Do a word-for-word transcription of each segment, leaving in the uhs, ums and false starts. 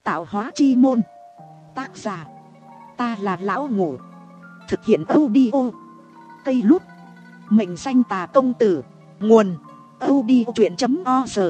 tạo hóa chi môn. Tác giả ta là lão ngủ. Thực hiện audio cây lút. Mệnh danh Tà Công Tử. Nguồn audiochuyện.org.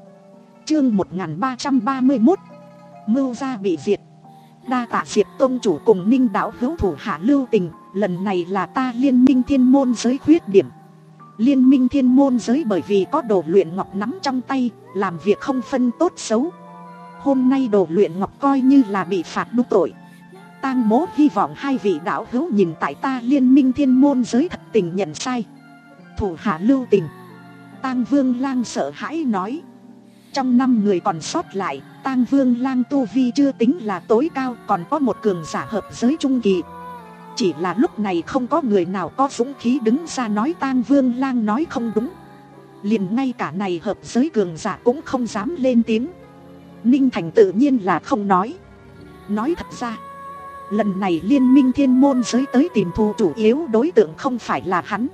Chương một nghìn ba trăm ba mươi mốt. Mưu gia bị diệt. Đa tạ Diệp tông chủ cùng Ninh đạo hữu thủ hạ lưu tình. Lần này là ta liên minh thiên môn giới khuyết điểm. Liên minh thiên môn giới bởi vì có đồ luyện ngọc nắm trong tay, làm việc không phân tốt xấu. Hôm nay đồ luyện ngọc coi như là bị phạt đúc tội. Tang Mỗ hy vọng hai vị đạo hữu nhìn tại ta liên minh thiên môn giới thật tình nhận sai. Thủ hạ lưu tình. Tang Vương Lang sợ hãi nói. Trong năm người còn sót lại, Tang Vương Lang tu vi chưa tính là tối cao, còn có một cường giả hợp giới trung kỳ. Chỉ là lúc này không có người nào có dũng khí đứng ra nói Tang Vương Lang nói không đúng. Liền ngay cả này hợp giới cường giả cũng không dám lên tiếng. Ninh Thành tự nhiên là không nói. Nói thật ra, lần này liên minh thiên môn giới tới tìm thù chủ yếu đối tượng không phải là hắn,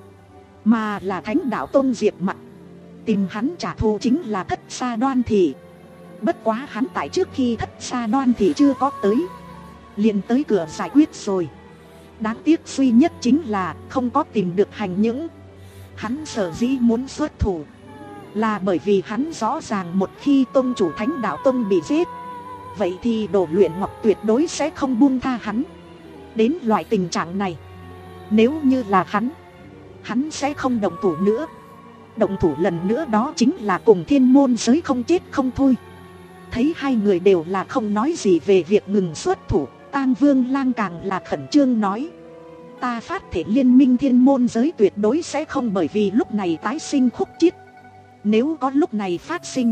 mà là Thánh Đạo Tôn Diệp Mặc. Tìm hắn trả thù chính là Thất Sa Đoan Thị. Bất quá hắn tại trước khi Thất Sa Đoan Thị chưa có tới, liền tới cửa giải quyết rồi. Đáng tiếc duy nhất chính là không có tìm được hành những. Hắn sở dĩ muốn xuất thủ là bởi vì hắn rõ ràng một khi tôn chủ Thánh Đạo Tông bị giết, vậy thì đồ luyện ngọc tuyệt đối sẽ không buông tha hắn. Đến loại tình trạng này, nếu như là hắn, hắn sẽ không động thủ nữa. Động thủ lần nữa đó chính là cùng thiên môn giới không chết không thôi. Thấy hai người đều là không nói gì về việc ngừng xuất thủ, Tang Vương Lang càng là khẩn trương nói. Ta phát thể liên minh thiên môn giới tuyệt đối sẽ không bởi vì lúc này tái sinh khúc chiết. Nếu có lúc này phát sinh,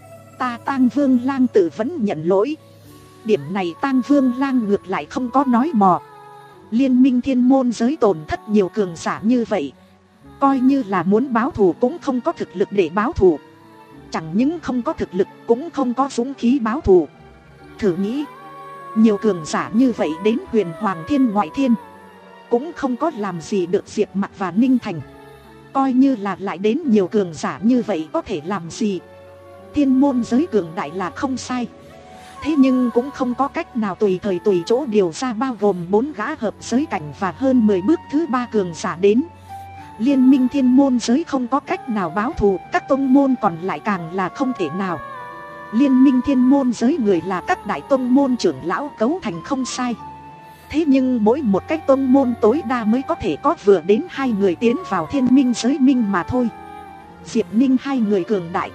ta Tang Vương Lang tự vẫn nhận lỗi. Điểm này Tang Vương Lang ngược lại không có nói mò. Liên minh thiên môn giới tổn thất nhiều cường giả như vậy, coi như là muốn báo thù cũng không có thực lực để báo thù. Chẳng những không có thực lực, cũng không có dũng khí báo thù. Thử nghĩ, nhiều cường giả như vậy đến huyền hoàng thiên ngoại thiên, cũng không có làm gì được Diệp Mặc và Ninh Thành. Coi như là lại đến nhiều cường giả như vậy có thể làm gì? Thiên môn giới cường đại là không sai, thế nhưng cũng không có cách nào tùy thời tùy chỗ điều ra bao gồm bốn gã hợp giới cảnh và hơn mười bước thứ ba cường giả đến. Liên minh thiên môn giới không có cách nào báo thù, các tông môn còn lại càng là không thể nào. Liên minh thiên môn giới người là các đại tông môn trưởng lão cấu thành không sai, thế nhưng mỗi một cái tông môn tối đa mới có thể có vừa đến hai người tiến vào thiên minh giới minh mà thôi. Diệp Ninh hai người cường đại,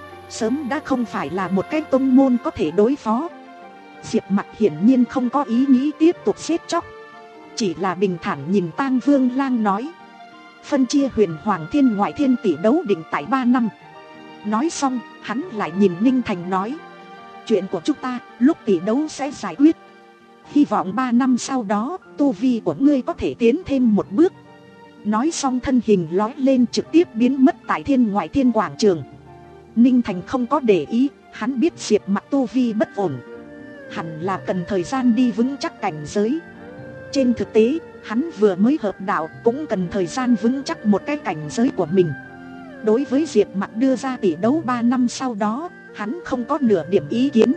sớm đã không phải là một cái tông môn có thể đối phó. Diệp Mặc hiển nhiên không có ý nghĩ tiếp tục giết chóc, chỉ là bình thản nhìn Tang Vương Lang nói. Phân chia huyền hoàng thiên ngoại thiên tỷ đấu định tại ba năm. Nói xong, hắn lại nhìn Ninh Thành nói. Chuyện của chúng ta, lúc tỷ đấu sẽ giải quyết. Hy vọng ba năm sau đó, tu vi của ngươi có thể tiến thêm một bước. Nói xong thân hình lói lên trực tiếp biến mất tại thiên ngoại thiên quảng trường. Ninh Thành không có để ý, hắn biết Diệp Mặc tu vi bất ổn, hẳn là cần thời gian đi vững chắc cảnh giới. Trên thực tế, hắn vừa mới hợp đạo cũng cần thời gian vững chắc một cái cảnh giới của mình. Đối với Diệp Mặc đưa ra tỷ đấu ba năm sau đó, hắn không có nửa điểm ý kiến.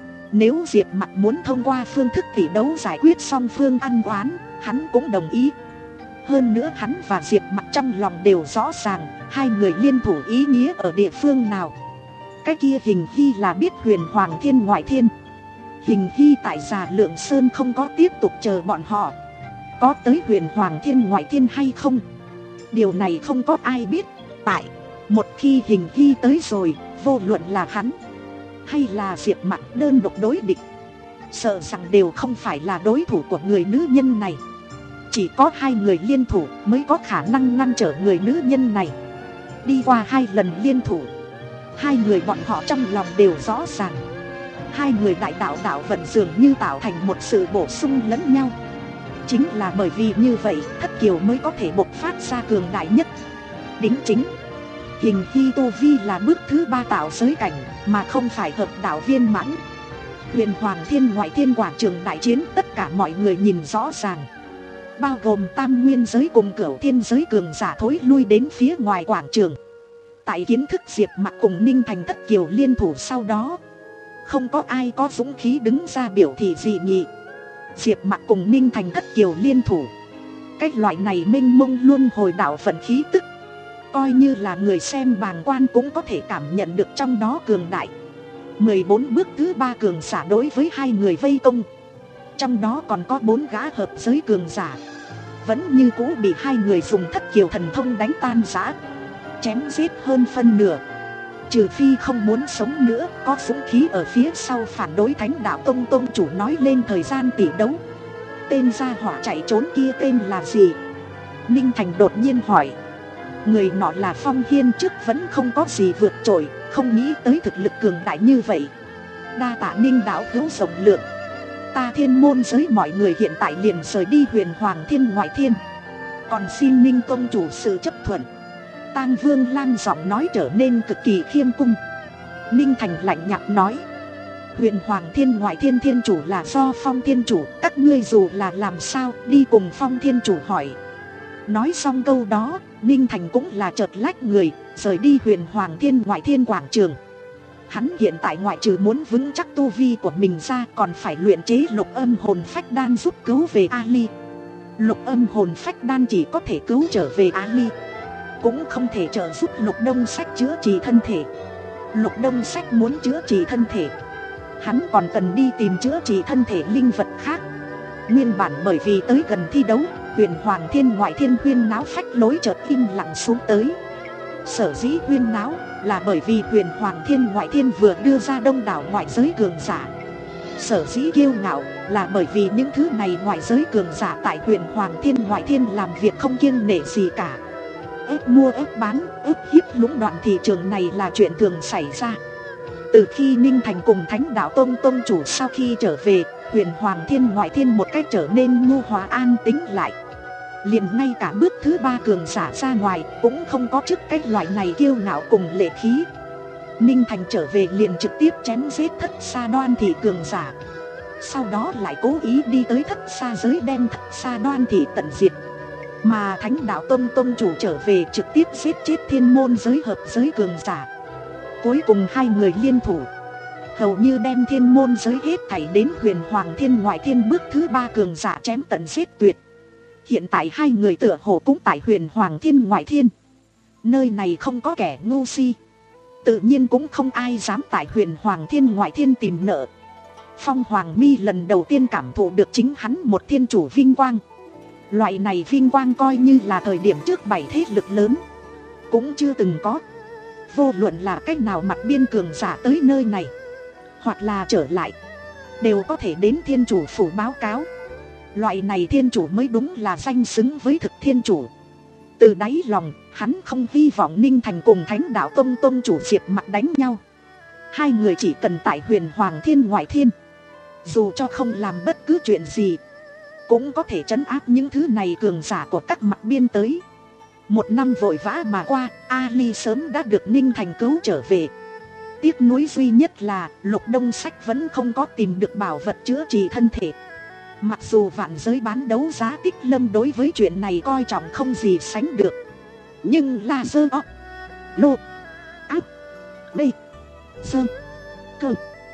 Nếu Diệp Mặc muốn thông qua phương thức tỷ đấu giải quyết song phương ăn oán, hắn cũng đồng ý. Hơn nữa hắn và Diệp Mặc trong lòng đều rõ ràng, hai người liên thủ ý nghĩa ở địa phương nào. Cái kia Hình Hy là biết huyền hoàng thiên ngoại thiên. Hình Hy tại Già Lượng Sơn không có tiếp tục chờ bọn họ, có tới huyền hoàng thiên ngoại thiên hay không, điều này không có ai biết. Tại một khi Hình Hy tới rồi, vô luận là hắn hay là Diệp Mặc đơn độc đối địch, sợ rằng đều không phải là đối thủ của người nữ nhân này. Chỉ có hai người liên thủ mới có khả năng ngăn trở người nữ nhân này. Đi qua hai lần liên thủ, hai người bọn họ trong lòng đều rõ ràng, hai người đại đạo đạo vận dường như tạo thành một sự bổ sung lẫn nhau. Chính là bởi vì như vậy, Thất Kiều mới có thể bộc phát ra cường đại nhất. Đính chính, Hình Hy tu vi là bước thứ ba tạo giới cảnh, mà không phải hợp đạo viên mãn. Huyền hoàng thiên ngoại thiên quảng trường đại chiến, tất cả mọi người nhìn rõ ràng, bao gồm tam nguyên giới cùng cửu thiên giới cường giả thối lui đến phía ngoài quảng trường. Tại kiến thức Diệp Mặc cùng Ninh Thành Thất Kiều liên thủ sau đó, không có ai có dũng khí đứng ra biểu thị dị nghị. Diệp Mặc cùng Ninh Thành Thất Kiều liên thủ, cái loại này mênh mông luôn hồi đạo vận khí tức, coi như là người xem bàng quan cũng có thể cảm nhận được trong đó cường đại. Mười bốn bước thứ ba cường giả đối với hai người vây công, trong đó còn có bốn gã hợp giới cường giả, vẫn như cũ bị hai người dùng Thất Kiều thần thông đánh tan rã, chém giết hơn phân nửa. Trừ phi không muốn sống nữa, có dũng khí ở phía sau phản đối Thánh Đạo Tông tông chủ nói lên thời gian tỷ đấu. Tên gia hỏa chạy trốn kia tên là gì? Ninh Thành đột nhiên hỏi. Người nọ là Phong Hiên, trước vẫn không có gì vượt trội, không nghĩ tới thực lực cường đại như vậy. Đa tạ Ninh đạo hữu rộng lượng. Ta Thiên môn giới mọi người hiện tại liền rời đi Huyền Hoàng Thiên ngoại thiên, còn xin Ninh tông chủ sự chấp thuận. Tang Vương Lam giọng nói trở nên cực kỳ khiêm cung. Ninh Thành lạnh nhạt nói. Huyền Hoàng Thiên ngoại thiên thiên chủ là do Phong thiên chủ, các ngươi dù là làm sao đi cùng Phong thiên chủ hỏi. Nói xong câu đó, Ninh Thành cũng là chợt lách người, rời đi Huyền Hoàng Thiên ngoại thiên quảng trường. Hắn hiện tại ngoại trừ muốn vững chắc tu vi của mình ra, còn phải luyện chế lục âm hồn phách đan giúp cứu về Ali. Lục âm hồn phách đan chỉ có thể cứu trở về Ali, cũng không thể trợ giúp Lục Đông Sách chữa trị thân thể. Lục Đông Sách muốn chữa trị thân thể, hắn còn cần đi tìm chữa trị thân thể linh vật khác. Nguyên bản bởi vì tới gần thi đấu, Huyền Hoàng Thiên ngoại thiên huyên náo phách lối chợt im lặng xuống tới. Sở dĩ huyên náo là bởi vì Huyền Hoàng Thiên ngoại thiên vừa đưa ra đông đảo ngoại giới cường giả. Sở dĩ kiêu ngạo là bởi vì những thứ này ngoại giới cường giả tại Huyền Hoàng Thiên ngoại thiên làm việc không kiêng nể gì cả. Ép mua ép bán, ép hiếp lũng đoạn thị trường này là chuyện thường xảy ra. Từ khi Ninh Thành cùng Thánh Đạo Tông tông chủ sau khi trở về, Huyền Hoàng Thiên ngoại thiên một cách trở nên nhu hòa an tĩnh lại. Liền ngay cả bước thứ ba cường giả ra ngoài cũng không có chức cách loại này kiêu ngạo cùng lệ khí. Ninh Thành trở về liền trực tiếp chém giết Thất Sa Đoan thị cường giả, sau đó lại cố ý đi tới Thất Sa giới đem Thất Sa Đoan thị tận diệt. Mà Thánh Đạo Tông tông chủ trở về trực tiếp giết chết Thiên môn giới hợp giới cường giả. Cuối cùng hai người liên thủ, hầu như đem Thiên môn giới hết thảy đến Huyền Hoàng Thiên ngoại thiên bước thứ ba cường giả chém tận giết tuyệt. Hiện tại hai người tựa hồ cũng tại Huyền Hoàng Thiên ngoại thiên. Nơi này không có kẻ ngu si, tự nhiên cũng không ai dám tại Huyền Hoàng Thiên ngoại thiên tìm nợ. Phong Hoàng Mi lần đầu tiên cảm thụ được chính hắn một thiên chủ vinh quang. Loại này vinh quang coi như là thời điểm trước bảy thế lực lớn cũng chưa từng có. Vô luận là cách nào mặt biên cường giả tới nơi này, hoặc là trở lại, đều có thể đến thiên chủ phủ báo cáo. Loại này thiên chủ mới đúng là danh xứng với thực thiên chủ. Từ đáy lòng, hắn không hy vọng Ninh Thành cùng Thánh Đạo Tông tông chủ Diệp Mặc đánh nhau. Hai người chỉ cần tại Huyền Hoàng Thiên ngoại thiên, dù cho không làm bất cứ chuyện gì, cũng có thể trấn áp những thứ này cường giả của các mặt biên tới. Một năm vội vã mà qua, Ali sớm đã được Ninh Thành cứu trở về. Tiếc nuối duy nhất là Lục Đông Sách vẫn không có tìm được bảo vật chữa trị thân thể. Mặc dù vạn giới bán đấu giá Tích Lâm đối với chuyện này coi trọng không gì sánh được, nhưng là dơ o lô áp bê sơ cơ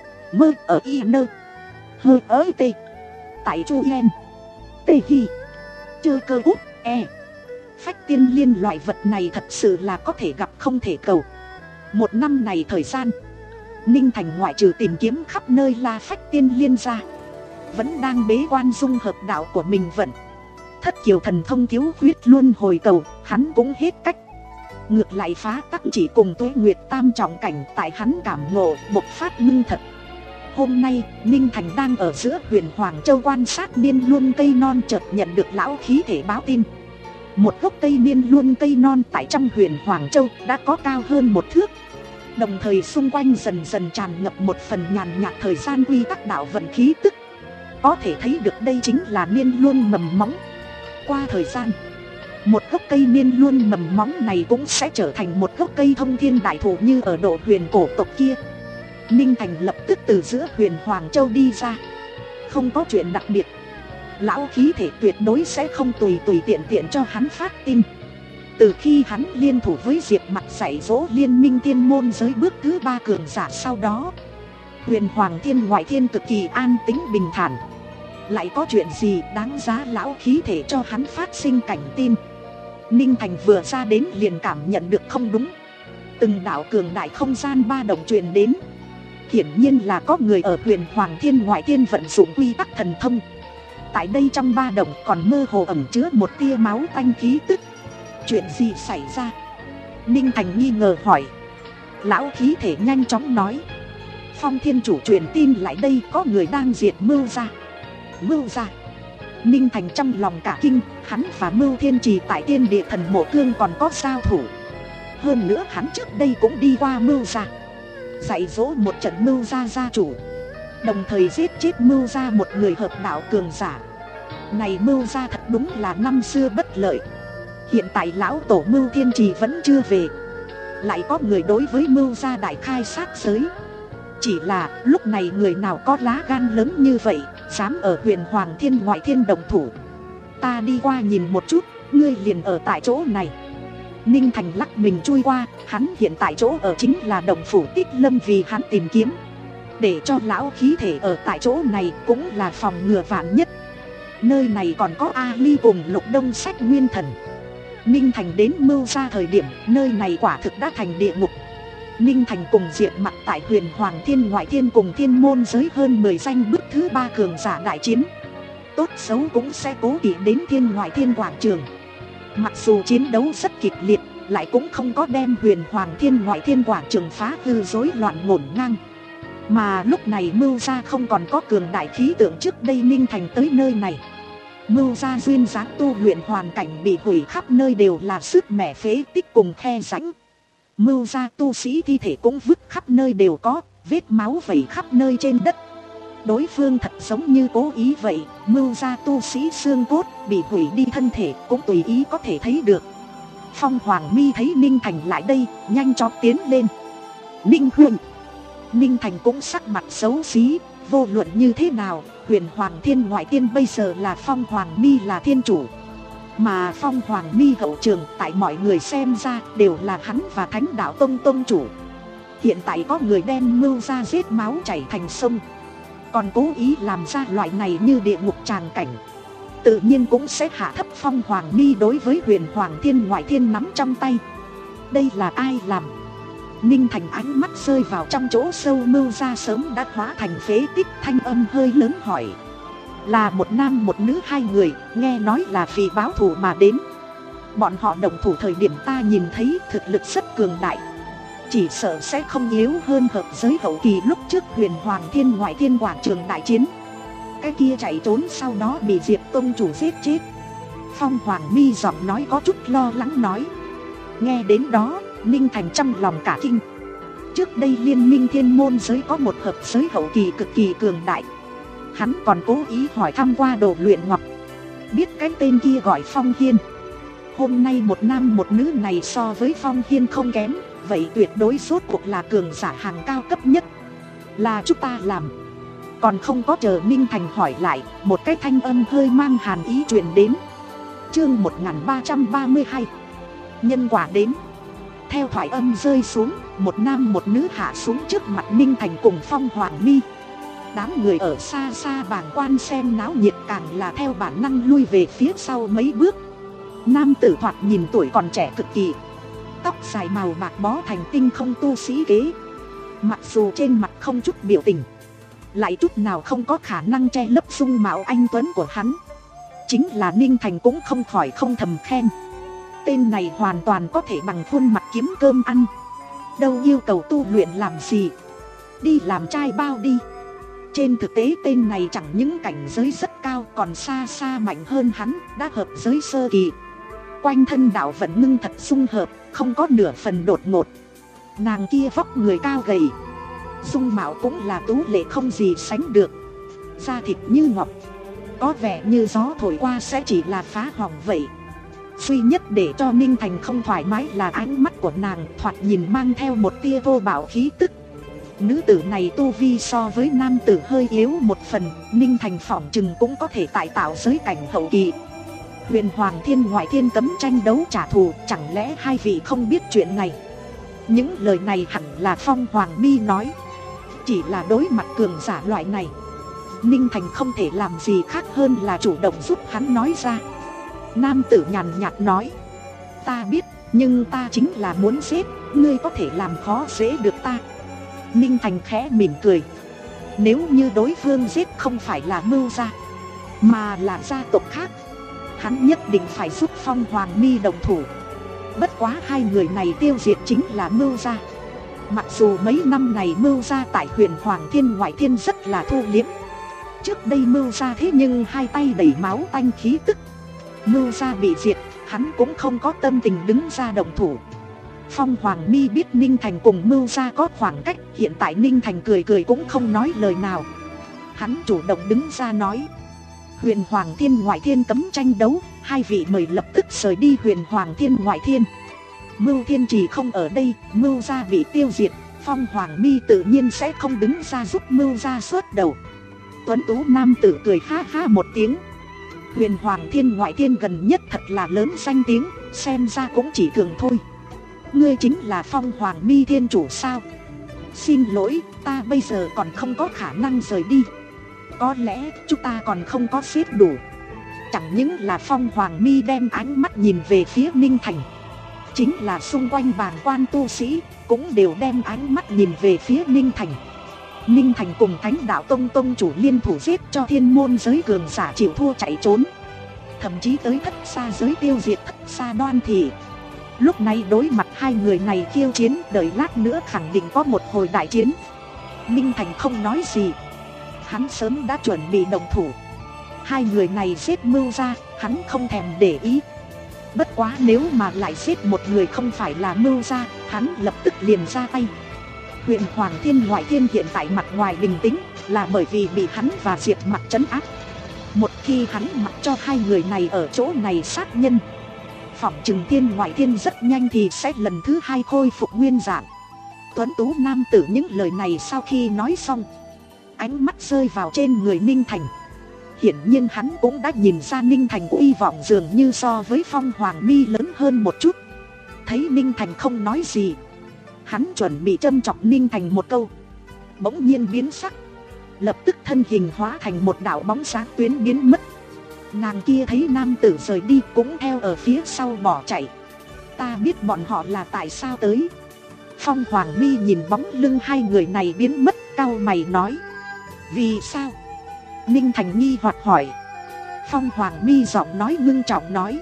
mơ ở y nơ hơ ớ tê tại chu en tê hi chơ cơ út e phách tiên liên loại vật này thật sự là có thể gặp không thể cầu. Một năm này thời gian, Ninh Thành ngoại trừ tìm kiếm khắp nơi la phách tiên liên ra, vẫn đang bế quan dung hợp đạo của mình vận. Thất Kiều thần thông thiếu khuyết luôn hồi cầu, hắn cũng hết cách. Ngược lại phá tắc chỉ cùng Tuế Nguyệt tam trọng cảnh tại hắn cảm ngộ bộc phát ngưng thật. Hôm nay, Ninh Thành đang ở giữa Huyền Hoàng Châu quan sát niên luân cây non, chợt nhận được lão khí thể báo tin. Một gốc cây niên luân cây non tại trong Huyền Hoàng Châu đã có cao hơn một thước. Đồng thời xung quanh dần dần tràn ngập một phần nhàn nhạt thời gian quy tắc đạo vận khí tức. Có thể thấy được đây chính là niên luân mầm móng. Qua thời gian, một gốc cây niên luân mầm móng này cũng sẽ trở thành một gốc cây thông thiên đại thụ như ở độ huyền cổ tộc kia. Ninh Thành lập tức từ giữa Huyền Hoàng Châu đi ra. Không có chuyện đặc biệt, lão khí thể tuyệt đối sẽ không tùy tùy tiện tiện cho hắn phát tin. Từ khi hắn liên thủ với Diệp Mặc dạy dỗ liên minh thiên môn giới bước thứ ba cường giả sau đó, Huyền Hoàng Thiên ngoại thiên cực kỳ an tĩnh bình thản. Lại có chuyện gì đáng giá lão khí thể cho hắn phát sinh cảnh tin? Ninh Thành vừa ra đến liền cảm nhận được không đúng. Từng đạo cường đại không gian ba động truyền đến. Hiển nhiên là có người ở Huyền Hoàng Thiên ngoại thiên vận dụng quy tắc thần thông. Tại đây trong ba động còn mơ hồ ẩn chứa một tia máu tanh khí tức. Chuyện gì xảy ra? Ninh Thành nghi ngờ hỏi. Lão khí thể nhanh chóng nói. Phong Thiên Chủ truyền tin lại đây có người đang diệt Mưu Gia. Mưu Gia? Ninh Thành trong lòng cả kinh. Hắn và Mưu Thiên Trì tại Tiên Địa Thần Mộ Cương còn có giao thủ. Hơn nữa hắn trước đây cũng đi qua Mưu Gia, dạy dỗ một trận Mưu Gia gia chủ, đồng thời giết chết Mưu Gia một người hợp đạo cường giả. Này Mưu Gia thật đúng là năm xưa bất lợi. Hiện tại lão tổ Mưu Thiên Trì vẫn chưa về, lại có người đối với Mưu Gia đại khai sát giới. Chỉ là lúc này người nào có lá gan lớn như vậy, dám ở Huyền Hoàng Thiên ngoại thiên đồng thủ? Ta đi qua nhìn một chút, ngươi liền ở tại chỗ này. Ninh Thành lắc mình chui qua. Hắn hiện tại chỗ ở chính là Đồng Phủ Tích Lâm, vì hắn tìm kiếm. Để cho lão khí thể ở tại chỗ này cũng là phòng ngừa vạn nhất. Nơi này còn có A Ly cùng Lục Đông Sách Nguyên Thần. Ninh Thành đến Mưu Gia thời điểm, nơi này quả thực đã thành địa ngục. Ninh Thành cùng Diệp Mặc tại Huyền Hoàng Thiên ngoại thiên cùng thiên môn giới hơn mười danh bước thứ ba cường giả đại chiến. Tốt xấu cũng sẽ cố kỵ đến thiên ngoại thiên quảng trường. Mặc dù chiến đấu rất kịch liệt, lại cũng không có đem Huyền Hoàng Thiên ngoại thiên quảng trường phá hư rối loạn ngổn ngang. Mà lúc này Mưu Gia không còn có cường đại khí tượng trước đây Ninh Thành tới nơi này. Mưu Gia duyên dáng tu luyện hoàn cảnh bị hủy khắp nơi đều là sức mẻ phế tích cùng khe rãnh. Mưu Gia tu sĩ thi thể cũng vứt khắp nơi đều có, vết máu vẩy khắp nơi trên đất. Đối phương thật giống như cố ý vậy. Mưu Gia tu sĩ xương cốt bị hủy đi thân thể cũng tùy ý có thể thấy được. Phong Hoàng Mi thấy Ninh Thành lại đây, nhanh chóng tiến lên. Ninh Huyền. Ninh Thành cũng sắc mặt xấu xí. Vô luận như thế nào, Huyền Hoàng Thiên ngoại thiên bây giờ là Phong Hoàng Mi là thiên chủ. Mà Phong Hoàng Mi hậu trường tại mọi người xem ra đều là hắn và Thánh Đạo Tông Tông chủ. Hiện tại có người đem Mưu Gia giết máu chảy thành sông, còn cố ý làm ra loại này như địa ngục tràng cảnh, tự nhiên cũng sẽ hạ thấp Phong Hoàng Mi đối với Huyền Hoàng Thiên ngoại thiên nắm trong tay. Đây là ai làm? Ninh Thành ánh mắt rơi vào trong chỗ sâu Mưu Gia sớm đã hóa thành phế tích, thanh âm hơi lớn hỏi. Là một nam một nữ hai người, nghe nói là vì báo thù mà đến. Bọn họ đồng thủ thời điểm ta nhìn thấy thực lực rất cường đại, chỉ sợ sẽ không yếu hơn hợp giới hậu kỳ lúc trước Huyền Hoàng Thiên ngoại thiên quảng trường đại chiến. Cái kia chạy trốn sau đó bị Diệp Tông chủ giết chết. Phong Hoàng Mi giọng nói có chút lo lắng nói. Nghe đến đó, Ninh Thành trong lòng cả kinh. Trước đây liên minh thiên môn giới có một hợp giới hậu kỳ cực kỳ cường đại. Hắn còn cố ý hỏi thăm qua Đồ Luyện Ngọc, biết cái tên kia gọi Phong Hiên. Hôm nay một nam một nữ này so với Phong Hiên không kém, vậy tuyệt đối rốt cuộc là cường giả hàng cao cấp nhất. Là chúng ta làm. Còn không có chờ Ninh Thành hỏi lại, một cái thanh âm hơi mang hàn ý truyền đến. Chương một nghìn ba trăm ba mươi hai. Nhân quả đến. Theo thoại âm rơi xuống, một nam một nữ hạ xuống trước mặt Ninh Thành cùng Phong Hoàng Mi. Đám người ở xa xa bàng quan xem náo nhiệt càng là theo bản năng lui về phía sau mấy bước. Nam tử thoạt nhìn tuổi còn trẻ cực kỳ, tóc dài màu bạc bó thành tinh không tu sĩ kế. Mặc dù trên mặt không chút biểu tình, lại chút nào không có khả năng che lấp dung mạo anh tuấn của hắn. Chính là Ninh Thành cũng không khỏi không thầm khen. Tên này hoàn toàn có thể bằng khuôn mặt kiếm cơm ăn. Đâu yêu cầu tu luyện làm gì, đi làm trai bao đi. Trên thực tế tên này chẳng những cảnh giới rất cao, còn xa xa mạnh hơn hắn, đã hợp giới sơ kỳ. Quanh thân đạo vận ngưng thật dung hợp, không có nửa phần đột ngột. Nàng kia vóc người cao gầy, dung mạo cũng là tú lệ không gì sánh được. Da thịt như ngọc, có vẻ như gió thổi qua sẽ chỉ là phá hỏng vậy. Duy nhất để cho Ninh Thành không thoải mái là ánh mắt của nàng thoạt nhìn mang theo một tia vô bạo khí tức. Nữ tử này tu vi so với nam tử hơi yếu một phần, Ninh Thành phỏng chừng cũng có thể tại tạo giới cảnh hậu kỳ. Huyền Hoàng Thiên ngoại thiên cấm tranh đấu trả thù, chẳng lẽ hai vị không biết chuyện này? Những lời này hẳn là Phong Hoàng Mi nói. Chỉ là đối mặt cường giả loại này, Ninh Thành không thể làm gì khác hơn là chủ động giúp hắn nói ra. Nam tử nhàn nhạt nói, ta biết, nhưng ta chính là muốn giết, ngươi có thể làm khó dễ được ta. Ninh Thành khẽ mỉm cười. Nếu như đối phương giết không phải là Mưu gia, mà là gia tộc khác, hắn nhất định phải giúp Phong Hoàng Mi đồng thủ. Bất quá hai người này tiêu diệt chính là Mưu gia. Mặc dù mấy năm này Mưu gia tại Huyền Hoàng Thiên Ngoại Thiên rất là thu liếm. Trước đây Mưu gia thế nhưng hai tay đẩy máu tanh khí tức. Mưu gia bị diệt, hắn cũng không có tâm tình đứng ra đồng thủ. Phong Hoàng Mi biết Ninh Thành cùng Mưu gia có khoảng cách, hiện tại Ninh Thành cười cười cũng không nói lời nào. Hắn chủ động đứng ra nói, Huyền Hoàng Thiên Ngoại Thiên cấm tranh đấu, hai vị mời lập tức rời đi Huyền Hoàng Thiên Ngoại Thiên. Mưu Thiên Trì không ở đây, Mưu gia bị tiêu diệt, Phong Hoàng Mi tự nhiên sẽ không đứng ra giúp Mưu gia xuất đầu. Tuấn tú nam tử cười ha ha một tiếng. Huyền Hoàng Thiên Ngoại Thiên gần nhất thật là lớn danh tiếng, xem ra cũng chỉ thường thôi. Ngươi chính là Phong Hoàng Mi Thiên chủ sao? Xin lỗi, ta bây giờ còn không có khả năng rời đi. Có lẽ chúng ta còn không có xếp đủ. Chẳng những là Phong Hoàng Mi đem ánh mắt nhìn về phía Ninh Thành, chính là xung quanh bàn quan tu sĩ cũng đều đem ánh mắt nhìn về phía Ninh Thành. Ninh Thành cùng Thánh Đạo Tông Tông chủ liên thủ giết cho thiên môn giới cường giả chịu thua chạy trốn, thậm chí tới Thất Xa giới tiêu diệt Thất Xa Đoan Thị. Lúc này đối mặt hai người này khiêu chiến, đợi lát nữa khẳng định có một hồi đại chiến. Ninh Thành không nói gì, hắn sớm đã chuẩn bị đồng thủ. Hai người này giết Mưu gia, hắn không thèm để ý. Bất quá nếu mà lại giết một người không phải là Mưu gia, hắn lập tức liền ra tay. Huyền Hoàng Thiên Ngoại Thiên hiện tại mặt ngoài bình tĩnh, là bởi vì bị hắn và Diệp Mặc trấn áp. Một khi hắn mặc cho hai người này ở chỗ này sát nhân, phỏng chừng Thiên Ngoại Thiên rất nhanh thì sẽ lần thứ hai khôi phục nguyên dạng. Tuấn tú nam tử những lời này sau khi nói xong, ánh mắt rơi vào trên người Ninh Thành. Hiển nhiên hắn cũng đã nhìn ra Ninh Thành uy vọng dường như so với Phong Hoàng Mi lớn hơn một chút. Thấy Ninh Thành không nói gì, hắn chuẩn bị châm chọc Ninh Thành một câu, bỗng nhiên biến sắc, lập tức thân hình hóa thành một đạo bóng sáng tuyến biến mất. Nàng kia thấy nam tử rời đi cũng theo ở phía sau bỏ chạy. Ta biết bọn họ là tại sao tới. Phong Hoàng Mi nhìn bóng lưng hai người này biến mất, cau mày nói, vì sao? Ninh Thành nghi hoặc hỏi. Phong Hoàng Mi giọng nói ngưng trọng nói,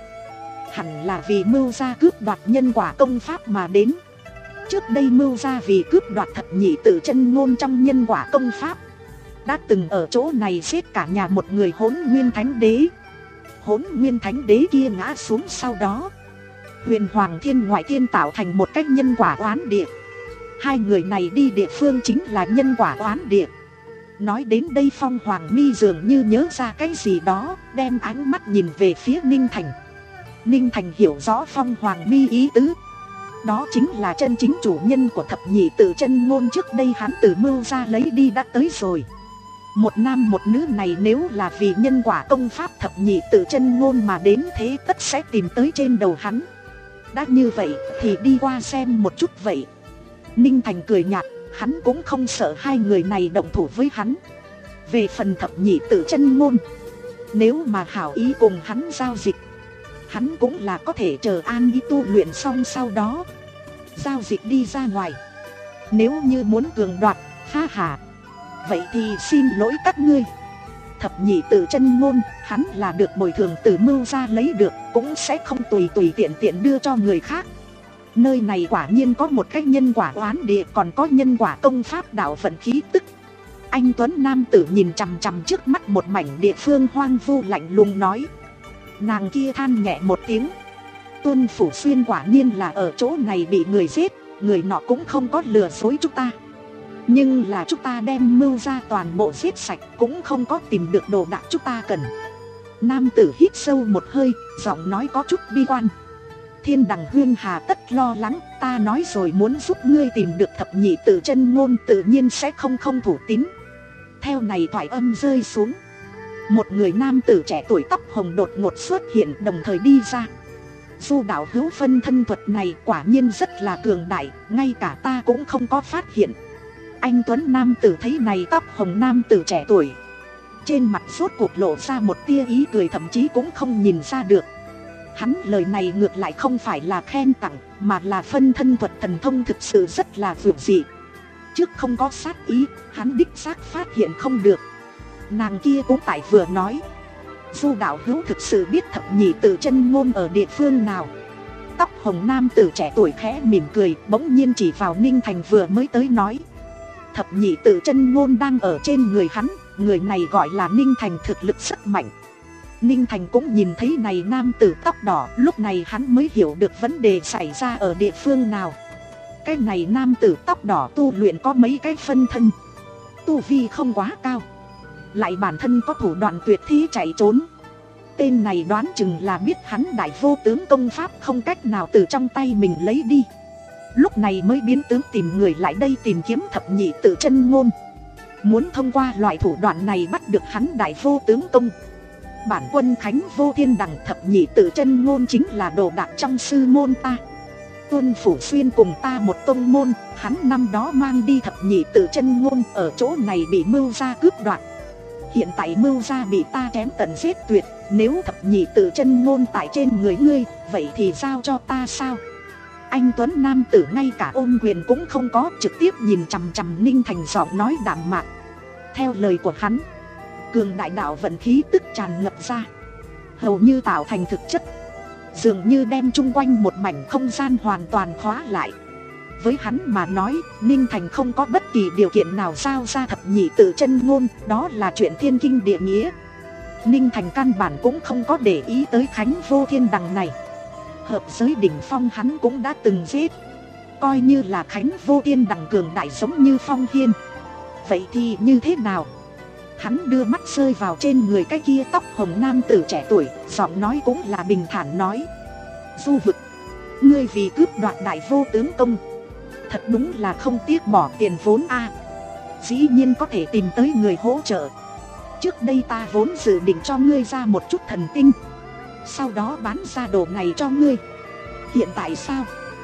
hẳn là vì Mưu gia cướp đoạt nhân quả công pháp mà đến. Trước đây Mưu gia vì cướp đoạt thập nhị tự chân ngôn trong nhân quả công pháp, đã từng ở chỗ này giết cả nhà một người Hỗn Nguyên Thánh Đế. Hỗn Nguyên Thánh Đế kia ngã xuống sau đó, Huyền Hoàng Thiên Ngoại Thiên tạo thành một cách nhân quả oán địa. Hai người này đi địa phương chính là nhân quả oán địa. Nói đến đây Phong Hoàng Mi dường như nhớ ra cái gì đó, đem ánh mắt nhìn về phía Ninh Thành. Ninh Thành hiểu rõ Phong Hoàng Mi ý tứ, đó chính là chân chính chủ nhân của thập nhị tự chân ngôn trước đây hắn từ Mưu gia lấy đi đã tới rồi. Một nam một nữ này nếu là vì nhân quả công pháp thập nhị tự chân ngôn mà đến, thế tất sẽ tìm tới trên đầu hắn. Đã như vậy thì đi qua xem một chút vậy. Ninh Thành cười nhạt, hắn cũng không sợ hai người này động thủ với hắn. Về phần thập nhị tự chân ngôn, nếu mà hảo ý cùng hắn giao dịch, hắn cũng là có thể chờ an ý tu luyện xong sau đó giao dịch đi ra ngoài. Nếu như muốn cường đoạt, ha hà, vậy thì xin lỗi các ngươi. Thập nhị tự chân ngôn, hắn là được bồi thường từ Mưu gia lấy được, cũng sẽ không tùy tùy tiện tiện đưa cho người khác. Nơi này quả nhiên có một cách nhân quả oán địa, còn có nhân quả công pháp đạo vận khí tức. Anh tuấn nam tử nhìn chằm chằm trước mắt một mảnh địa phương hoang vu lạnh lùng nói. Nàng kia than nhẹ một tiếng, Tuân Phủ Xuyên quả nhiên là ở chỗ này bị người giết, người nọ cũng không có lừa dối chúng ta. Nhưng là chúng ta đem Mưu gia toàn bộ giết sạch, cũng không có tìm được đồ đạc chúng ta cần. Nam tử hít sâu một hơi, giọng nói có chút bi quan. Thiên Đằng Huyên hà tất lo lắng, ta nói rồi muốn giúp ngươi tìm được thập nhị tự chân ngôn, tự nhiên sẽ không không thủ tín. Theo này thoại âm rơi xuống, một người nam tử trẻ tuổi tóc hồng đột ngột xuất hiện, đồng thời đi ra. Du đạo hữu phân thân thuật này quả nhiên rất là cường đại, ngay cả ta cũng không có phát hiện. Anh tuấn nam tử thấy này tóc hồng nam tử trẻ tuổi, trên mặt rốt cuộc lộ ra một tia ý cười, thậm chí cũng không nhìn ra được. Hắn lời này ngược lại không phải là khen tặng, mà là phân thân thuật thần thông thực sự rất là vượt dị. Trước không có sát ý, hắn đích xác phát hiện không được. Nàng kia cũng tại vừa nói, Du đạo hữu thực sự biết thập nhị tự chân ngôn ở địa phương nào? Tóc hồng nam tử trẻ tuổi khẽ mỉm cười, bỗng nhiên chỉ vào Ninh Thành vừa mới tới nói, thập nhị tự chân ngôn đang ở trên người hắn, người này gọi là Ninh Thành, thực lực rất mạnh. Ninh Thành cũng nhìn thấy này nam tử tóc đỏ, lúc này hắn mới hiểu được vấn đề xảy ra ở địa phương nào. Cái này nam tử tóc đỏ tu luyện có mấy cái phân thân, tu vi không quá cao, lại bản thân có thủ đoạn tuyệt thi chạy trốn. Tên này đoán chừng là biết hắn đại vô tướng công pháp không cách nào từ trong tay mình lấy đi, lúc này mới biến tướng tìm người lại đây tìm kiếm thập nhị tự chân ngôn, muốn thông qua loại thủ đoạn này bắt được hắn đại vô tướng công. Bản quân Khánh Vô Thiên Đằng thập nhị tự chân ngôn chính là đồ đạc trong sư môn ta. Tuân Phủ Xuyên cùng ta một tông môn, hắn năm đó mang đi thập nhị tự chân ngôn, ở chỗ này bị mưu gia cướp đoạt. Hiện tại mưu gia bị ta chém tận giết tuyệt, nếu thập nhị tự chân ngôn tại trên người ngươi, vậy thì giao cho ta sao? Anh tuấn nam tử ngay cả ôm quyền cũng không có, trực tiếp nhìn chằm chằm Ninh Thành, giọng nói đạm mạc. Theo lời của hắn, cường đại đạo vận khí tức tràn ngập ra, hầu như tạo thành thực chất, dường như đem chung quanh một mảnh không gian hoàn toàn khóa lại. Với hắn mà nói, Ninh Thành không có bất kỳ điều kiện nào giao ra thập nhị tự chân ngôn, đó là chuyện thiên kinh địa nghĩa. Ninh Thành căn bản cũng không có để ý tới Khánh Vô Thiên Đằng này. Hợp giới đỉnh phong hắn cũng đã từng giết, coi như là Khánh Vô Thiên Đằng cường đại giống như Phong Hiên, vậy thì như thế nào? Hắn đưa mắt rơi vào trên người cái kia tóc hồng nam tử trẻ tuổi, giọng nói cũng là bình thản nói, Du vực, ngươi vì cướp đoạt đại vô tướng công, thật đúng là không tiếc bỏ tiền vốn a. Dĩ nhiên có thể tìm tới người hỗ trợ. Trước đây ta vốn dự định cho ngươi ra một chút thần tinh, sau đó bán ra đồ này cho ngươi. Hiện tại sao?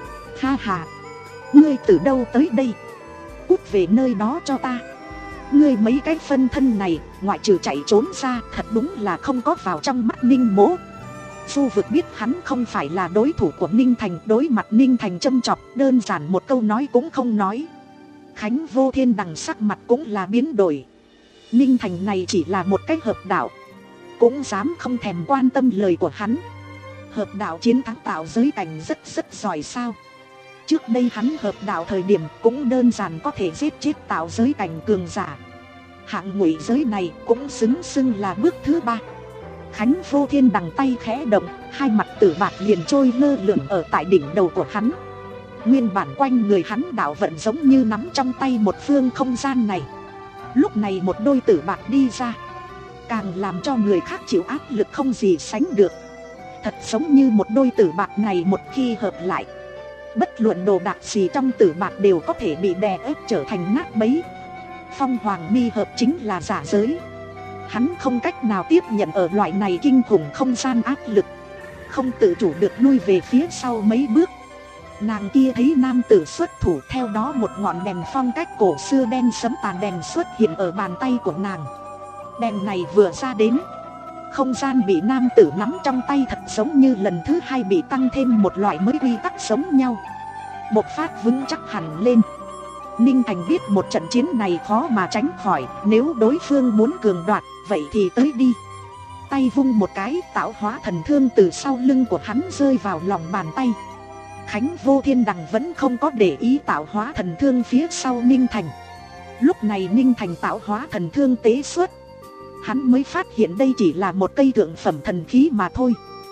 Ha ha, ngươi từ đâu tới đây? Cút về nơi đó cho ta. Ngươi mấy cái phân thân này, ngoại trừ chạy trốn ra, thật đúng là không có vào trong mắt Ninh Mỗ. Du vực biết hắn không phải là đối thủ của Ninh Thành, đối mặt Ninh Thành châm chọc, đơn giản một câu nói cũng không nói. Khánh Vô Thiên Đằng sắc mặt cũng là biến đổi. Ninh Thành này chỉ là một cái hợp đạo, cũng dám không thèm quan tâm lời của hắn. Hợp đạo chiến thắng tạo giới cảnh rất rất giỏi sao? Trước đây hắn hợp đạo thời điểm cũng đơn giản có thể giết chết tạo giới cảnh cường giả. Hạng ngụy giới này cũng xứng xưng là bước thứ ba. Khánh Vô Thiên Đằng tay khẽ động, hai mặt tử bạc liền trôi lơ lửng ở tại đỉnh đầu của hắn. Nguyên bản quanh người hắn đạo vận giống như nắm trong tay một phương không gian này. Lúc này một đôi tử bạc đi ra, càng làm cho người khác chịu áp lực không gì sánh được. Thật giống như một đôi tử bạc này một khi hợp lại, bất luận đồ đạc gì trong tử bạc đều có thể bị đè ép trở thành nát bấy. Phong Hoàng Mi hợp chính là giả giới, hắn không cách nào tiếp nhận ở loại này kinh khủng không gian áp lực, không tự chủ được lui về phía sau mấy bước. Nàng kia thấy nam tử xuất thủ, theo đó một ngọn đèn phong cách cổ xưa đen sấm tàn đèn xuất hiện ở bàn tay của nàng. Đèn này vừa ra đến, không gian bị nam tử nắm trong tay thật giống như lần thứ hai bị tăng thêm một loại mới quy tắc giống nhau, bộc phát vững chắc hẳn lên. Ninh Thành biết một trận chiến này khó mà tránh khỏi, nếu đối phương muốn cường đoạt, vậy thì tới đi. Tay vung một cái, tạo hóa thần thương từ sau lưng của hắn rơi vào lòng bàn tay. Khánh Vô Thiên Đằng vẫn không có để ý tạo hóa thần thương phía sau Ninh Thành. Lúc này Ninh Thành tạo hóa thần thương tế xuất, hắn mới phát hiện đây chỉ là một cây thượng phẩm thần khí mà thôi.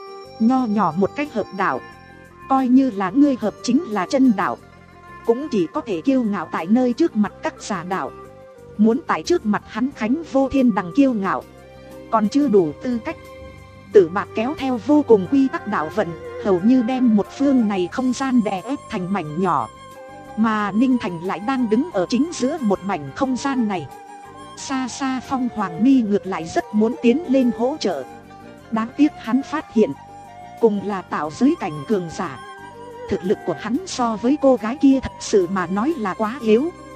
Nho nhỏ một cách hợp đạo, coi như là ngươi hợp chính là chân đạo, cũng chỉ có thể kiêu ngạo tại nơi trước mặt các giả đạo. Muốn tại trước mặt hắn Khánh Vô Thiên Đằng kiêu ngạo, còn chưa đủ tư cách. Tử bạc kéo theo vô cùng quy tắc đạo vận, hầu như đem một phương này không gian đè ép thành mảnh nhỏ. Mà Ninh Thành lại đang đứng ở chính giữa một mảnh không gian này. Xa xa Phong Hoàng Mi ngược lại rất muốn tiến lên hỗ trợ. Đáng tiếc hắn phát hiện, cùng là tạo giới cảnh cường giả, thực lực của hắn so với cô gái kia thật sự mà nói là quá yếu.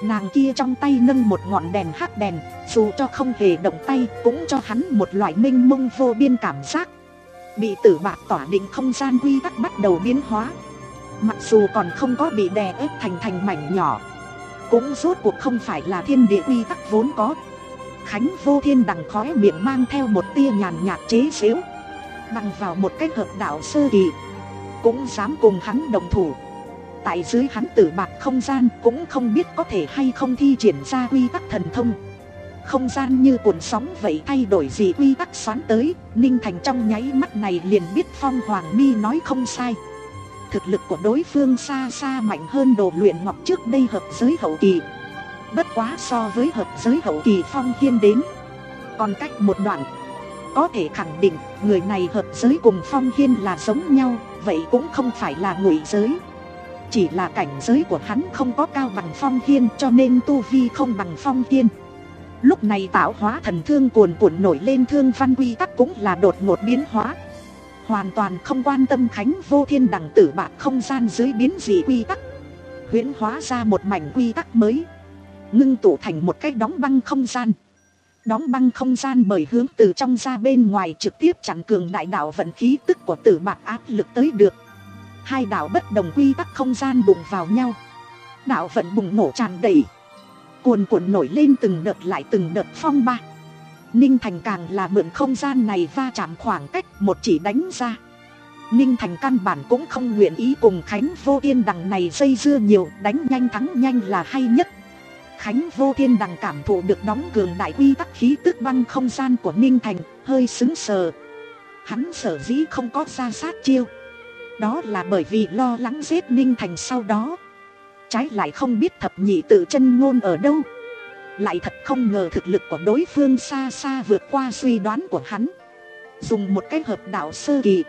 Nàng kia trong tay nâng một ngọn đèn hắc đèn, dù cho không hề động tay cũng cho hắn một loại mênh mông vô biên cảm giác. Bị Tử Bạc tỏa định không gian quy tắc bắt đầu biến hóa. Mặc dù còn không có bị đè ép thành thành mảnh nhỏ, cũng rốt cuộc không phải là thiên địa quy tắc vốn có. Khánh Vô Thiên Đằng khóe miệng mang theo một tia nhàn nhạt chế giễu. Bằng vào một cách hợp đạo sơ kỳ cũng dám cùng hắn đồng thủ. Tại dưới hắn Tử Bạc không gian cũng không biết có thể hay không thi triển ra quy tắc thần thông. Không gian như cuộn sóng vậy, thay đổi gì quy tắc xoắn tới. Ninh Thành trong nháy mắt này liền biết Phong Hoàng Mi nói không sai. Thực lực của đối phương xa xa mạnh hơn Đồ Luyện Ngọc trước đây hợp giới hậu kỳ. Bất quá so với hợp giới hậu kỳ Phong Hiên đến còn cách một đoạn. Có thể khẳng định người này hợp giới cùng Phong Hiên là giống nhau. Vậy cũng không phải là ngụy giới, chỉ là cảnh giới của hắn không có cao bằng Phong Hiên, cho nên tu vi không bằng Phong Hiên. Lúc này tạo hóa thần thương cuồn cuộn nổi lên, thương văn quy tắc cũng là đột ngột biến hóa. Hoàn toàn không quan tâm Khánh Vô Thiên Đằng Tử Bạc không gian dưới biến dị quy tắc, huyễn hóa ra một mảnh quy tắc mới, ngưng tụ thành một cái đóng băng không gian. Đóng băng không gian bởi hướng từ trong ra bên ngoài trực tiếp chặn cường đại đạo vận khí tức của Tử Bạc áp lực tới được. Hai đạo bất đồng quy tắc không gian đụng vào nhau, đạo vận bùng nổ tràn đầy, cuồn cuộn nổi lên từng đợt lại từng đợt phong ba. Ninh Thành càng là mượn không gian này va chạm khoảng cách một chỉ đánh ra. Ninh Thành căn bản cũng không nguyện ý cùng Khánh Vô Thiên Đằng này dây dưa nhiều, đánh nhanh thắng nhanh là hay nhất. Khánh Vô Thiên Đằng cảm thụ được đóng cường đại quy tắc khí tức băng không gian của Ninh Thành, hơi sững sờ. Hắn sở dĩ không có ra sát chiêu, đó là bởi vì lo lắng giết Ninh Thành sau đó trái lại không biết thập nhị tự chân ngôn ở đâu. Lại thật không ngờ thực lực của đối phương xa xa vượt qua suy đoán của hắn. Dùng một cái hợp đạo sơ kỳ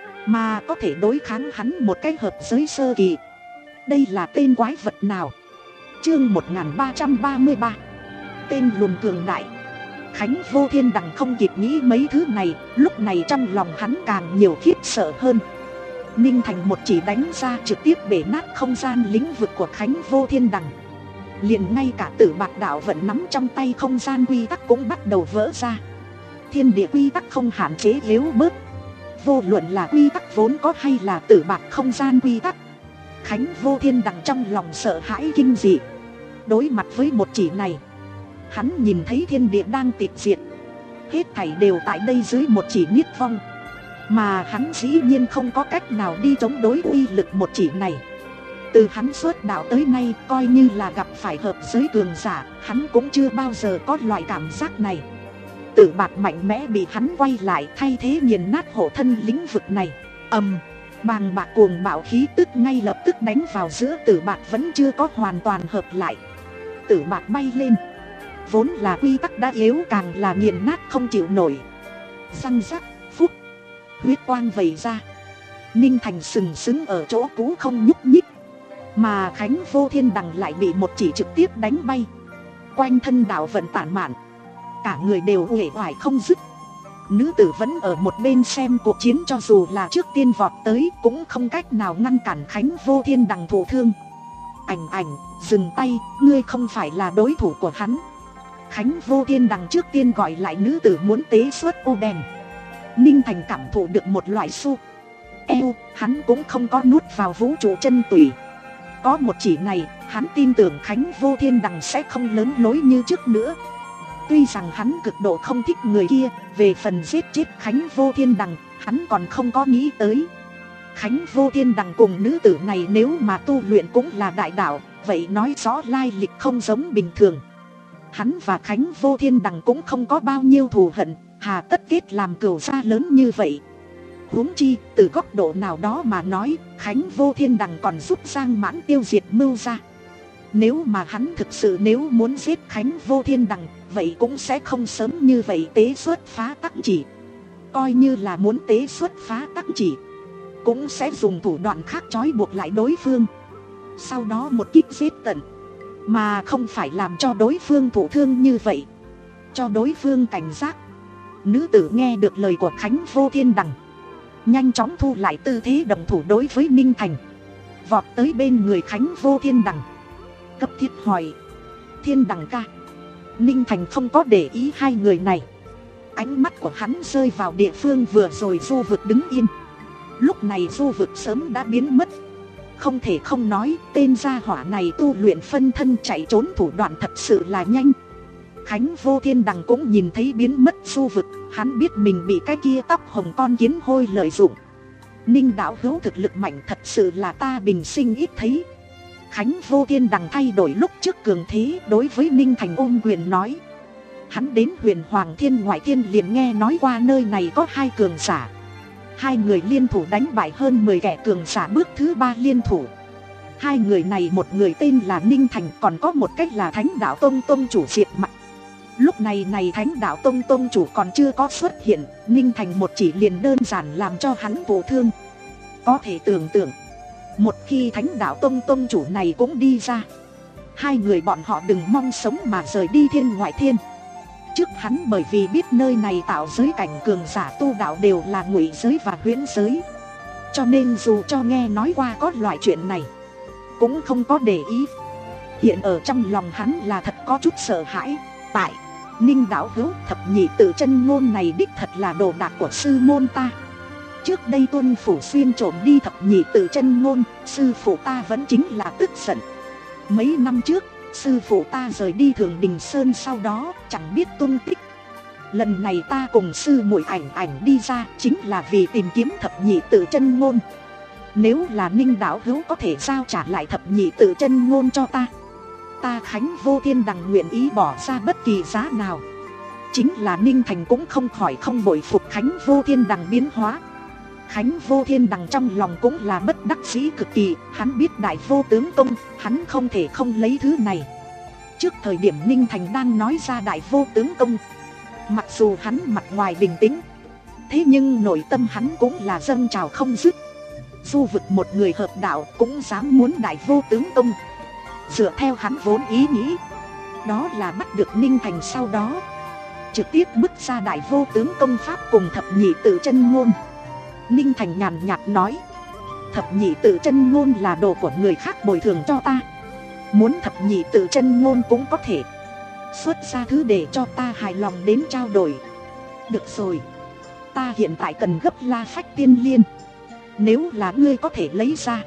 mà có thể đối kháng hắn một cái hợp giới sơ kỳ. Đây là tên quái vật nào? Chương một nghìn ba trăm ba mươi ba, tên lùn cường đại. Khánh Vô Thiên Đằng không kịp nghĩ mấy thứ này, lúc này trong lòng hắn càng nhiều khiếp sợ hơn. Ninh Thành một chỉ đánh ra trực tiếp bể nát không gian lĩnh vực của Khánh Vô Thiên Đằng. Liền ngay cả Tử Bạc đạo vận nắm trong tay không gian quy tắc cũng bắt đầu vỡ ra. Thiên địa quy tắc không hạn chế yếu bớt, vô luận là quy tắc vốn có hay là Tử Bạc không gian quy tắc. Khánh Vô Thiên Đằng trong lòng sợ hãi kinh dị. Đối mặt với một chỉ này, hắn nhìn thấy thiên địa đang tịch diệt, hết thảy đều tại đây dưới một chỉ niết vong. Mà hắn dĩ nhiên không có cách nào đi chống đối uy lực một chỉ này. Từ hắn xuất đạo tới nay, coi như là gặp phải hợp giới cường giả, hắn cũng chưa bao giờ có loại cảm giác này. Tử Bạc mạnh mẽ bị hắn quay lại, thay thế nghiền nát hộ thân lĩnh vực này. Ầm, bàng bạc cuồng bạo khí tức ngay lập tức đánh vào giữa Tử Bạc vẫn chưa có hoàn toàn hợp lại. Tử Bạc bay lên, vốn là quy tắc đã yếu càng là nghiền nát không chịu nổi. Răng rắc, phút, huyết quang vẩy ra. Ninh Thành sừng sững ở chỗ cũ không nhúc nhích, mà Khánh Vô Thiên Đằng lại bị một chỉ trực tiếp đánh bay. Quanh thân đạo vận tản mạn, cả người đều uể oải không dứt. Nữ tử vẫn ở một bên xem cuộc chiến, cho dù là trước tiên vọt tới cũng không cách nào ngăn cản Khánh Vô Thiên Đằng thụ thương. Ảnh ảnh, dừng tay, ngươi không phải là đối thủ của hắn. Khánh Vô Thiên Đằng trước tiên gọi lại nữ tử muốn tế xuất ô đèn. Ninh Thành cảm thụ được một loại su eo, hắn cũng không có nuốt vào vũ trụ chân tủy. Có một chỉ này, hắn tin tưởng Khánh Vô Thiên Đằng sẽ không lớn lối như trước nữa. Tuy rằng hắn cực độ không thích người kia, về phần giết chết Khánh Vô Thiên Đằng, hắn còn không có nghĩ tới. Khánh Vô Thiên Đằng cùng nữ tử này nếu mà tu luyện cũng là đại đạo, vậy nói rõ lai lịch không giống bình thường. Hắn và Khánh Vô Thiên Đằng cũng không có bao nhiêu thù hận, hà tất kết làm cừu gia lớn như vậy. Huống chi, từ góc độ nào đó mà nói, Khánh Vô Thiên Đằng còn giúp Giang Mãn tiêu diệt Mưu gia. Nếu mà hắn thực sự nếu muốn giết Khánh Vô Thiên Đằng, vậy cũng sẽ không sớm như vậy tế xuất phá tắc chỉ. Coi như là muốn tế xuất phá tắc chỉ, cũng sẽ dùng thủ đoạn khác trói buộc lại đối phương, sau đó một kích giết tận, mà không phải làm cho đối phương thụ thương như vậy, cho đối phương cảnh giác. Nữ tử nghe được lời của Khánh Vô Thiên Đằng, nhanh chóng thu lại tư thế đồng thủ đối với Ninh Thành, vọt tới bên người Khánh Vô Thiên Đằng, cấp thiết hỏi: Thiên Đằng ca. Ninh Thành không có để ý hai người này. Ánh mắt của hắn rơi vào địa phương vừa rồi Du Vực đứng yên. Lúc này Du Vực sớm đã biến mất. Không thể không nói, tên gia hỏa này tu luyện phân thân chạy trốn thủ đoạn thật sự là nhanh. Khánh Vô Thiên Đằng cũng nhìn thấy biến mất Du Vực. Hắn biết mình bị cái kia tóc hồng con kiến hôi lợi dụng. Ninh đạo hữu thực lực mạnh thật sự là ta bình sinh ít thấy. Khánh Vô Thiên Đằng thay đổi lúc trước cường thế, đối với Ninh Thành ôm quyền nói. Hắn đến Huyền Hoàng Thiên Ngoại Thiên liền nghe nói qua nơi này có hai cường giả. Hai người liên thủ đánh bại hơn mười kẻ cường giả bước thứ ba liên thủ. Hai người này một người tên là Ninh Thành, còn có một cách là Thánh Đạo Tông Tông chủ Diệp Mặc. Lúc này này Thánh Đạo Tông Tông chủ còn chưa có xuất hiện, Ninh Thành một chỉ liền đơn giản làm cho hắn thụ thương. Có thể tưởng tượng, một khi Thánh Đạo Tông Tông chủ này cũng đi ra, hai người bọn họ đừng mong sống mà rời đi Thiên Ngoại Thiên. Trước hắn bởi vì biết nơi này tạo giới cảnh cường giả tu đạo đều là ngụy giới và huyễn giới, cho nên dù cho nghe nói qua có loại chuyện này cũng không có để ý. Hiện ở trong lòng hắn là thật có chút sợ hãi. Tại Ninh đạo hữu, thập nhị tự chân ngôn này đích thật là đồ đạc của sư môn ta. Trước đây Tuân phủ xuyên trộm đi thập nhị tự chân ngôn, sư phụ ta vẫn chính là tức giận. Mấy năm trước sư phụ ta rời đi Thường Đình Sơn, sau đó chẳng biết tung tích. Lần này ta cùng sư muội Ảnh Ảnh đi ra chính là vì tìm kiếm thập nhị tự chân ngôn. Nếu là Ninh đạo hữu có thể giao trả lại thập nhị tự chân ngôn cho ta, ta Khánh Vô Thiên Đằng nguyện ý bỏ ra bất kỳ giá nào. Chính là Ninh Thành cũng không khỏi không bội phục Khánh Vô Thiên Đằng biến hóa. Khánh Vô Thiên Đằng trong lòng cũng là bất đắc dĩ cực kỳ. Hắn biết Đại Vô Tướng Công, hắn không thể không lấy thứ này. Trước thời điểm Ninh Thành đang nói ra Đại Vô Tướng Công, mặc dù hắn mặt ngoài bình tĩnh, thế nhưng nội tâm hắn cũng là dâng trào không dứt. Du Vực một người hợp đạo cũng dám muốn Đại Vô Tướng Công. Dựa theo hắn vốn ý nghĩ, đó là bắt được Ninh Thành, sau đó trực tiếp bứt ra Đại Vô Tướng Công pháp cùng thập nhị tự chân ngôn. Ninh Thành nhàn nhạt nói, thập nhị tự chân ngôn là đồ của người khác bồi thường cho ta, muốn thập nhị tự chân ngôn cũng có thể xuất ra thứ để cho ta hài lòng đến trao đổi. Được rồi, ta hiện tại cần gấp La Phách Tiên Liên. Nếu là ngươi có thể lấy ra,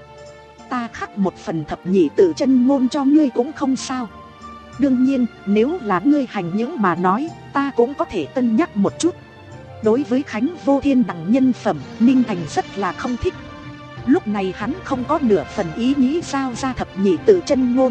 ta khắc một phần thập nhị tự chân ngôn cho ngươi cũng không sao. Đương nhiên, nếu là ngươi hành những mà nói, ta cũng có thể cân nhắc một chút. Đối với Khánh Vô Thiên Đằng nhân phẩm, Ninh Thành rất là không thích. Lúc này hắn không có nửa phần ý nghĩ giao ra thập nhị tự chân ngôn.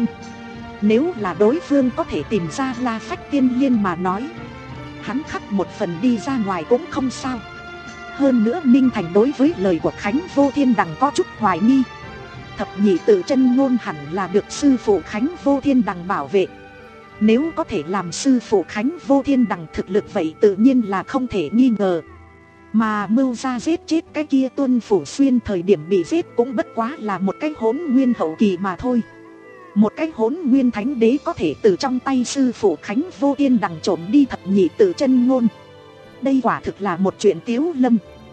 Nếu là đối phương có thể tìm ra La Phách Tiên Liên mà nói, hắn khắc một phần đi ra ngoài cũng không sao. Hơn nữa Ninh Thành đối với lời của Khánh Vô Thiên Đằng có chút hoài nghi. Thập nhị tự chân ngôn hẳn là được sư phụ Khánh Vô Thiên Đằng bảo vệ. Nếu có thể làm sư phụ Khánh Vô Thiên Đằng thực lực vậy tự nhiên là không thể nghi ngờ. Mà mưu ra giết chết cái kia Tuân phủ xuyên thời điểm bị giết cũng bất quá là một cái hỗn nguyên hậu kỳ mà thôi. Một cái hỗn nguyên thánh đế có thể từ trong tay sư phụ Khánh Vô Thiên Đằng trộm đi thập nhị tự chân ngôn, đây quả thực là một chuyện tiếu lâm.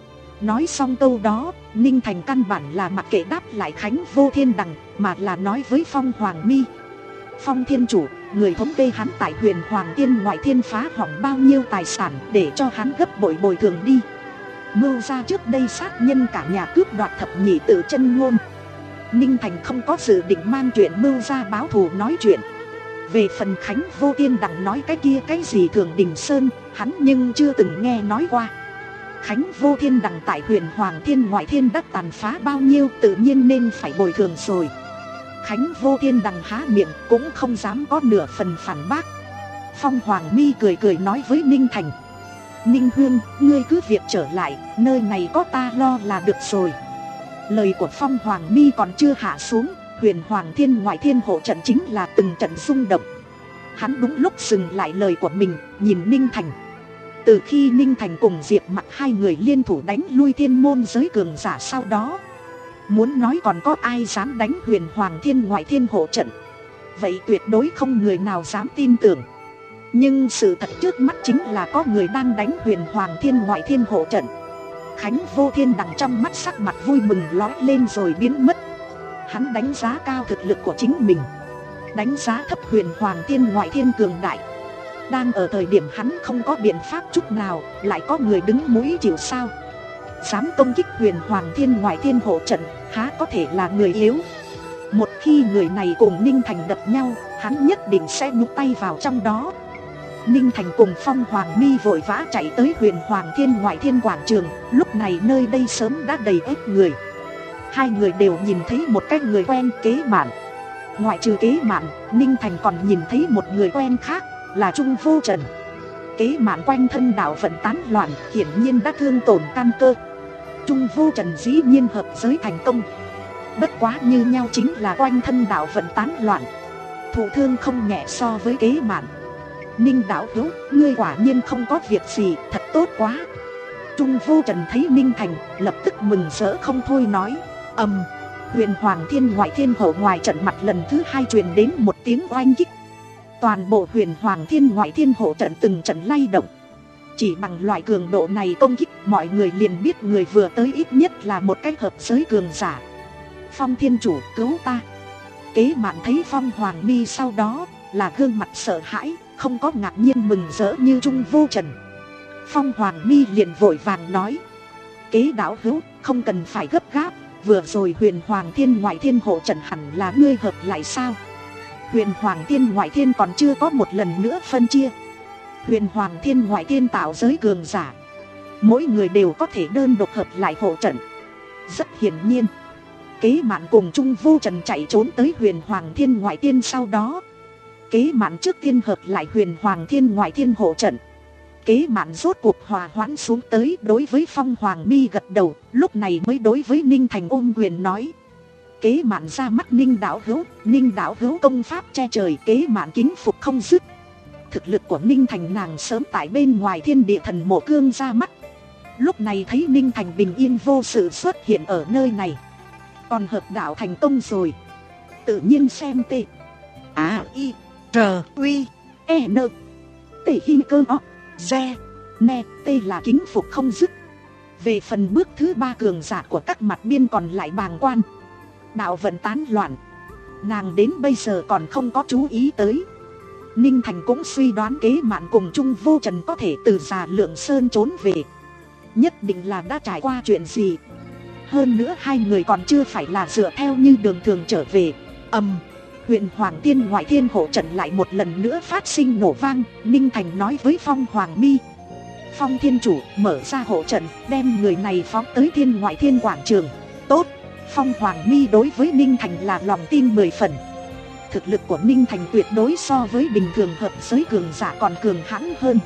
Nói xong câu đó, Ninh Thành căn bản là mặc kệ đáp lại Khánh Vô Thiên Đằng, mà là nói với Phong Hoàng Mi. Phong Thiên Chủ, người thống kê hắn tại Huyền Hoàng Thiên Ngoại Thiên phá hỏng bao nhiêu tài sản để cho hắn gấp bội bồi thường đi. Mưu ra trước đây sát nhân cả nhà, cướp đoạt thập nhị tự chân ngôn. Ninh Thành không có dự định mang chuyện mưu ra báo thù nói chuyện. Về phần Khánh Vô Thiên Đằng nói cái kia cái gì Thường Đình Sơn, hắn nhưng chưa từng nghe nói qua. Khánh Vô Thiên Đằng tại Huyền Hoàng Thiên Ngoại Thiên đất tàn phá bao nhiêu, tự nhiên nên phải bồi thường rồi. Khánh Vô Thiên Đằng há miệng cũng không dám có nửa phần phản bác. Phong Hoàng Mi cười cười nói với Ninh Thành, Ninh Huyên, ngươi cứ việc trở lại, nơi này có ta lo là được rồi. Lời của Phong Hoàng Mi còn chưa hạ xuống, Huyền Hoàng Thiên Ngoại Thiên hộ trận chính là từng trận rung động. Hắn đúng lúc dừng lại lời của mình, nhìn Ninh Thành. Từ khi Ninh Thành cùng Diệp Mặc hai người liên thủ đánh lui thiên môn giới cường giả sau đó, muốn nói còn có ai dám đánh Huyền Hoàng Thiên Ngoại Thiên hộ trận, vậy tuyệt đối không người nào dám tin tưởng. Nhưng sự thật trước mắt chính là có người đang đánh Huyền Hoàng Thiên Ngoại Thiên hộ trận. Khánh Vô Thiên Đằng trong mắt sắc mặt vui mừng lói lên rồi biến mất. Hắn đánh giá cao thực lực của chính mình. đánh giá thấp huyền hoàng thiên ngoại thiên cường đại. Đang ở thời điểm hắn không có biện pháp chút nào, lại có người đứng mũi chịu sao. Dám công kích huyền hoàng thiên ngoại thiên hộ trận, há có thể là người yếu. Một khi người này cùng Ninh Thành đập nhau, hắn nhất định sẽ nhúc tay vào trong đó. Ninh Thành cùng Phong Hoàng Mi vội vã chạy tới huyền hoàng thiên ngoại thiên quảng trường. Lúc này nơi đây sớm đã đầy ếp người. Hai người đều nhìn thấy một cái người quen, Kế Mạn. Ngoại trừ Kế Mạn, Ninh Thành còn nhìn thấy một người quen khác, là Trung Vô Trần. Kế Mạn quanh thân đạo vận tán loạn, hiển nhiên đã thương tổn căn cơ. Trung Vô Trần dĩ nhiên hợp giới thành công. Bất quá như nhau chính là quanh thân đạo vận tán loạn, thụ thương không nhẹ so với Kế Mạn. Ninh đạo hữu, ngươi quả nhiên không có việc gì, thật tốt quá. Trung Vô Trần thấy Ninh Thành, lập tức mừng rỡ không thôi nói. Ầm, huyền hoàng thiên ngoại thiên hậu ngoài trận mặt lần thứ hai truyền đến một tiếng oanh kích. Toàn bộ huyền hoàng thiên ngoại thiên hộ trận từng trận lay động. Chỉ bằng loại cường độ này công kích, mọi người liền biết người vừa tới ít nhất là một cái hợp giới cường giả. Phong thiên chủ, cứu ta. Kế Mạn thấy Phong Hoàng Mi sau đó là gương mặt sợ hãi, không có ngạc nhiên mừng rỡ như Trung Vô Trần. Phong Hoàng Mi liền vội vàng nói. Kế đạo hữu, không cần phải gấp gáp. Vừa rồi huyền hoàng thiên ngoại thiên hộ trận hẳn là ngươi hợp lại sao? Huyền hoàng thiên ngoại thiên còn chưa có một lần nữa phân chia. Huyền hoàng thiên ngoại thiên tạo giới cường giả, mỗi người đều có thể đơn độc hợp lại hộ trận. Rất hiển nhiên, Kế Mạn cùng Trung Vô Trần chạy trốn tới huyền hoàng thiên ngoại thiên sau đó. Kế Mạn trước tiên hợp lại huyền hoàng thiên ngoại thiên hộ trận. Kế Mạn rốt cuộc hòa hoãn xuống tới, đối với Phong Hoàng Mi gật đầu, lúc này mới đối với Ninh Thành ôm quyền nói. Kế Mạn ra mắt Ninh đạo hữu, Ninh đạo hữu công pháp che trời, Kế Mạn kính phục không dứt. Thực lực của Ninh Thành nàng sớm tại bên ngoài thiên địa thần mộ cương ra mắt. Lúc này thấy Ninh Thành bình yên vô sự xuất hiện ở nơi này, còn hợp đạo thành công rồi, tự nhiên xem tê a i r uy e n tê hi cơ o xe nè tê là kính phục không dứt. Về phần bước thứ ba cường giả của các mặt biên còn lại bàng quan, đạo vận tán loạn, nàng đến bây giờ còn không có chú ý tới. Ninh Thành cũng suy đoán Kế Mạn cùng Trung Vô Trần có thể từ Già Lượng Sơn trốn về, nhất định là đã trải qua chuyện gì. Hơn nữa hai người còn chưa phải là dựa theo như đường thường trở về. Ầm, huyền hoàng thiên ngoại thiên hộ trận lại một lần nữa phát sinh nổ vang. Ninh Thành nói với Phong Hoàng Mi. Phong thiên chủ, mở ra hộ trận, đem người này phóng tới thiên ngoại thiên quảng trường. Tốt. Phong Hoàng Mi đối với Ninh Thành là lòng tin mười phần. Thực lực của Ninh Thành tuyệt đối so với bình thường hợp giới cường giả còn cường hãn hơn.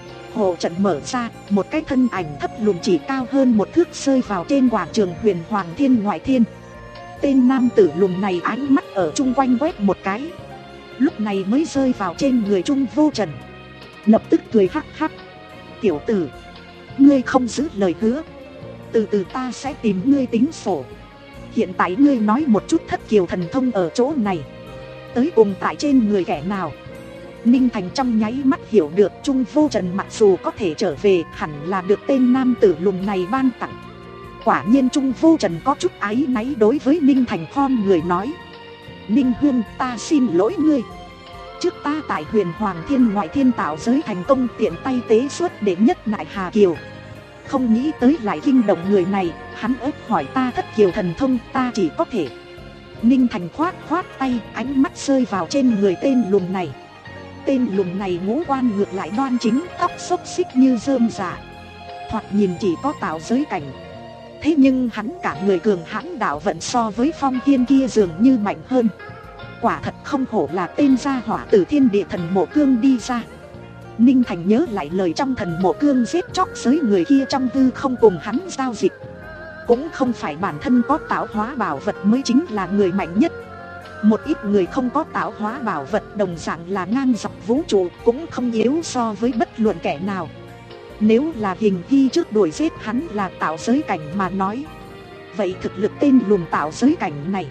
Hộ trận mở ra, một cái thân ảnh thấp lùn chỉ cao hơn một thước rơi vào trên quảng trường huyền hoàng thiên ngoại thiên. Tên nam tử lùn này ánh mắt ở chung quanh quét một cái, lúc này mới rơi vào trên người Trung Vô Trần. Lập tức cười hắc hắc. Tiểu tử, ngươi không giữ lời hứa, từ từ ta sẽ tìm ngươi tính sổ. Hiện tại ngươi nói một chút thất kiều thần thông ở chỗ này, tới cùng tại trên người kẻ nào? Ninh Thành trong nháy mắt hiểu được Trung Vô Trần mặc dù có thể trở về, hẳn là được tên nam tử lùn này ban tặng. Quả nhiên Trung Vô Trần có chút áy náy đối với Ninh Thành khom người nói. Ninh huynh, ta xin lỗi ngươi. Trước ta tại huyền hoàng thiên ngoại thiên tạo giới thành công, tiện tay tế xuất để nhất nại Hà Kiều. Không nghĩ tới lại kinh động người này, hắn ép hỏi ta thất kiều thần thông, ta chỉ có thể. Ninh Thành khoát khoát tay, ánh mắt rơi vào trên người tên lùn này. Tên lùn này ngũ quan ngược lại đoan chính, tóc xốc xích như rơm rạ, thoạt nhìn chỉ có tạo giới cảnh. Thế nhưng hắn cả người cường hãn đạo vận so với Phong Thiên kia dường như mạnh hơn. Quả thật không hổ là tên gia hỏa từ thiên địa thần mộ cương đi ra. Ninh Thành nhớ lại lời trong thần mộ cương giết chóc giới người kia trong hư không cùng hắn giao dịch. Cũng không phải bản thân có tạo hóa bảo vật mới chính là người mạnh nhất. Một ít người không có tạo hóa bảo vật đồng dạng là ngang dọc vũ trụ, cũng không yếu so với bất luận kẻ nào. Nếu là Hình Hy trước đuổi giết hắn là tạo giới cảnh mà nói, vậy thực lực tên lùn tạo giới cảnh này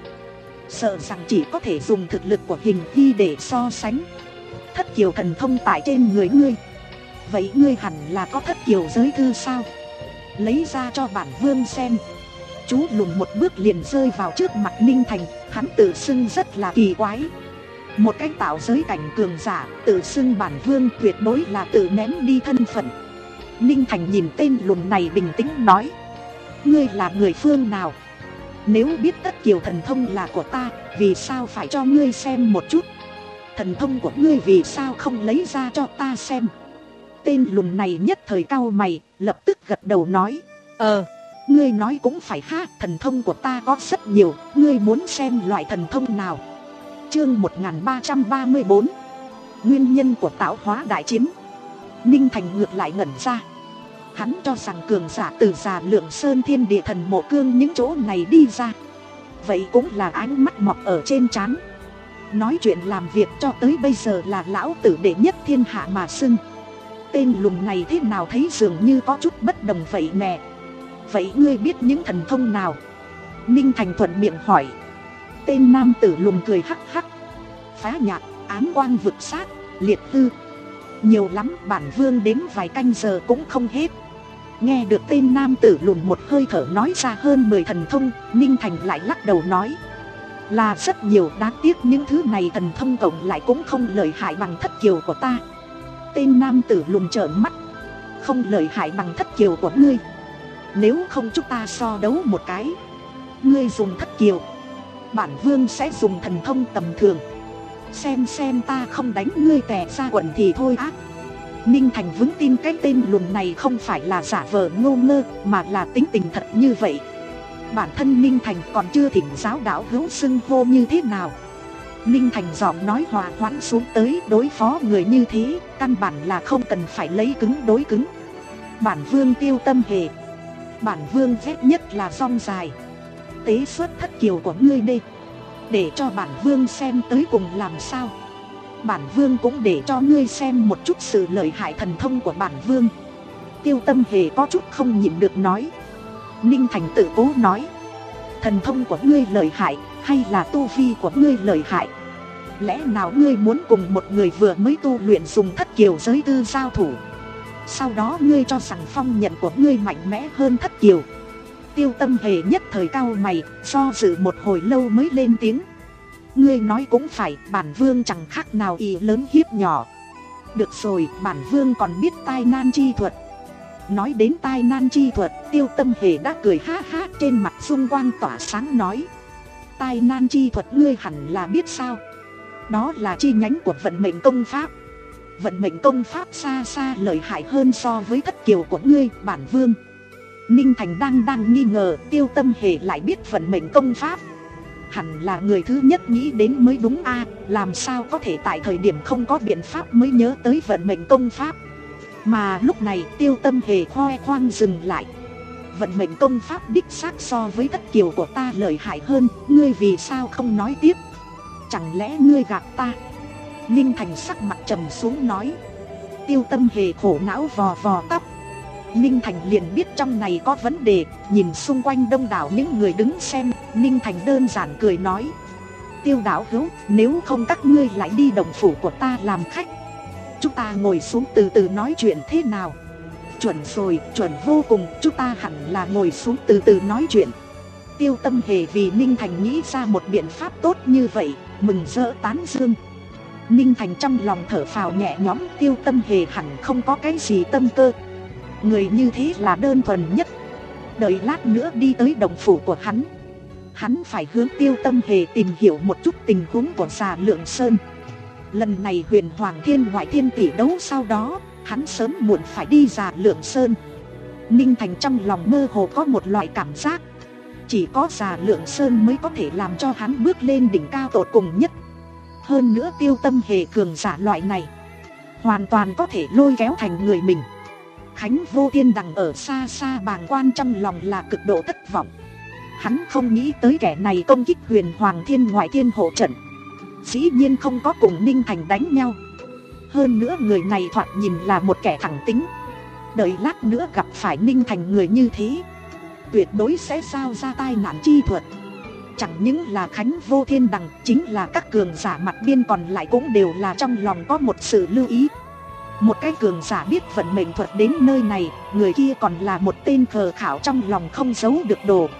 sợ rằng chỉ có thể dùng thực lực của Hình Hy để so sánh. Thất kiều thần thông tại trên người ngươi, vậy ngươi hẳn là có thất kiều giới thư sao? Lấy ra cho bản vương xem. Chú lùn một bước liền rơi vào trước mặt Ninh Thành, hắn tự xưng rất là kỳ quái. Một cái tạo giới cảnh cường giả, tự xưng bản vương, tuyệt đối là tự ném đi thân phận. Ninh Thành nhìn tên lùn này bình tĩnh nói: ngươi là người phương nào? Nếu biết Tất Kiều thần thông là của ta, vì sao phải cho ngươi xem một chút? Thần thông của ngươi vì sao không lấy ra cho ta xem? Tên lùn này nhất thời cau mày, lập tức gật đầu nói: Ờ, ngươi nói cũng phải ha, thần thông của ta có rất nhiều, ngươi muốn xem loại thần thông nào? Chương một nghìn ba trăm ba mươi bốn. Nguyên nhân của tạo hóa đại chiến. Ninh Thành ngược lại ngẩn ra. Hắn cho rằng cường giả từ Già Lượng Sơn Thiên Địa Thần Mộ Cương những chỗ này đi ra, vậy cũng là ánh mắt mọc ở trên trán. Nói chuyện làm việc cho tới bây giờ là lão tử đệ nhất thiên hạ mà xưng. Tên lùn này thế nào thấy dường như có chút bất đồng vậy nè. Vậy ngươi biết những thần thông nào? Ninh Thành thuận miệng hỏi. Tên nam tử lùn cười hắc hắc. Phá nhạc, ám quang vực sát, liệt hư. Nhiều lắm, bản vương đếm vài canh giờ cũng không hết. Nghe được tên nam tử lùn một hơi thở nói ra hơn mười thần thông, Ninh Thành lại lắc đầu nói: là rất nhiều, đáng tiếc những thứ này thần thông cộng lại cũng không lợi hại bằng Thất Kiều của ta. Tên nam tử lùn trợn mắt. Không lợi hại bằng Thất Kiều của ngươi? Nếu không chúng ta so đấu một cái. Ngươi dùng Thất Kiều, bản vương sẽ dùng thần thông tầm thường. Xem xem ta không đánh ngươi tè ra quần thì thôi á. Ninh Thành vững tin cái tên lùn này không phải là giả vờ ngô ngơ, mà là tính tình thật như vậy. Bản thân Ninh Thành còn chưa thỉnh giáo đạo hữu xưng hô như thế nào. Ninh Thành giọng nói hòa hoãn xuống tới, đối phó người như thế, căn bản là không cần phải lấy cứng đối cứng. Bản vương Tiêu Tâm Hề. Bản vương ghét nhất là rong dài. Tế xuất Thất Kiều của ngươi đây, để cho bản vương xem tới cùng làm sao. Bản vương cũng để cho ngươi xem một chút sự lợi hại thần thông của bản vương. Tiêu Tâm Hề có chút không nhịn được nói. Ninh Thành tự cố nói: thần thông của ngươi lợi hại, hay là tu vi của ngươi lợi hại? Lẽ nào ngươi muốn cùng một người vừa mới tu luyện dùng Thất Kiều giới tư giao thủ, sau đó ngươi cho rằng phong nhận của ngươi mạnh mẽ hơn Thất Kiều? Tiêu Tâm Hề nhất thời cau mày, do dự một hồi lâu mới lên tiếng: ngươi nói cũng phải, bản vương chẳng khác nào ỷ lớn hiếp nhỏ. Được rồi, bản vương còn biết tai nan chi thuật. Nói đến tai nan chi thuật, Tiêu Tâm Hề đã cười ha ha, trên mặt dung quang tỏa sáng nói: tai nan chi thuật ngươi hẳn là biết sao? Đó là chi nhánh của vận mệnh công pháp. Vận mệnh công pháp xa xa lợi hại hơn so với Thất Kiều của ngươi, bản vương. Ninh Thành đang đang nghi ngờ Tiêu Tâm Hề lại biết vận mệnh công pháp. Hẳn là người thứ nhất nghĩ đến mới đúng a, à, làm sao có thể tại thời điểm không có biện pháp mới nhớ tới vận mệnh công pháp. Mà lúc này Tiêu Tâm Hề khoe khoang dừng lại. Vận mệnh công pháp đích xác so với Thất Kiều của ta lợi hại hơn, ngươi vì sao không nói tiếp? Chẳng lẽ ngươi gạt ta? Ninh Thành sắc mặt trầm xuống nói. Tiêu Tâm Hề khổ não vò vò tóc. Ninh Thành liền biết trong này có vấn đề, nhìn xung quanh đông đảo những người đứng xem, Ninh Thành đơn giản cười nói: Tiêu đạo hữu, nếu không các ngươi lại đi đồng phủ của ta làm khách. Chúng ta ngồi xuống từ từ nói chuyện thế nào? Chuẩn rồi, chuẩn vô cùng, chúng ta hẳn là ngồi xuống từ từ nói chuyện. Tiêu Tâm Hề vì Ninh Thành nghĩ ra một biện pháp tốt như vậy, mừng rỡ tán dương. Ninh Thành trong lòng thở phào nhẹ nhõm, Tiêu Tâm Hề hẳn không có cái gì tâm cơ. Người như thế là đơn thuần nhất. Đợi lát nữa đi tới đồng phủ của hắn, hắn phải hướng Tiêu Tâm Hề tìm hiểu một chút tình huống của Già Lượng Sơn. Lần này Huyền Hoàng Thiên ngoại thiên tỷ đấu sau đó, hắn sớm muộn phải đi Già Lượng Sơn. Ninh Thành trong lòng mơ hồ có một loại cảm giác, chỉ có Già Lượng Sơn mới có thể làm cho hắn bước lên đỉnh cao tột cùng nhất. Hơn nữa Tiêu Tâm Hề cường giả loại này, hoàn toàn có thể lôi kéo thành người mình. Khánh Vô Thiên Đằng ở xa xa bàng quan trong lòng là cực độ thất vọng. Hắn không nghĩ tới kẻ này công kích Huyền Hoàng Thiên ngoại thiên hộ trận, dĩ nhiên không có cùng Ninh Thành đánh nhau. Hơn nữa người này thoạt nhìn là một kẻ thẳng tính. Đợi lát nữa gặp phải Ninh Thành người như thế, tuyệt đối sẽ giao ra tai nạn chi thuật. Chẳng những là Khánh Vô Thiên Đằng, chính là các cường giả mặt biên còn lại cũng đều là trong lòng có một sự lưu ý. Một cái cường giả biết vận mệnh thuật đến nơi này, người kia còn là một tên khờ khảo trong lòng không giấu được đồ.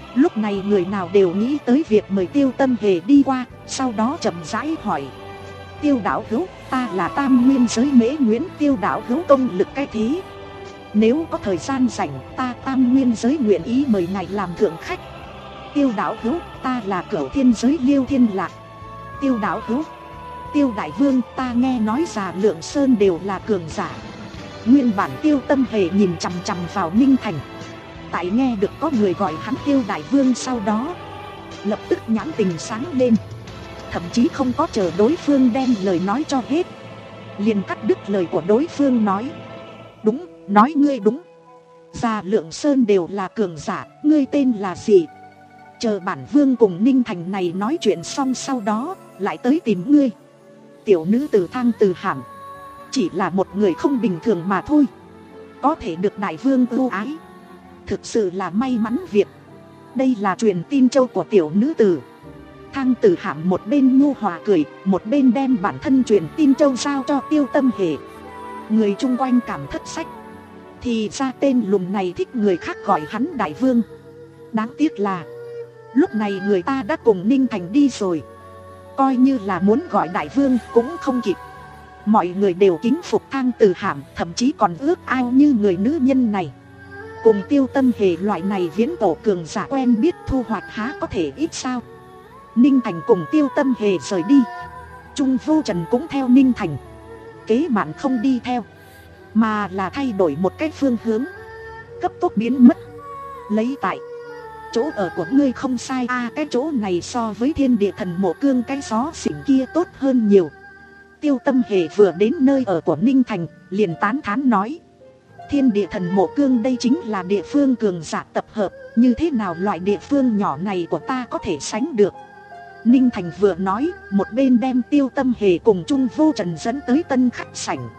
Lúc này người nào đều nghĩ tới việc mời Tiêu Tâm Hề đi qua, sau đó chậm rãi hỏi. Tiêu đạo hữu, ta là Tam Nguyên giới Mễ Nguyễn. Tiêu đạo hữu công lực cái thế, nếu có thời gian rảnh, ta Tam Nguyên giới nguyện ý mời ngài làm thượng khách. Tiêu đạo hữu, ta là Cửu Thiên giới Liêu Thiên Lạc. Tiêu đạo hữu, Tiêu đại vương, ta nghe nói Già Lượng Sơn đều là cường giả. Nguyên bản Tiêu Tâm Hề nhìn chằm chằm vào Ninh Thành, tại nghe được có người gọi hắn Tiêu đại vương sau đó, lập tức nhãn tình sáng lên. Thậm chí không có chờ đối phương đem lời nói cho hết, liền cắt đứt lời của đối phương nói. Đúng, nói ngươi đúng. Già Lượng Sơn đều là cường giả, ngươi tên là gì? Chờ bản vương cùng Ninh Thành này nói chuyện xong sau đó, lại tới tìm ngươi. Tiểu nữ từ Thang Từ Hàm, chỉ là một người không bình thường mà thôi. Có thể được đại vương ưu ái, thực sự là may mắn việc. Đây là truyền tin châu của tiểu nữ tử. Thang Từ Hàm một bên nhu hòa cười, một bên đem bản thân truyền tin châu giao cho Tiêu Tâm Hề. Người chung quanh cảm thất sách. Thì ra tên lùn này thích người khác gọi hắn đại vương. Đáng tiếc là lúc này người ta đã cùng Ninh Thành đi rồi, coi như là muốn gọi đại vương cũng không kịp. Mọi người đều kính phục Thang Từ Hàm, thậm chí còn ước ao như người nữ nhân này. Cùng Tiêu Tâm Hề loại này viễn cổ cường giả quen biết thu hoạch há có thể ít sao. Ninh Thành cùng Tiêu Tâm Hề rời đi, Trung Vô Trần cũng theo Ninh Thành. Kế Mạn không đi theo, mà là thay đổi một cái phương hướng, cấp tốc biến mất. Lấy tại chỗ ở của ngươi không sai a, à, cái chỗ này so với Thiên Địa Thần Mộ Cương cái xó xỉnh kia tốt hơn nhiều. Tiêu Tâm Hề vừa đến nơi ở của Ninh Thành, liền tán thán nói. Thiên Địa Thần Mộ Cương đây chính là địa phương cường giả tập hợp, như thế nào loại địa phương nhỏ này của ta có thể sánh được. Ninh Thành vừa nói, một bên đem Tiêu Tâm Hề cùng Trung Vô Trần dẫn tới tân khách sảnh.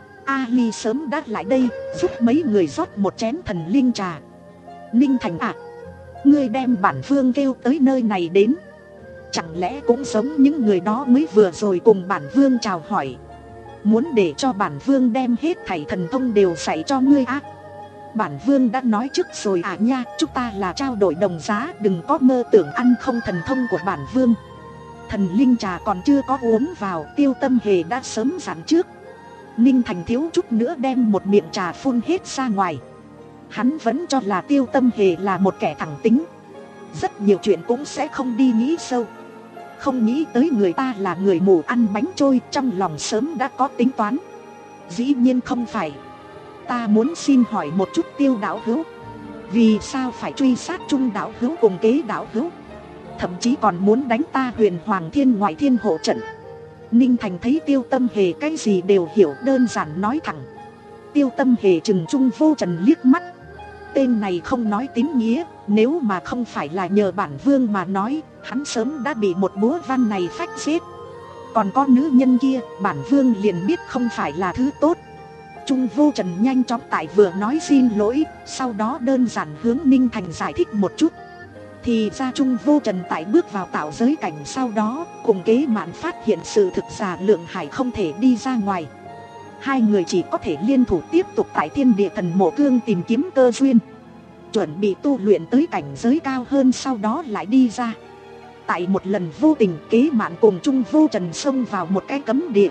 Ali sớm đã lại đây, giúp mấy người rót một chén thần linh trà. Ninh Thành à, ngươi đem bản vương kêu tới nơi này đến, chẳng lẽ cũng giống những người đó mới vừa rồi cùng bản vương chào hỏi, muốn để cho bản vương đem hết thảy thần thông đều dạy cho ngươi á? À? Bản vương đã nói trước rồi à nha, chúng ta là trao đổi đồng giá, đừng có mơ tưởng ăn không thần thông của bản vương. Thần linh trà còn chưa có uống vào, Tiêu Tâm Hề đã sớm dặn trước. Ninh Thành thiếu chút nữa đem một miệng trà phun hết ra ngoài. Hắn vẫn cho là Tiêu Tâm Hề là một kẻ thẳng tính, rất nhiều chuyện cũng sẽ không đi nghĩ sâu. Không nghĩ tới người ta là người mù ăn bánh trôi, trong lòng sớm đã có tính toán. Dĩ nhiên không phải. Ta muốn xin hỏi một chút Tiêu đạo hữu, vì sao phải truy sát Trung đạo hữu cùng Kế đạo hữu, thậm chí còn muốn đánh ta Huyền Hoàng Thiên Ngoại Thiên hộ trận? Ninh Thành thấy Tiêu Tâm Hề cái gì đều hiểu, đơn giản nói thẳng. Tiêu Tâm Hề trừng Trung Vô Trần liếc mắt. Tên này không nói tín nghĩa, nếu mà không phải là nhờ bản vương mà nói, hắn sớm đã bị một búa văn này phách giết. Còn có nữ nhân kia, bản vương liền biết không phải là thứ tốt. Trung Vô Trần nhanh chóng tại vừa nói xin lỗi, sau đó đơn giản hướng Ninh Thành giải thích một chút. Thì ra Trung Vô Trần tại bước vào tạo giới cảnh sau đó, cùng Kế Mạn phát hiện sự thực Già Lượng Hải không thể đi ra ngoài. Hai người chỉ có thể liên thủ tiếp tục tại Thiên Địa Thần Mộ Cương tìm kiếm cơ duyên, chuẩn bị tu luyện tới cảnh giới cao hơn, sau đó lại đi ra. Tại một lần vô tình, Kế Mạn cùng Trung Vô Trần xông vào một cái cấm địa.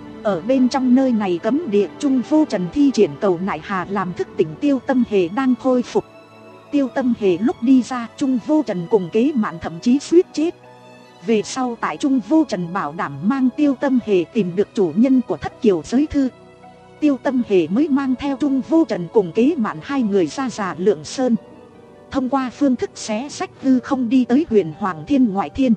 Ở bên trong nơi này cấm địa, Trung Vô Trần thi triển cầu nại hà làm thức tỉnh Tiêu Tâm Hề đang khôi phục. Tiêu Tâm Hề lúc đi ra, Trung Vô Trần cùng Kế Mạn thậm chí suýt chết. Về sau tại Trung Vô Trần bảo đảm mang Tiêu Tâm Hề tìm được chủ nhân của Thất Kiều giới thư, Tiêu Tâm Hề mới mang theo Trung Vô Trần cùng Kế Mạn hai người ra Già Lượng Sơn. Thông qua phương thức xé sách hư không đi tới Huyền Hoàng Thiên Ngoại Thiên.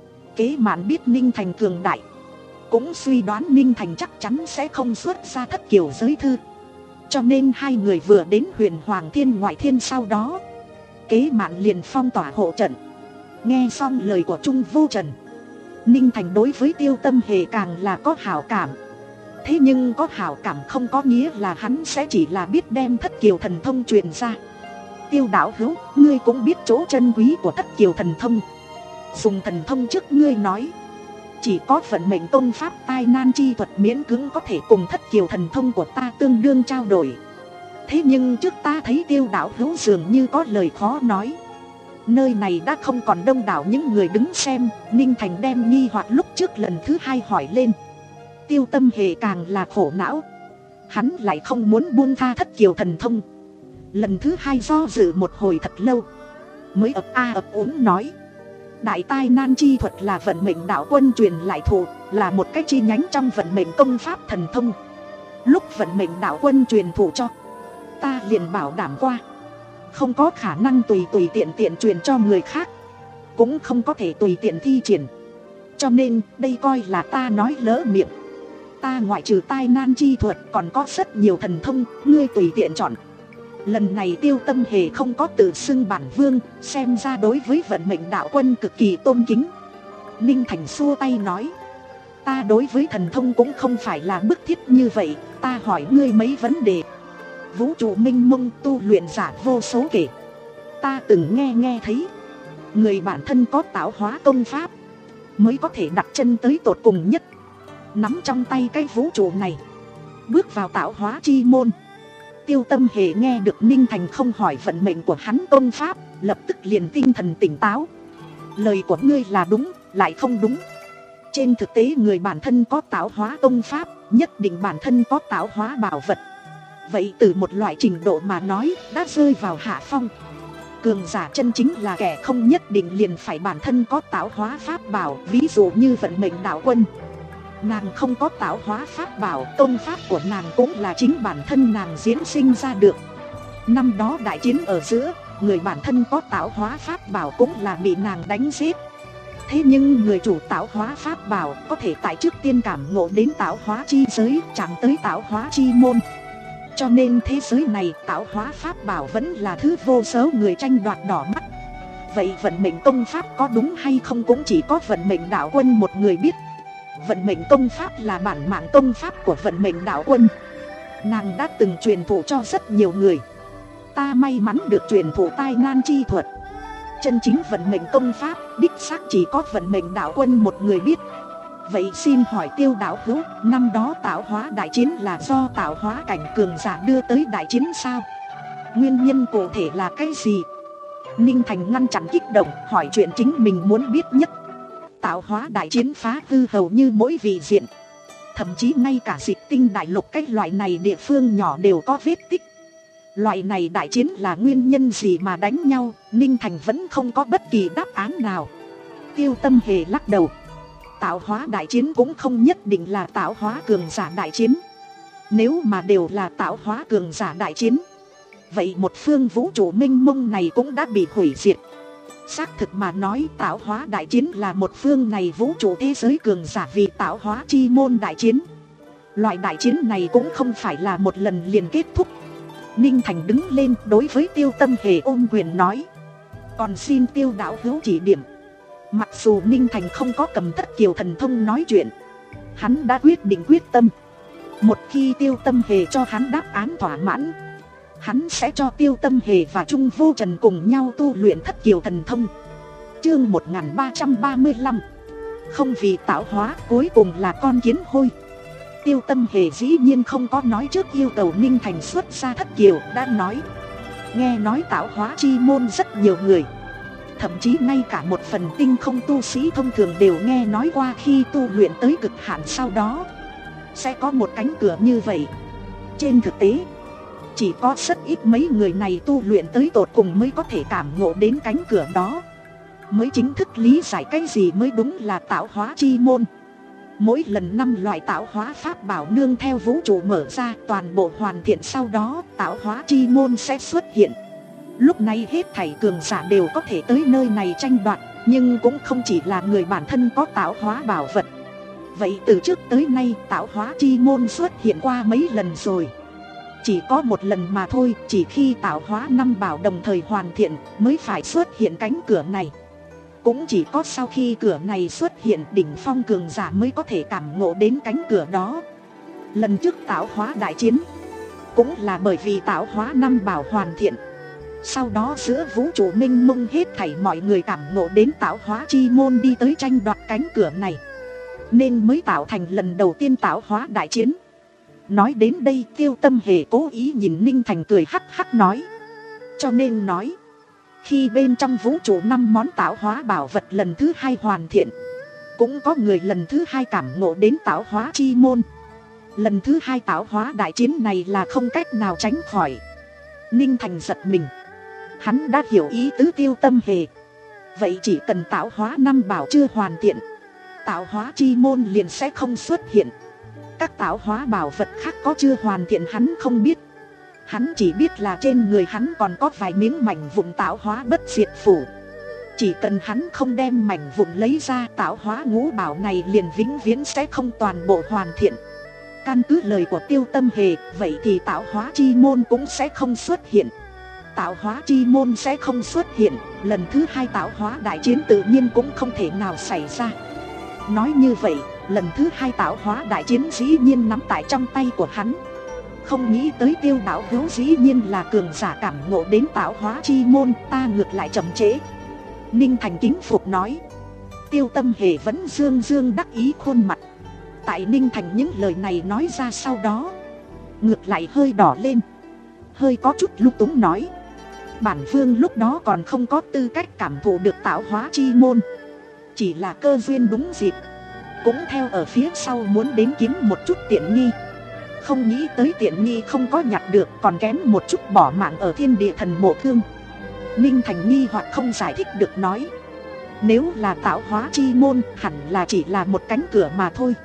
Kế Mạn biết Ninh Thành cường đại, cũng suy đoán Ninh Thành chắc chắn sẽ không xuất ra Thất Kiều giới thư, cho nên hai người vừa đến Huyền Hoàng Thiên Ngoại Thiên sau đó, Kế Mạn liền phong tỏa hộ trận. Nghe xong lời của Trung Vô Trần, Ninh Thành đối với Tiêu Tâm Hề càng là có hảo cảm. Thế nhưng có hảo cảm không có nghĩa là hắn sẽ chỉ là biết đem Thất Kiều thần thông truyền ra. Tiêu đạo hữu, ngươi cũng biết chỗ chân quý của Thất Kiều thần thông. Dùng thần thông trước ngươi nói, chỉ có vận mệnh tôn pháp tai nan chi thuật miễn cưỡng có thể cùng Thất Kiều thần thông của ta tương đương trao đổi. Thế nhưng trước ta thấy Tiêu đạo hữu dường như có lời khó nói. Nơi này đã không còn đông đảo những người đứng xem. Ninh Thành đem nghi hoặc lúc trước lần thứ hai hỏi lên. Tiêu Tâm Hề càng là khổ não. Hắn lại không muốn buông tha Thất Kiều thần thông. Lần thứ hai do dự một hồi thật lâu, mới ấp a ấp úng nói. Đại tai nan chi thuật là vận mệnh đạo quân truyền lại thụ, là một cái chi nhánh trong vận mệnh công pháp thần thông. Lúc vận mệnh đạo quân truyền thụ cho, ta liền bảo đảm qua, không có khả năng tùy tùy tiện tiện truyền cho người khác, cũng không có thể tùy tiện thi triển. Cho nên đây coi là ta nói lỡ miệng. Ta ngoại trừ tai nan chi thuật còn có rất nhiều thần thông, ngươi tùy tiện chọn. Lần này Tiêu Tâm Hề không có tự xưng bản vương, xem ra đối với vận mệnh đạo quân cực kỳ tôn kính. Ninh Thành xua tay nói. Ta đối với thần thông cũng không phải là bức thiết như vậy, ta hỏi ngươi mấy vấn đề. Vũ trụ minh mông tu luyện giả vô số kể. Ta từng nghe nghe thấy, người bản thân có tạo hóa công pháp mới có thể đặt chân tới tột cùng nhất, nắm trong tay cái vũ trụ này, bước vào tạo hóa chi môn. Tiêu Tâm Hề nghe được Ninh Thành không hỏi vận mệnh của hắn công pháp, lập tức liền tinh thần tỉnh táo. Lời của ngươi là đúng, lại không đúng. Trên thực tế người bản thân có tạo hóa công pháp, nhất định bản thân có tạo hóa bảo vật. Vậy từ một loại trình độ mà nói, đã rơi vào hạ phong. Cường giả chân chính là kẻ không nhất định liền phải bản thân có tạo hóa pháp bảo. Ví dụ như vận mệnh đạo quân, nàng không có tạo hóa pháp bảo, công pháp của nàng cũng là chính bản thân nàng diễn sinh ra được. Năm đó đại chiến ở giữa, người bản thân có tạo hóa pháp bảo cũng là bị nàng đánh giết. Thế nhưng người chủ tạo hóa pháp bảo có thể tại trước tiên cảm ngộ đến tạo hóa chi giới, chẳng tới tạo hóa chi môn. Cho nên thế giới này tạo hóa pháp bảo vẫn là thứ vô số người tranh đoạt đỏ mắt. Vậy vận mệnh công pháp có đúng hay không cũng chỉ có vận mệnh đạo quân một người biết. Vận mệnh công pháp là bản mạng công pháp của vận mệnh đạo quân. Nàng đã từng truyền thụ cho rất nhiều người. Ta may mắn được truyền thụ tai nan chi thuật. Chân chính vận mệnh công pháp đích xác chỉ có vận mệnh đạo quân một người biết. Vậy xin hỏi Tiêu đạo hữu, năm đó tạo hóa đại chiến là do tạo hóa cảnh cường giả đưa tới đại chiến sao? Nguyên nhân cụ thể là cái gì? Ninh Thành ngăn chặn kích động, hỏi chuyện chính mình muốn biết nhất. Tạo hóa đại chiến phá hư hầu như mỗi vị diện. Thậm chí ngay cả Dịch Tinh đại lục cái loại này địa phương nhỏ đều có vết tích. Loại này đại chiến là nguyên nhân gì mà đánh nhau? Ninh Thành vẫn không có bất kỳ đáp án nào. Tiêu Tâm Hề lắc đầu. Tạo hóa đại chiến cũng không nhất định là tạo hóa cường giả đại chiến. Nếu mà đều là tạo hóa cường giả đại chiến, vậy một phương vũ trụ minh mông này cũng đã bị hủy diệt. Xác thực mà nói, tạo hóa đại chiến là một phương này vũ trụ thế giới cường giả vì tạo hóa chi môn đại chiến. Loại đại chiến này cũng không phải là một lần liền kết thúc. Ninh Thành đứng lên đối với Tiêu Tâm Hề ôm quyền nói. Còn xin Tiêu đạo hữu chỉ điểm. Mặc dù Ninh Thành không có cầm Thất Kiều thần thông nói chuyện, hắn đã quyết định quyết tâm. Một khi Tiêu Tâm Hề cho hắn đáp án thỏa mãn, hắn sẽ cho Tiêu Tâm Hề và Trung Vô Trần cùng nhau tu luyện Thất Kiều thần thông. Chương một nghìn ba trăm ba mươi lăm. Không vì tạo hóa, cuối cùng là con kiến hôi. Tiêu Tâm Hề dĩ nhiên không có nói trước yêu cầu Ninh Thành xuất ra Thất Kiều, đã nói. Nghe nói tạo hóa chi môn rất nhiều người, thậm chí ngay cả một phần tinh không tu sĩ thông thường đều nghe nói qua khi tu luyện tới cực hạn sau đó sẽ có một cánh cửa như vậy. Trên thực tế, chỉ có rất ít mấy người này tu luyện tới tột cùng mới có thể cảm ngộ đến cánh cửa đó, mới chính thức lý giải cái gì mới đúng là tạo hóa chi môn. Mỗi lần năm loại tạo hóa pháp bảo nương theo vũ trụ mở ra toàn bộ hoàn thiện sau đó, tạo hóa chi môn sẽ xuất hiện. Lúc này hết thảy cường giả đều có thể tới nơi này tranh đoạt, nhưng cũng không chỉ là người bản thân có tạo hóa bảo vật. Vậy từ trước tới nay tạo hóa chi môn xuất hiện qua mấy lần rồi? Chỉ có một lần mà thôi, chỉ khi tạo hóa năm bảo đồng thời hoàn thiện mới phải xuất hiện cánh cửa này. Cũng chỉ có sau khi cửa này xuất hiện, đỉnh phong cường giả mới có thể cảm ngộ đến cánh cửa đó. Lần trước tạo hóa đại chiến cũng là bởi vì tạo hóa năm bảo hoàn thiện. Sau đó giữa vũ trụ minh mông hết thảy mọi người cảm ngộ đến tạo hóa chi môn đi tới tranh đoạt cánh cửa này, nên mới tạo thành lần đầu tiên tạo hóa đại chiến. Nói đến đây Tiêu Tâm Hề cố ý nhìn Ninh Thành cười hắc hắc nói. Cho nên nói, Khi bên trong vũ trụ năm món tạo hóa bảo vật lần thứ hai hoàn thiện, cũng có người lần thứ hai cảm ngộ đến tạo hóa chi môn. Lần thứ hai tạo hóa đại chiến này là không cách nào tránh khỏi. Ninh Thành giật mình. Hắn đã hiểu ý tứ Tiêu Tâm Hề. Vậy chỉ cần tạo hóa năm bảo chưa hoàn thiện, tạo hóa chi môn liền sẽ không xuất hiện. Các tạo hóa bảo vật khác có chưa hoàn thiện hắn không biết. Hắn chỉ biết là trên người hắn còn có vài miếng mảnh vụn tạo hóa bất diệt phủ. Chỉ cần hắn không đem mảnh vụn lấy ra, tạo hóa ngũ bảo này liền vĩnh viễn sẽ không toàn bộ hoàn thiện. Căn cứ lời của Tiêu Tâm Hề, vậy thì tạo hóa chi môn cũng sẽ không xuất hiện. Tạo hóa chi môn sẽ không xuất hiện, lần thứ hai tạo hóa đại chiến tự nhiên cũng không thể nào xảy ra. Nói như vậy, lần thứ hai tạo hóa đại chiến dĩ nhiên nắm tại trong tay của hắn. Không nghĩ tới Tiêu đạo hữu dĩ nhiên là cường giả cảm ngộ đến tạo hóa chi môn, ta ngược lại chậm trễ. Ninh Thành kính phục nói. Tiêu Tâm Hề vẫn dương dương đắc ý khuôn mặt. Tại Ninh Thành những lời này nói ra sau đó, ngược lại hơi đỏ lên, hơi có chút lung túng nói. Bản vương lúc đó còn không có tư cách cảm thụ được tạo hóa chi môn, chỉ là cơ duyên đúng dịp, cũng theo ở phía sau muốn đến kiếm một chút tiện nghi. Không nghĩ tới tiện nghi không có nhặt được, còn kém một chút bỏ mạng ở Thiên Địa Thần Mộ Thương. Ninh Thành nghi hoặc không giải thích được nói. Nếu là tạo hóa chi môn, hẳn là chỉ là một cánh cửa mà thôi.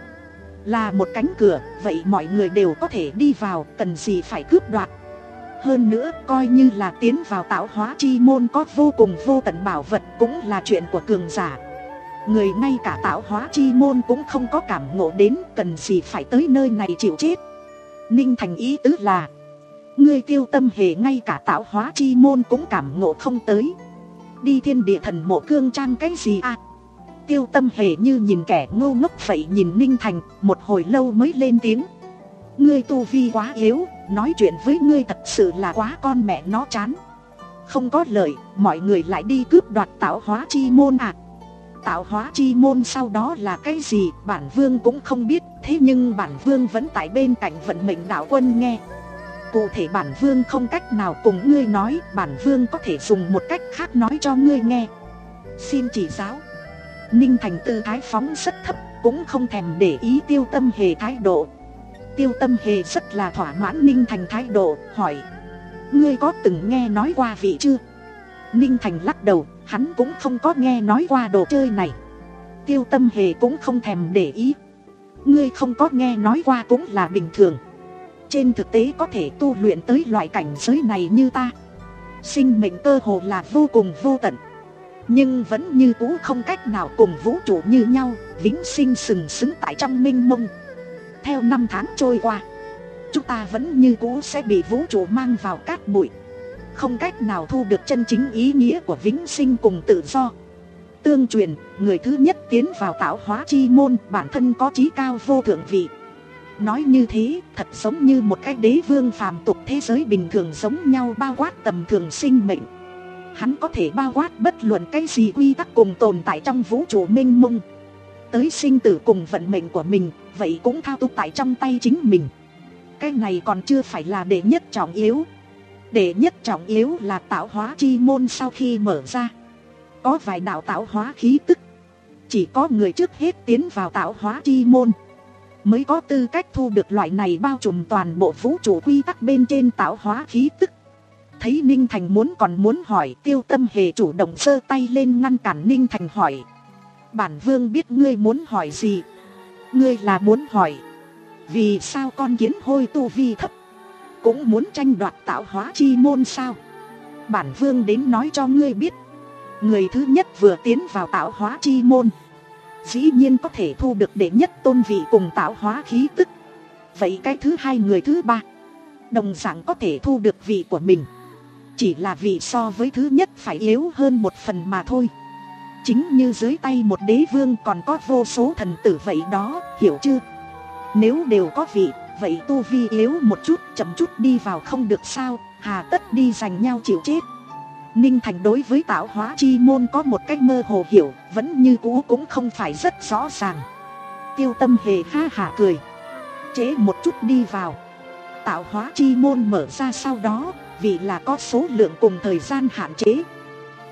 Là một cánh cửa, vậy mọi người đều có thể đi vào, cần gì phải cướp đoạt. Hơn nữa, coi như là tiến vào tạo hóa chi môn có vô cùng vô tận bảo vật cũng là chuyện của cường giả. Người ngay cả tạo hóa chi môn cũng không có cảm ngộ đến, cần gì phải tới nơi này chịu chết. Ninh Thành ý tứ là, ngươi Tiêu Tâm Hề ngay cả tạo hóa chi môn cũng cảm ngộ không tới, đi Thiên Địa Thần Mộ Cương trang cái gì à? Tiêu Tâm Hề như nhìn kẻ ngô ngốc vậy nhìn Ninh Thành, một hồi lâu mới lên tiếng. Ngươi tu vi quá yếu, nói chuyện với ngươi thật sự là quá con mẹ nó chán. Không có lợi, mọi người lại đi cướp đoạt tạo hóa chi môn à? Tạo hóa chi môn sau đó là cái gì, bản vương cũng không biết. Thế nhưng bản vương vẫn tại bên cạnh vận mệnh đạo quân nghe. Cụ thể bản vương không cách nào cùng ngươi nói, bản vương có thể dùng một cách khác nói cho ngươi nghe. Xin chỉ giáo. Ninh Thành tư thái phóng rất thấp, cũng không thèm để ý Tiêu Tâm Hề thái độ. Tiêu Tâm Hề rất là thỏa mãn Ninh Thành thái độ, hỏi. Ngươi có từng nghe nói qua vị chưa? Ninh Thành lắc đầu, hắn cũng không có nghe nói qua đồ chơi này. Tiêu Tâm Hề cũng không thèm để ý. Ngươi không có nghe nói qua cũng là bình thường. Trên thực tế có thể tu luyện tới loại cảnh giới này như ta, sinh mệnh cơ hồ là vô cùng vô tận, nhưng vẫn như cũ không cách nào cùng vũ trụ như nhau, vĩnh sinh sừng sững tại trong mênh mông. Theo năm tháng trôi qua, chúng ta vẫn như cũ sẽ bị vũ trụ mang vào cát bụi, không cách nào thu được chân chính ý nghĩa của vĩnh sinh cùng tự do. Tương truyền, người thứ nhất tiến vào tạo hóa chi môn bản thân có chí cao vô thượng vị. Nói như thế, thật giống như một cái đế vương phàm tục thế giới bình thường giống nhau, bao quát tầm thường sinh mệnh. Hắn có thể bao quát bất luận cái gì quy tắc cùng tồn tại trong vũ trụ mênh mông. Tới sinh tử cùng vận mệnh của mình, vậy cũng thao túng tại trong tay chính mình. Cái này còn chưa phải là đệ nhất trọng yếu. Đệ nhất trọng yếu là tạo hóa chi môn sau khi mở ra, có vài đạo tạo hóa khí tức. Chỉ có người trước hết tiến vào tạo hóa chi môn mới có tư cách thu được loại này bao trùm toàn bộ vũ trụ quy tắc bên trên tạo hóa khí tức. Thấy Ninh Thành muốn còn muốn hỏi, Tiêu Tâm Hề chủ động giơ tay lên ngăn cản Ninh Thành hỏi. Bản vương biết ngươi muốn hỏi gì. Ngươi là muốn hỏi vì sao con kiến hôi tu vi thấp cũng muốn tranh đoạt tạo hóa chi môn sao? Bản vương đến nói cho ngươi biết, người thứ nhất vừa tiến vào tạo hóa chi môn dĩ nhiên có thể thu được đệ nhất tôn vị cùng tạo hóa khí tức. Vậy cái thứ hai, người thứ ba đồng dạng có thể thu được vị của mình, chỉ là vị so với thứ nhất phải yếu hơn một phần mà thôi. Chính như dưới tay một đế vương còn có vô số thần tử vậy đó, hiểu chưa? Nếu đều có vị, vậy tu vi yếu một chút, chậm chút đi vào không được sao, hà tất đi giành nhau chịu chết. Ninh Thành đối với tạo hóa chi môn có một cách mơ hồ hiểu, vẫn như cũ cũng không phải rất rõ ràng. Tiêu Tâm Hề ha hả cười. Chế một chút đi vào. Tạo hóa chi môn mở ra sau đó, vì là có số lượng cùng thời gian hạn chế,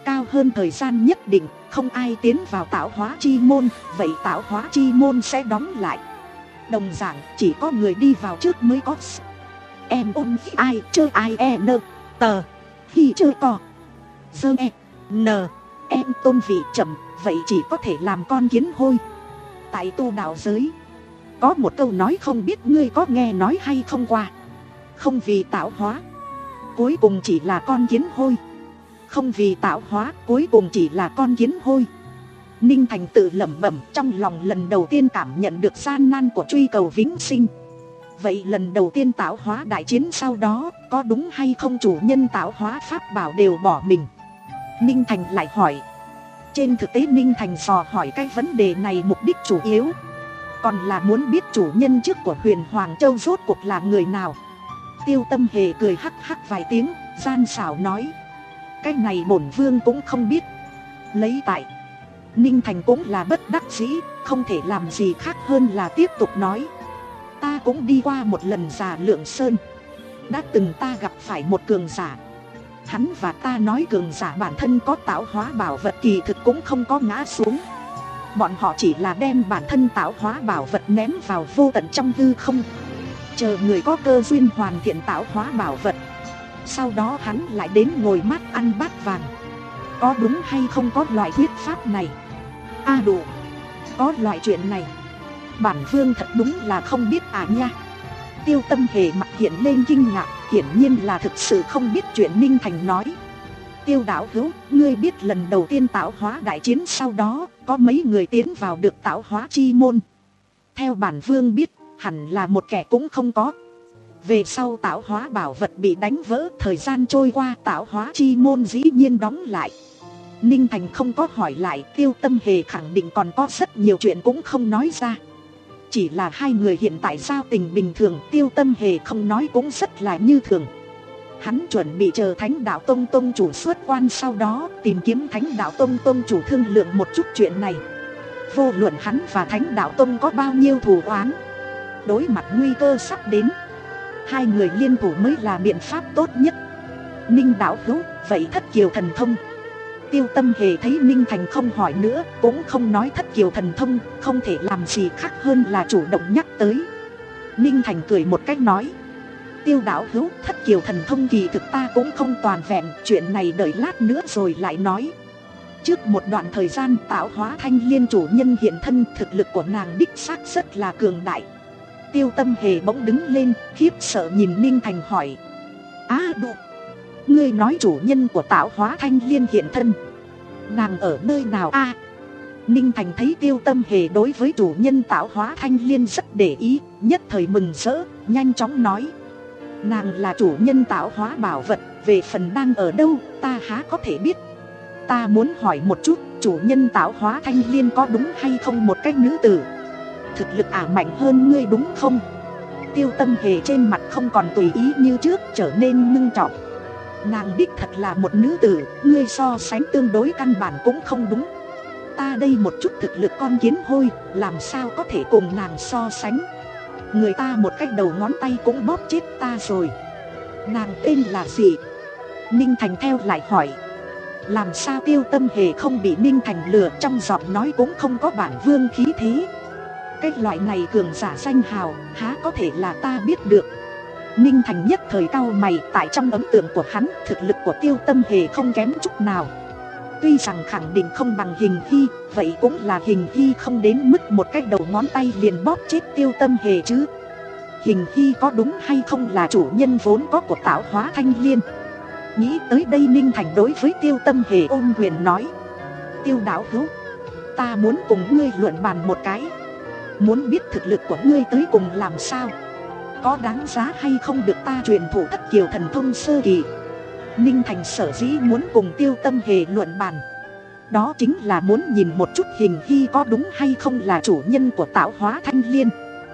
cao hơn thời gian nhất định, không ai tiến vào tạo hóa chi môn, vậy tạo hóa chi môn sẽ đóng lại. Đồng dạng chỉ có người đi vào trước mới có s. Em ôn khi ai chơi ai e nơ tờ khi chơi cò dơ e nờ em tôn vị chậm, vậy chỉ có thể làm con kiến hôi. Tại tu đạo giới có một câu nói không biết ngươi có nghe nói hay không qua: không vì tạo hóa cuối cùng chỉ là con kiến hôi. Không vì tạo hóa cuối cùng chỉ là con kiến hôi. Ninh Thành tự lẩm bẩm trong lòng, lần đầu tiên cảm nhận được gian nan của truy cầu vĩnh sinh. Vậy lần đầu tiên tạo hóa đại chiến sau đó, có đúng hay không chủ nhân tạo hóa pháp bảo đều bỏ mình? Ninh Thành lại hỏi. Trên thực tế Ninh Thành dò hỏi cái vấn đề này mục đích chủ yếu còn là muốn biết chủ nhân trước của Huyền Hoàng Châu rốt cuộc là người nào. Tiêu Tâm Hề cười hắc hắc vài tiếng, gian xảo nói: cái này bổn vương cũng không biết. Lấy tại Ninh Thành cũng là bất đắc dĩ, không thể làm gì khác hơn là tiếp tục nói: ta cũng đi qua một lần Già Lượng Sơn, đã từng ta gặp phải một cường giả. Hắn và ta nói cường giả bản thân có tạo hóa bảo vật, kỳ thực cũng không có ngã xuống. Bọn họ chỉ là đem bản thân tạo hóa bảo vật ném vào vô tận trong hư không, chờ người có cơ duyên hoàn thiện tạo hóa bảo vật. Sau đó hắn lại đến ngồi mát ăn bát vàng. Có đúng hay không có loại thuyết pháp này? A à đủ, có loại chuyện này. Bản vương thật đúng là không biết à nha. Tiêu Tâm Hề mặt hiện lên kinh ngạc, hiển nhiên là thực sự không biết chuyện Ninh Thành nói. Tiêu đạo hữu, ngươi biết lần đầu tiên tạo hóa đại chiến sau đó có mấy người tiến vào được tạo hóa chi môn? Theo bản vương biết, hẳn là một kẻ cũng không có. Về sau tạo hóa bảo vật bị đánh vỡ, thời gian trôi qua tạo hóa chi môn dĩ nhiên đóng lại. Ninh Thành không có hỏi lại, Tiêu Tâm Hề khẳng định còn có rất nhiều chuyện cũng không nói ra. Chỉ là hai người hiện tại giao tình bình thường, Tiêu Tâm Hề không nói cũng rất là như thường. Hắn chuẩn bị chờ Thánh Đạo Tông Tông chủ xuất quan, sau đó tìm kiếm Thánh Đạo Tông Tông chủ thương lượng một chút chuyện này. Vô luận hắn và Thánh Đạo Tông có bao nhiêu thù oán, đối mặt nguy cơ sắp đến, hai người liên thủ mới là biện pháp tốt nhất. Ninh đạo hữu, vậy Thất Kiều Thần Thông? Tiêu Tâm Hề thấy Ninh Thành không hỏi nữa, cũng không nói Thất Kiều Thần Thông, không thể làm gì khác hơn là chủ động nhắc tới. Ninh Thành cười một cách nói: Tiêu đạo hữu, Thất Kiều Thần Thông kỳ thực ta cũng không toàn vẹn, chuyện này đợi lát nữa rồi lại nói. Trước một đoạn thời gian tạo hóa Thanh Liên chủ nhân hiện thân, thực lực của nàng đích xác rất là cường đại. Tiêu Tâm Hề bỗng đứng lên, khiếp sợ nhìn Ninh Thành hỏi: Á à, đủ, ngươi nói chủ nhân của tạo hóa Thanh Liên hiện thân, nàng ở nơi nào a? À, Ninh Thành thấy Tiêu Tâm Hề đối với chủ nhân tạo hóa Thanh Liên rất để ý, nhất thời mừng rỡ, nhanh chóng nói: nàng là chủ nhân tạo hóa bảo vật, về phần đang ở đâu ta há có thể biết. Ta muốn hỏi một chút, chủ nhân tạo hóa Thanh Liên có đúng hay không một cái nữ tử? Thực lực ả mạnh hơn ngươi đúng không? Tiêu Tâm Hề trên mặt không còn tùy ý như trước, trở nên ngưng trọng. Nàng đích thật là một nữ tử, ngươi so sánh tương đối căn bản cũng không đúng. Ta đây một chút thực lực con kiến hôi, làm sao có thể cùng nàng so sánh. Người ta một cái đầu ngón tay cũng bóp chết ta rồi. Nàng tên là gì? Ninh Thành theo lại hỏi. Làm sao Tiêu Tâm Hề không bị Ninh Thành lừa, trong giọng nói cũng không có bản vương khí thế. Cái loại này cường giả danh hào, há có thể là ta biết được. Ninh Thành nhất thời cau mày, tại trong ấn tượng của hắn, thực lực của Tiêu Tâm Hề không kém chút nào. Tuy rằng khẳng định không bằng Hình Hy, vậy cũng là Hình Hy không đến mức một cái đầu ngón tay liền bóp chết Tiêu Tâm Hề chứ. Hình Hy có đúng hay không là chủ nhân vốn có của tạo hóa Thanh Liên? Nghĩ tới đây Ninh Thành đối với Tiêu Tâm Hề ôm quyền nói: Tiêu đạo hữu, ta muốn cùng ngươi luận bàn một cái. Muốn biết thực lực của ngươi tới cùng làm sao, có đáng giá hay không được ta truyền thụ Thất Kiều Thần Thông sơ kỳ. Ninh Thành sở dĩ muốn cùng Tiêu Tâm Hề luận bàn, đó chính là muốn nhìn một chút Hình Hy có đúng hay không là chủ nhân của tạo hóa Thanh Liên.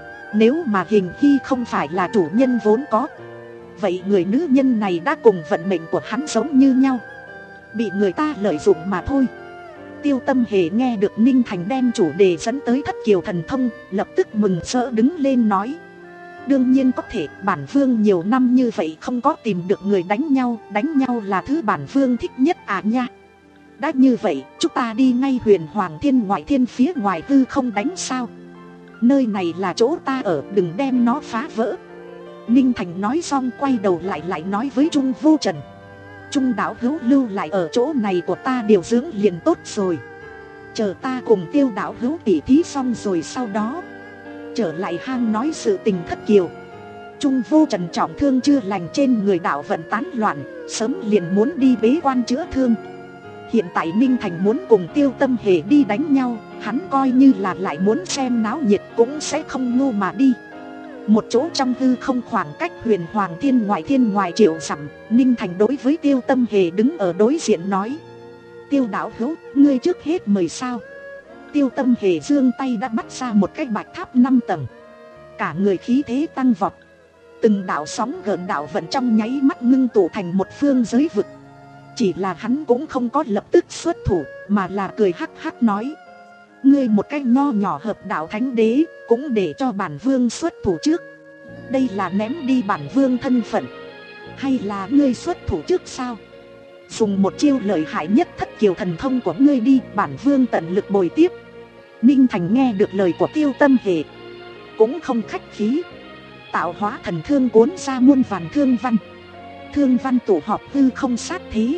Nếu mà Hình Hy không phải là chủ nhân vốn có, vậy người nữ nhân này đã cùng vận mệnh của hắn giống như nhau, bị người ta lợi dụng mà thôi. Tiêu Tâm Hề nghe được Ninh Thành đem chủ đề dẫn tới Thất Kiều Thần Thông, lập tức mừng rỡ đứng lên nói: đương nhiên có thể, bản vương nhiều năm như vậy không có tìm được người đánh nhau, đánh nhau là thứ bản vương thích nhất à nha. Đã như vậy, chúng ta đi ngay huyền Hoàng Thiên ngoại thiên phía ngoài hư không đánh sao? Nơi này là chỗ ta ở, đừng đem nó phá vỡ. Ninh Thành nói xong quay đầu lại lại nói với Trung Vô Trần. Trung đạo hữu lưu lại ở chỗ này của ta điều dưỡng liền tốt rồi. Chờ ta cùng Tiêu đạo hữu tỉ thí xong rồi sau đó trở lại hang nói sự tình thất kiều. Trung Vô Trần trọng thương chưa lành trên người đạo vận tán loạn, sớm liền muốn đi bế quan chữa thương. Hiện tại Ninh Thành muốn cùng Tiêu Tâm Hề đi đánh nhau, hắn coi như là lại muốn xem náo nhiệt cũng sẽ không ngu mà đi. Một chỗ trong hư không khoảng cách huyền Hoàng Thiên ngoại thiên ngoài triệu dặm, Ninh Thành đối với Tiêu Tâm Hề đứng ở đối diện nói. Tiêu đạo hữu, ngươi trước hết mời sao? Tiêu Tâm Hề giương tay đã bắt ra một cái bạch tháp năm tầng. Cả người khí thế tăng vọt. Từng đạo sóng gợn đạo vận trong nháy mắt ngưng tụ thành một phương giới vực. Chỉ là hắn cũng không có lập tức xuất thủ, mà là cười hắc hắc nói. Ngươi một cái nho nhỏ hợp đạo thánh đế, cũng để cho bản vương xuất thủ trước. Đây là ném đi bản vương thân phận, hay là ngươi xuất thủ trước sao? Dùng một chiêu lợi hại nhất thất kiều thần thông của ngươi đi, bản vương tận lực bồi tiếp. Ninh Thành nghe được lời của Tiêu Tâm Hề cũng không khách khí. Tạo hóa thần thương cuốn ra muôn vàn thương văn. Thương văn tụ họp hư không sát thế,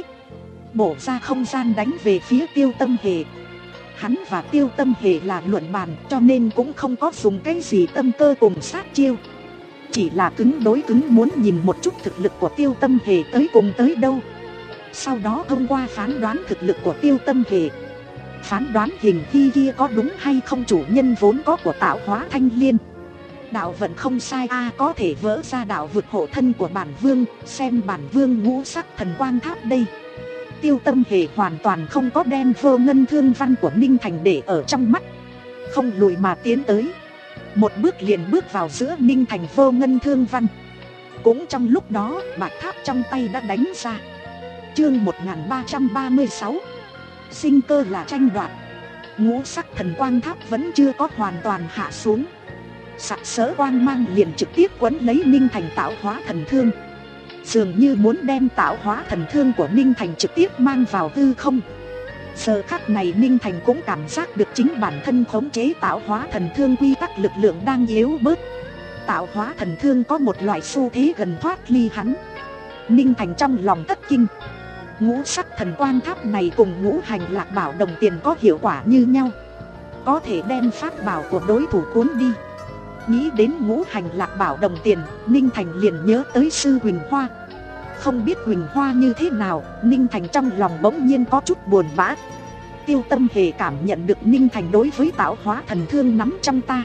bổ ra không gian đánh về phía Tiêu Tâm Hề. Hắn và Tiêu Tâm Hề là luận bàn, cho nên cũng không có dùng cái gì tâm cơ cùng sát chiêu. Chỉ là cứng đối cứng muốn nhìn một chút thực lực của Tiêu Tâm Hề tới cùng tới đâu. Sau đó thông qua phán đoán thực lực của Tiêu Tâm Hề, phán đoán hình thi kia có đúng hay không chủ nhân vốn có của tạo hóa thanh liên. Đạo vận không sai a, à, có thể vỡ ra đạo vực hộ thân của bản vương, xem bản vương ngũ sắc thần quang tháp đây. Tiêu Tâm Hề hoàn toàn không có đem vô ngân thương văn của Ninh Thành để ở trong mắt, không lùi mà tiến tới, một bước liền bước vào giữa Ninh Thành vô ngân thương văn. Cũng trong lúc đó, bạch tháp trong tay đã đánh ra. Chương một nghìn ba trăm ba mươi sáu, sinh cơ là tranh đoạt. Ngũ sắc thần quang tháp vẫn chưa có hoàn toàn hạ xuống, sặc sỡ quang mang liền trực tiếp quấn lấy Ninh Thành tạo hóa thần thương, dường như muốn đem tạo hóa thần thương của Ninh Thành trực tiếp mang vào hư không. Giờ khắc này Ninh Thành cũng cảm giác được chính bản thân khống chế tạo hóa thần thương quy tắc lực lượng đang yếu bớt. Tạo hóa thần thương có một loại xu thế gần thoát ly hắn. Ninh Thành trong lòng thất kinh. Ngũ sắc thần quang tháp này cùng ngũ hành lạc bảo đồng tiền có hiệu quả như nhau, có thể đem pháp bảo của đối thủ cuốn đi. Nghĩ đến ngũ hành lạc bảo đồng tiền, Ninh Thành liền nhớ tới sư Huỳnh Hoa. Không biết Huỳnh Hoa như thế nào, Ninh Thành trong lòng bỗng nhiên có chút buồn bã. Tiêu Tâm Hề cảm nhận được Ninh Thành đối với tạo hóa thần thương nắm trong ta,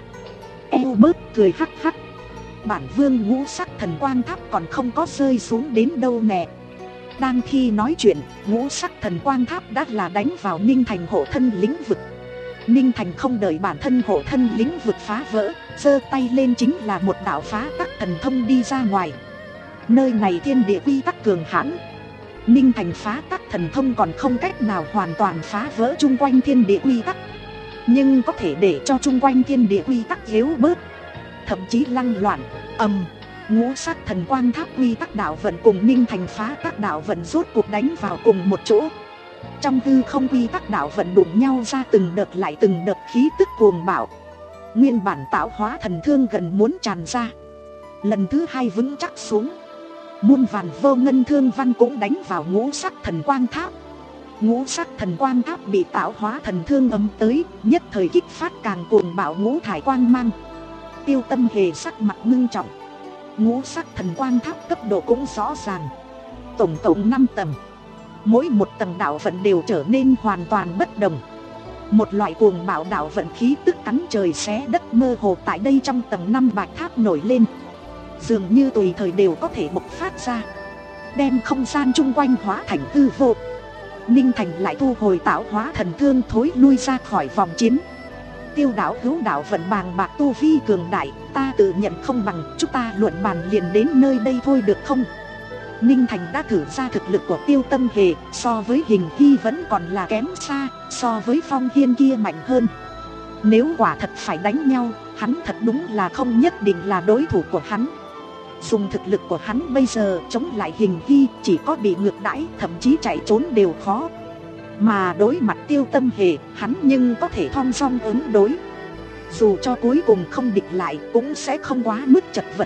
eo bớt cười hắc hắc. Bản vương ngũ sắc thần quang tháp còn không có rơi xuống đến đâu nè. Đang khi nói chuyện, ngũ sắc thần quang tháp đã là đánh vào Ninh Thành hộ thân lĩnh vực. Ninh Thành không đợi bản thân hộ thân lĩnh vực phá vỡ, giơ tay lên chính là một đạo phá tắc thần thông đi ra ngoài. Nơi này thiên địa quy tắc cường hãn, Ninh Thành phá tắc thần thông còn không cách nào hoàn toàn phá vỡ chung quanh thiên địa quy tắc, nhưng có thể để cho chung quanh thiên địa quy tắc yếu bớt, thậm chí lăng loạn. Ầm, ngũ sắc thần quang tháp quy tắc đạo vận cùng Ninh Thành phá tắc đạo vận rốt cuộc đánh vào cùng một chỗ. Trong hư không quy tắc đạo vận đụng nhau ra từng đợt lại từng đợt khí tức cuồng bạo. Nguyên bản tạo hóa thần thương gần muốn tràn ra, lần thứ hai vững chắc xuống. Muôn vàn vô ngân thương văn cũng đánh vào ngũ sắc thần quang tháp. Ngũ sắc thần quang tháp bị tạo hóa thần thương ấm tới, nhất thời kích phát càng cuồng bạo ngũ thải quang mang. Tiêu Tâm Hề sắc mặt ngưng trọng. Ngũ sắc thần quang tháp cấp độ cũng rõ ràng, tổng cộng năm tầng. Mỗi một tầng đạo vận đều trở nên hoàn toàn bất đồng. Một loại cuồng bạo đạo vận khí tức cắn trời xé đất mơ hồ tại đây trong tầng năm bạch tháp nổi lên, dường như tùy thời đều có thể bộc phát ra, đem không gian chung quanh hóa thành hư vô. Ninh Thành lại thu hồi tạo hóa thần thương, thối lui ra khỏi vòng chiến. Tiêu đạo hữu đạo vận bàng bạc tu vi cường đại, ta tự nhận không bằng, chúng ta luận bàn liền đến nơi đây thôi được không? Ninh Thành đã thử ra thực lực của Tiêu Tâm Hề, so với Hình Hy vẫn còn là kém xa, so với Phong Hiên kia mạnh hơn. Nếu quả thật phải đánh nhau, hắn thật đúng là không nhất định là đối thủ của hắn. Dùng thực lực của hắn bây giờ chống lại Hình Hy chỉ có bị ngược đãi, thậm chí chạy trốn đều khó. Mà đối mặt Tiêu Tâm Hề, hắn nhưng có thể thong dong ứng đối. Dù cho cuối cùng không địch lại cũng sẽ không quá mức chật vật.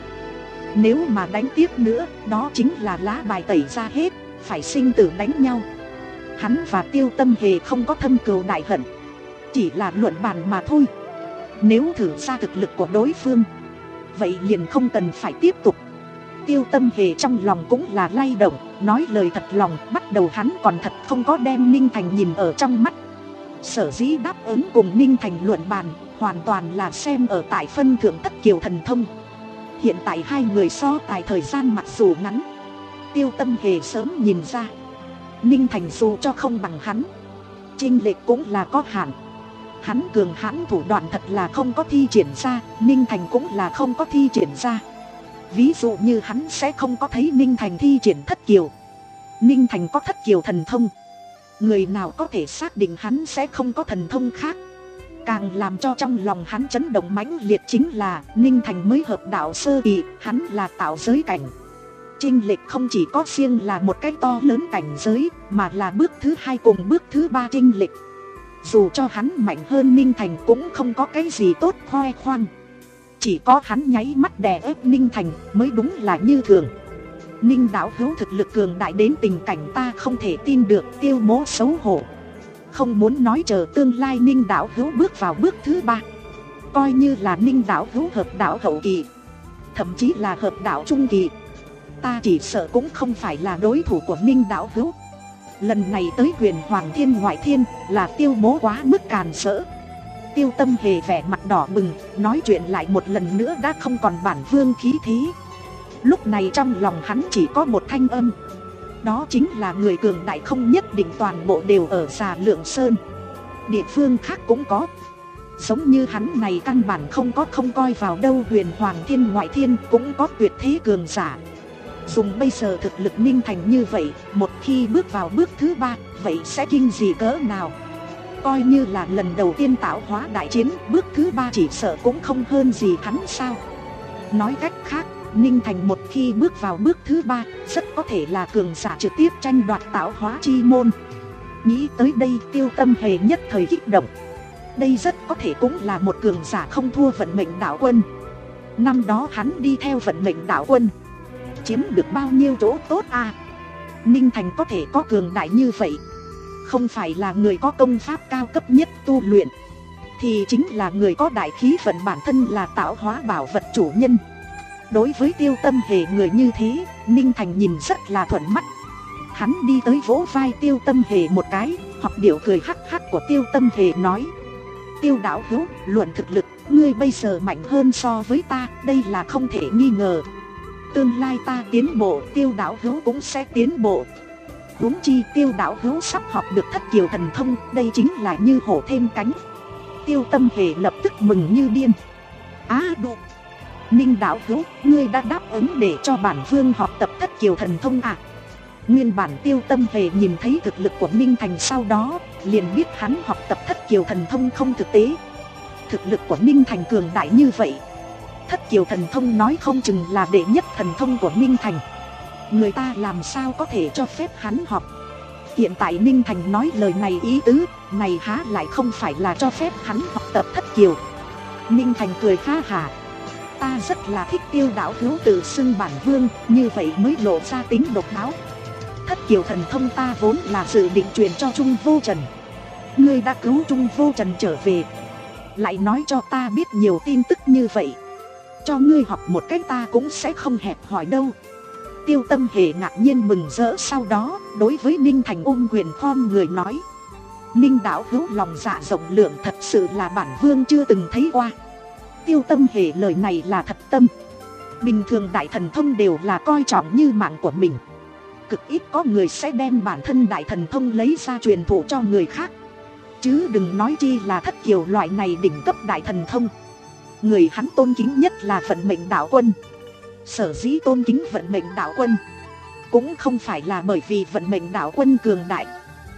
Nếu mà đánh tiếp nữa, đó chính là lá bài tẩy ra hết, phải sinh tử đánh nhau. Hắn và Tiêu Tâm Hề không có thâm cừu đại hận, chỉ là luận bàn mà thôi. Nếu thử ra thực lực của đối phương, vậy liền không cần phải tiếp tục. Tiêu Tâm Hề trong lòng cũng là lay động, nói lời thật lòng. Bắt đầu hắn còn thật không có đem Ninh Thành nhìn ở trong mắt. Sở dĩ đáp ứng cùng Ninh Thành luận bàn, hoàn toàn là xem ở tại phân thượng Thất Kiều thần thông. Hiện tại hai người so tài thời gian mặc dù ngắn, Tiêu Tâm Hề sớm nhìn ra Ninh Thành dù cho không bằng hắn, chênh lệch cũng là có hạn. Hắn cường hãn thủ đoạn thật là không có thi triển ra, Ninh Thành cũng là không có thi triển ra. Ví dụ như hắn sẽ không có thấy Ninh Thành thi triển Thất Kiều. Ninh Thành có Thất Kiều thần thông, người nào có thể xác định hắn sẽ không có thần thông khác. Càng làm cho trong lòng hắn chấn động mãnh liệt chính là Ninh Thành mới hợp đạo sơ kỳ, hắn là tạo giới cảnh. Chênh lệch không chỉ có riêng là một cái to lớn cảnh giới, mà là bước thứ hai cùng bước thứ ba chênh lệch. Dù cho hắn mạnh hơn Ninh Thành cũng không có cái gì tốt khoe khoang. Chỉ có hắn nháy mắt đè ép Ninh Thành mới đúng là như thường. Ninh đạo hữu thực lực cường đại đến tình cảnh ta không thể tin được. Tiêu Mỗ xấu hổ, không muốn nói chờ tương lai Ninh đạo hữu bước vào bước thứ ba, coi như là Ninh đạo hữu hợp đạo hậu kỳ, thậm chí là hợp đạo trung kỳ, ta chỉ sợ cũng không phải là đối thủ của Ninh đạo hữu. Lần này tới Huyền Hoàng Thiên Ngoại Thiên là Tiêu Mỗ quá mức càn rỡ. Tiêu Tâm Hề vẻ mặt đỏ bừng, nói chuyện lại một lần nữa đã không còn bản vương khí thế. Lúc này trong lòng hắn chỉ có một thanh âm, đó chính là người cường đại không nhất định toàn bộ đều ở Già Lượng Sơn, địa phương khác cũng có. Giống như hắn này căn bản không có không coi vào đâu Huyền Hoàng Thiên Ngoại Thiên cũng có tuyệt thế cường giả. Dùng bây giờ thực lực Ninh Thành như vậy, một khi bước vào bước thứ ba, vậy sẽ kinh gì cỡ nào. Coi như là lần đầu tiên tạo hóa đại chiến, bước thứ ba chỉ sợ cũng không hơn gì hắn sao. Nói cách khác, Ninh Thành một khi bước vào bước thứ ba, rất có thể là cường giả trực tiếp tranh đoạt tạo hóa chi môn. Nghĩ tới đây Tiêu Tâm Hề nhất thời kích động. Đây rất có thể cũng là một cường giả không thua vận mệnh đạo quân. Năm đó hắn đi theo vận mệnh đạo quân, chiếm được bao nhiêu chỗ tốt à. Ninh Thành có thể có cường đại như vậy, không phải là người có công pháp cao cấp nhất tu luyện, thì chính là người có đại khí vận, bản thân là tạo hóa bảo vật chủ nhân. Đối với Tiêu Tâm Hề người như thế, Ninh Thành nhìn rất là thuận mắt. Hắn đi tới vỗ vai Tiêu Tâm Hề một cái, học điệu cười hắc hắc của Tiêu Tâm Hề nói: Tiêu đạo hữu, luận thực lực, ngươi bây giờ mạnh hơn so với ta, đây là không thể nghi ngờ. Tương lai ta tiến bộ, Tiêu đạo hữu cũng sẽ tiến bộ. Huống chi Tiêu đạo hữu sắp học được Thất Kiều thần thông, đây chính là như hổ thêm cánh. Tiêu Tâm Hề lập tức mừng như điên. Á à, độ Ninh đạo hữu, ngươi đã đáp ứng để cho bản vương học tập Thất Kiều thần thông à? Nguyên bản Tiêu Tâm Hề nhìn thấy thực lực của Ninh Thành sau đó, liền biết hắn học tập Thất Kiều thần thông không thực tế. Thực lực của Ninh Thành cường đại như vậy, Thất Kiều thần thông nói không chừng là đệ nhất thần thông của Ninh Thành, người ta làm sao có thể cho phép hắn học. Hiện tại Ninh Thành nói lời này ý tứ, này há lại không phải là cho phép hắn học tập Thất Kiều. Ninh Thành cười ha hả: ta rất là thích Tiêu đạo hữu tự xưng bản vương, như vậy mới lộ ra tính độc đáo. Thất Kiều thần thông ta vốn là dự định truyền cho Trung Vô Trần, ngươi đã cứu Trung Vô Trần trở về, lại nói cho ta biết nhiều tin tức như vậy, cho ngươi học một cách ta cũng sẽ không hẹp hòi đâu. Tiêu Tâm Hề ngạc nhiên mừng rỡ, sau đó đối với Ninh Thành ôm quyền khom người nói: Ninh đạo hữu lòng dạ rộng lượng, thật sự là bản vương chưa từng thấy qua. Tiêu Tâm Hề lời này là thật tâm. Bình thường đại thần thông đều là coi trọng như mạng của mình, cực ít có người sẽ đem bản thân đại thần thông lấy ra truyền thụ cho người khác, chứ đừng nói chi là Thất Kiều loại này đỉnh cấp đại thần thông. Người hắn tôn kính nhất là vận mệnh đạo quân. Sở dĩ tôn kính vận mệnh đạo quân, cũng không phải là bởi vì vận mệnh đạo quân cường đại,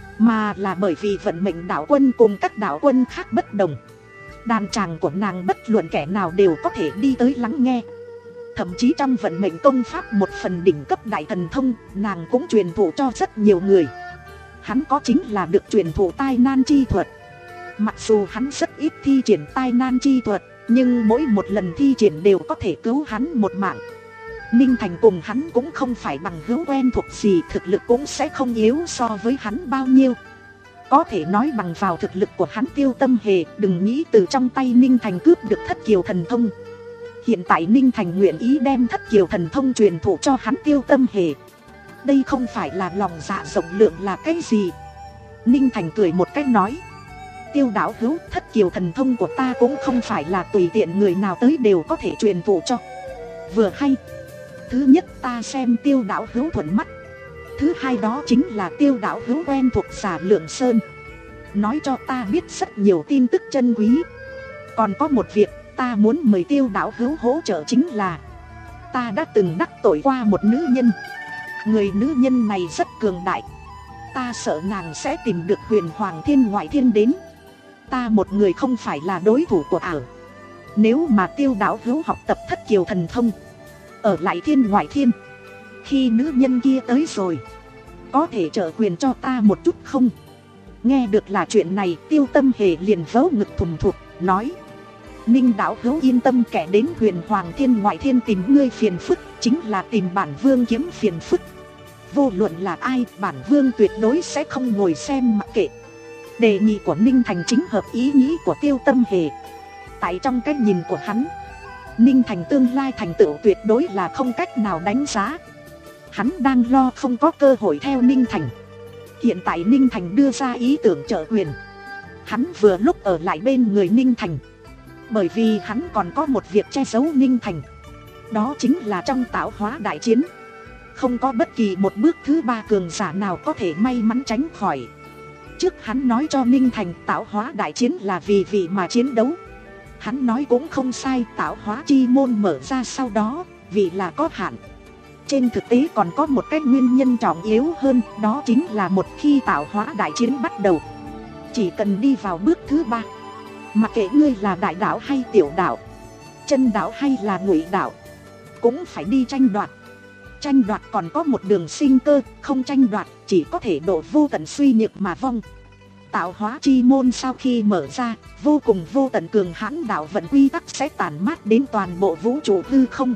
mà là bởi vì vận mệnh đạo quân cùng các đạo quân khác bất đồng. Đàn tràng của nàng bất luận kẻ nào đều có thể đi tới lắng nghe. Thậm chí trong vận mệnh công pháp một phần đỉnh cấp đại thần thông, nàng cũng truyền thụ cho rất nhiều người. Hắn có chính là được truyền thụ tai nan chi thuật. Mặc dù hắn rất ít thi triển tai nan chi thuật, nhưng mỗi một lần thi triển đều có thể cứu hắn một mạng. Ninh Thành cùng hắn cũng không phải bằng hữu quen thuộc gì, thực lực cũng sẽ không yếu so với hắn bao nhiêu. Có thể nói bằng vào thực lực của hắn, Tiêu Tâm Hề đừng nghĩ từ trong tay Ninh Thành cướp được Thất Kiều Thần Thông. Hiện tại Ninh Thành nguyện ý đem Thất Kiều Thần Thông truyền thụ cho hắn Tiêu Tâm Hề. Đây không phải là lòng dạ rộng lượng là cái gì. Ninh Thành cười một cách nói: Tiêu đạo hữu, Thất Kiều Thần Thông của ta cũng không phải là tùy tiện người nào tới đều có thể truyền thụ cho. Vừa hay, thứ nhất ta xem Tiêu đạo hữu thuận mắt, thứ hai đó chính là Tiêu đạo hữu quen thuộc Xà Lượng Sơn, nói cho ta biết rất nhiều tin tức chân quý. Còn có một việc ta muốn mời Tiêu đạo hữu hỗ trợ, chính là ta đã từng đắc tội qua một nữ nhân. Người nữ nhân này rất cường đại, ta sợ nàng sẽ tìm được Huyền Hoàng Thiên Ngoại Thiên đến. Ta một người không phải là đối thủ của ảo. Nếu mà Tiêu đạo hữu học tập Thất Kiều Thần Thông, ở lại Thiên Ngoại Thiên, khi nữ nhân kia tới rồi, có thể trợ quyền cho ta một chút không? Nghe được là chuyện này, Tiêu Tâm Hề liền vớ ngực thùng thụt, nói: Ninh đạo hữu yên tâm, kẻ đến Huyền Hoàng Thiên Ngoại Thiên tìm ngươi phiền phức, chính là tìm bản vương kiếm phiền phức. Vô luận là ai, bản vương tuyệt đối sẽ không ngồi xem mặc kệ. Đề nghị của Ninh Thành chính hợp ý nghĩ của Tiêu Tâm Hề. Tại trong cái nhìn của hắn, Ninh Thành tương lai thành tựu tuyệt đối là không cách nào đánh giá. Hắn đang lo không có cơ hội theo Ninh Thành. Hiện tại Ninh Thành đưa ra ý tưởng trợ quyền, hắn vừa lúc ở lại bên người Ninh Thành. Bởi vì hắn còn có một việc che giấu Ninh Thành, đó chính là trong tạo hóa đại chiến, không có bất kỳ một bước thứ ba cường giả nào có thể may mắn tránh khỏi. Trước hắn nói cho Ninh Thành tạo hóa đại chiến là vì vị mà chiến đấu. Hắn nói cũng không sai, tạo hóa chi môn mở ra sau đó, vì là có hạn. Trên thực tế còn có một cái nguyên nhân trọng yếu hơn, đó chính là một khi tạo hóa đại chiến bắt đầu, chỉ cần đi vào bước thứ ba, mặc kệ ngươi là đại đạo hay tiểu đạo, chân đạo hay là ngụy đạo, cũng phải đi tranh đoạt. Tranh đoạt còn có một đường sinh cơ, không tranh đoạt chỉ có thể độ vô tận suy nhược mà vong. Tạo hóa chi môn sau khi mở ra, vô cùng vô tận cường hãn đạo vận quy tắc sẽ tản mát đến toàn bộ vũ trụ hư không.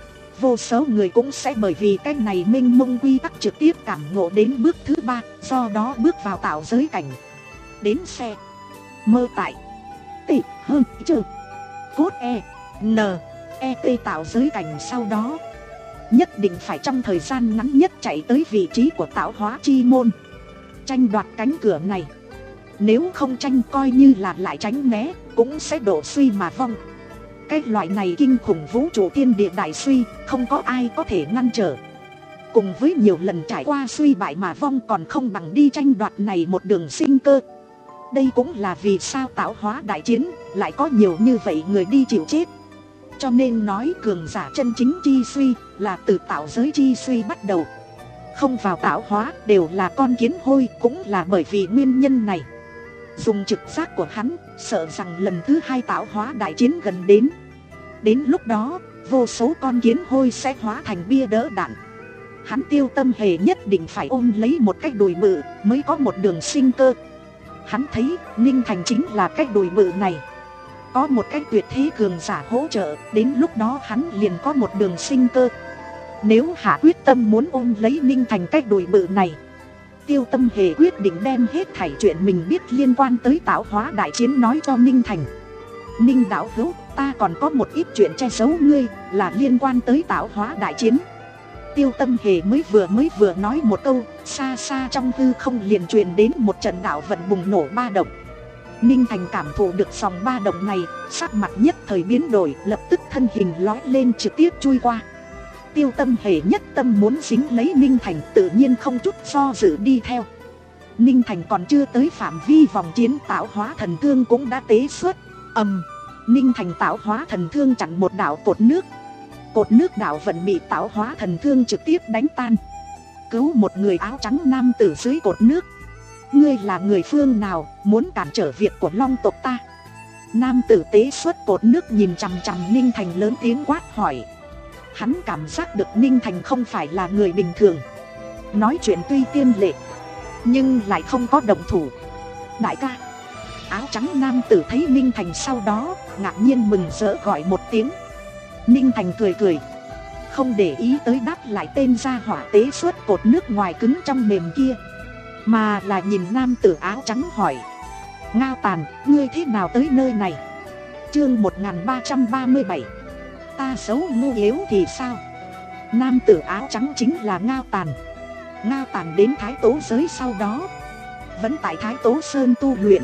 Vô số người cũng sẽ bởi vì cái này mênh mông quy tắc trực tiếp cảm ngộ đến bước thứ ba, do đó bước vào tạo giới cảnh. Đến xe mơ tại t hơn chơ cốt e n e t tạo giới cảnh, sau đó nhất định phải trong thời gian ngắn nhất chạy tới vị trí của tạo hóa chi môn, tranh đoạt cánh cửa này. Nếu không tranh, coi như là lại tránh né, cũng sẽ đổ suy mà vong. Cái loại này kinh khủng vũ trụ thiên địa đại suy, không có ai có thể ngăn trở. Cùng với nhiều lần trải qua suy bại mà vong, còn không bằng đi tranh đoạt này một đường sinh cơ. Đây cũng là vì sao tạo hóa đại chiến lại có nhiều như vậy người đi chịu chết. Cho nên nói cường giả chân chính chi suy là từ tạo giới chi suy bắt đầu. Không vào tạo hóa đều là con kiến hôi, cũng là bởi vì nguyên nhân này. Dùng trực giác của hắn, sợ rằng lần thứ hai tạo hóa đại chiến gần đến. Đến lúc đó, vô số con kiến hôi sẽ hóa thành bia đỡ đạn. Hắn Tiêu Tâm Hề nhất định phải ôm lấy một cái đùi bự mới có một đường sinh cơ. Hắn thấy Ninh Thành chính là cái đùi bự này. Có một cái tuyệt thế cường giả hỗ trợ, đến lúc đó hắn liền có một đường sinh cơ. Nếu hạ quyết tâm muốn ôm lấy Ninh Thành cái đùi bự này, Tiêu Tâm Hề quyết định đem hết thảy chuyện mình biết liên quan tới tạo hóa đại chiến nói cho Ninh Thành. Ninh đạo hữu, ta còn có một ít chuyện che giấu ngươi, là liên quan tới tạo hóa đại chiến. Tiêu Tâm Hề mới vừa mới vừa nói một câu, xa xa trong hư không liền truyền đến một trận đạo vận bùng nổ ba động. Ninh Thành cảm thụ được dòng ba động này, sắc mặt nhất thời biến đổi, lập tức thân hình lói lên trực tiếp chui qua. Tiêu Tâm Hề nhất tâm muốn dính lấy Ninh Thành, tự nhiên không chút do dự đi theo. Ninh Thành còn chưa tới phạm vi vòng chiến, tạo hóa thần thương cũng đã tế xuất. Ầm, Ninh Thành tạo hóa thần thương chặn một đạo cột nước. Cột nước đạo vận bị tạo hóa thần thương trực tiếp đánh tan. Cứu một người áo trắng nam tử dưới cột nước. Ngươi là người phương nào, muốn cản trở việc của Long tộc ta? Nam tử tế xuất cột nước nhìn chằm chằm Ninh Thành lớn tiếng quát hỏi. Hắn cảm giác được Ninh Thành không phải là người bình thường. Nói chuyện tuy tiên lệ, nhưng lại không có động thủ. Đại ca. Áo trắng nam tử thấy Ninh Thành sau đó, ngạc nhiên mừng rỡ gọi một tiếng. Ninh Thành cười cười, không để ý tới đáp lại tên gia hỏa tế suốt cột nước ngoài cứng trong mềm kia, mà là nhìn nam tử áo trắng hỏi: Ngao Tàn, ngươi thế nào tới nơi này? Chương một nghìn ba trăm ba mươi bảy. Ta xấu ngu yếu thì sao? Nam tử áo trắng chính là Ngao Tàn. Ngao Tàn đến Thái Tố giới sau đó vẫn tại Thái Tố Sơn tu luyện.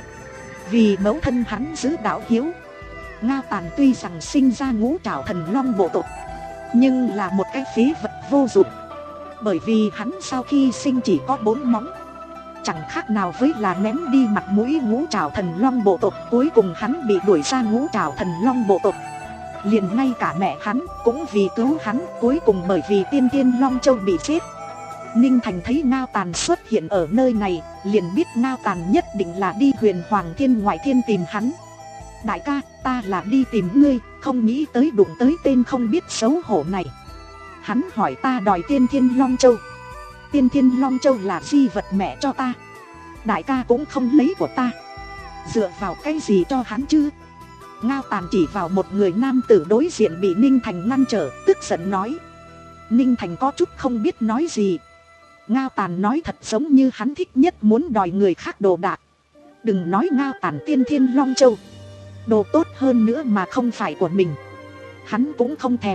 Vì mẫu thân hắn giữ đạo hiếu, Ngao Tàn tuy rằng sinh ra ngũ trảo thần long bộ tộc, nhưng là một cái phế vật vô dụng. Bởi vì hắn sau khi sinh chỉ có bốn móng, chẳng khác nào với là ném đi mặt mũi ngũ trảo thần long bộ tộc. Cuối cùng hắn bị đuổi ra ngũ trảo thần long bộ tộc. Liền ngay cả mẹ hắn cũng vì cứu hắn, cuối cùng bởi vì tiên tiên long châu bị chết. Ninh Thành thấy Ngao Tàn xuất hiện ở nơi này, liền biết Ngao Tàn nhất định là đi Huyền Hoàng Thiên ngoại thiên tìm hắn. Đại ca, ta là đi tìm ngươi, không nghĩ tới đụng tới tên không biết xấu hổ này. Hắn hỏi ta đòi tiên thiên long châu. Tiên thiên long châu là di vật mẹ cho ta, đại ca cũng không lấy của ta, dựa vào cái gì cho hắn chứ? Ngao Tàn chỉ vào một người nam tử đối diện bị Ninh Thành ngăn trở, tức giận nói. Ninh Thành có chút không biết nói gì. Ngao Tàn nói thật giống như hắn thích nhất muốn đòi người khác đồ đạc. Đừng nói Ngao Tàn tiên thiên long châu, đồ tốt hơn nữa mà không phải của mình, hắn cũng không thèm.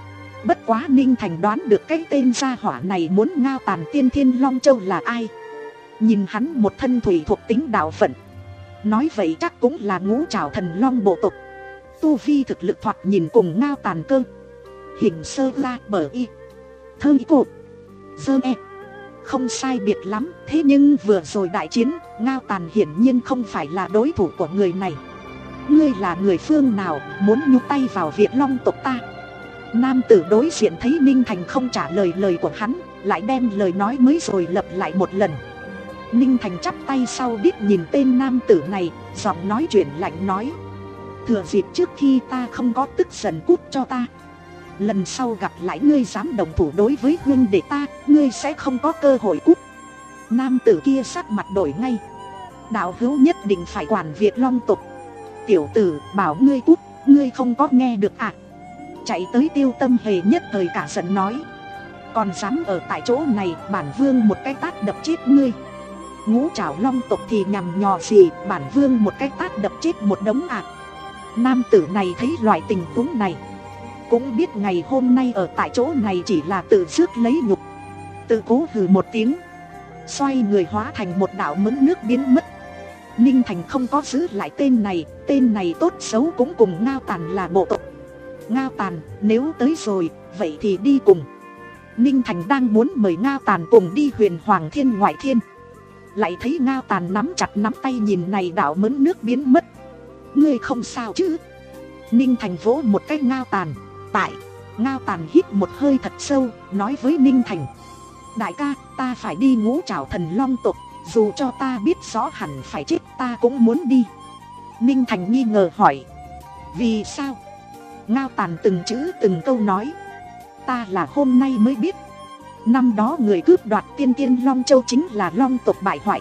Bất quá Ninh Thành đoán được cái tên gia hỏa này muốn Ngao Tàn tiên thiên long châu là ai. Nhìn hắn một thân thủy thuộc tính đạo phận, nói vậy chắc cũng là ngũ trảo thần long bộ tộc. Tu vi thực lực thoạt nhìn cùng Ngao Tàn cơ hình sơ la bờ y thơ y cột sơ e không sai biệt lắm. Thế nhưng vừa rồi đại chiến, Ngao Tàn hiển nhiên không phải là đối thủ của người này. Ngươi là người phương nào, muốn nhúc tay vào Việt Long tộc ta? Nam tử đối diện thấy Ninh Thành không trả lời lời của hắn, lại đem lời nói mới rồi lặp lại một lần. Ninh Thành chắp tay sau đít nhìn tên nam tử này, giọng nói chuyện lạnh nói: thừa dịp trước khi ta không có tức giận cút cho ta. Lần sau gặp lại ngươi dám đồng thủ đối với huynh đệ ta, ngươi sẽ không có cơ hội cút. Nam tử kia sắc mặt đổi ngay: đạo hữu nhất định phải quản Việt Long tộc. Tiểu tử, bảo ngươi cút, ngươi không có nghe được à? Chạy tới Tiêu Tâm Hề nhất thời cả giận nói: còn dám ở tại chỗ này, bản vương một cái tát đập chết ngươi. Ngũ trảo long tộc thì nhằm nhò gì, bản vương một cái tát đập chết một đống ạ. À. Nam tử này thấy loại tình huống này, cũng biết ngày hôm nay ở tại chỗ này chỉ là tự rước lấy nhục, tự cố hừ một tiếng, xoay người hóa thành một đạo mấn nước biến mất. Ninh Thành không có giữ lại tên này, tên này tốt xấu cũng cùng Ngao Tàn là bộ tộc. Ngao Tàn, nếu tới rồi, vậy thì đi cùng. Ninh Thành đang muốn mời Ngao Tàn cùng đi Huyền Hoàng Thiên ngoại thiên, lại thấy Ngao Tàn nắm chặt nắm tay nhìn này đạo mấn nước biến mất. Ngươi không sao chứ? Ninh Thành vỗ một cái Ngao Tàn. Tại. Ngao Tàn hít một hơi thật sâu, nói với Ninh Thành: đại ca, ta phải đi ngũ trảo thần long tộc, dù cho ta biết rõ hẳn phải chết ta cũng muốn đi. Ninh Thành nghi ngờ hỏi: vì sao? Ngao Tàn từng chữ từng câu nói: ta là hôm nay mới biết, năm đó người cướp đoạt tiên tiên long châu chính là long tộc bại hoại.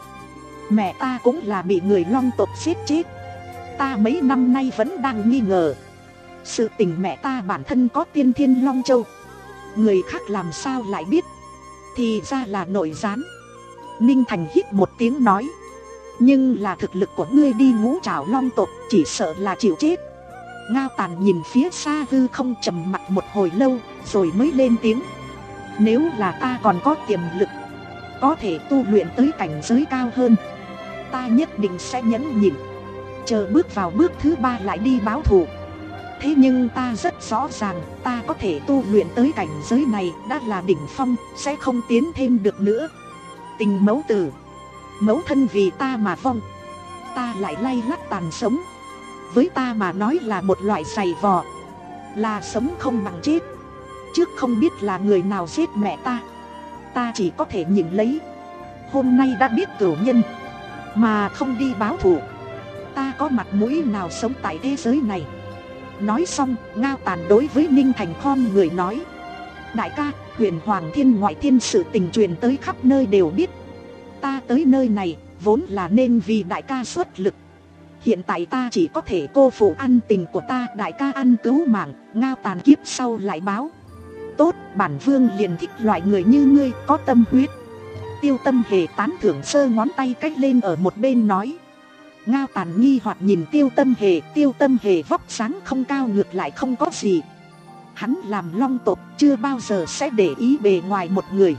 Mẹ ta cũng là bị người long tộc giết chết. Ta mấy năm nay vẫn đang nghi ngờ sự tình mẹ ta bản thân có tiên thiên long châu, người khác làm sao lại biết, thì ra là nội gián. Ninh Thành hít một tiếng nói: nhưng là thực lực của ngươi đi ngũ trảo long tộc chỉ sợ là chịu chết. Ngao Tàn nhìn phía xa hư không trầm mặc một hồi lâu, rồi mới lên tiếng: nếu là ta còn có tiềm lực, có thể tu luyện tới cảnh giới cao hơn, ta nhất định sẽ nhẫn nhịn, chờ bước vào bước thứ ba lại đi báo thù. Thế nhưng ta rất rõ ràng, ta có thể tu luyện tới cảnh giới này đã là đỉnh phong, sẽ không tiến thêm được nữa. Tình mẫu tử, mẫu thân vì ta mà vong, ta lại lay lắt tàn sống, với ta mà nói là một loại giày vò, là sống không bằng chết. Trước không biết là người nào giết mẹ ta, ta chỉ có thể nhịn lấy. Hôm nay đã biết cửu nhân mà không đi báo thù, ta có mặt mũi nào sống tại thế giới này. Nói xong, Ngao Tàn đối với Ninh Thành khom người nói: đại ca, Huyền Hoàng Thiên ngoại thiên sự tình truyền tới khắp nơi đều biết, Ta tới nơi này vốn là nên vì đại ca xuất lực. Hiện tại ta chỉ có thể cô phụ ân tình của ta. Đại ca ăn cứu mạng, Ngao Tàn kiếp sau lại báo. Tốt, bản vương liền thích loại người như ngươi, có tâm huyết. Tiêu Tâm Hề tán thưởng, sơ ngón tay cách lên ở một bên nói. Ngao Tàn nghi hoặc nhìn Tiêu Tâm Hề. Tiêu Tâm Hề vóc sáng không cao, ngược lại không có gì. Hắn làm long tộc chưa bao giờ sẽ để ý bề ngoài một người,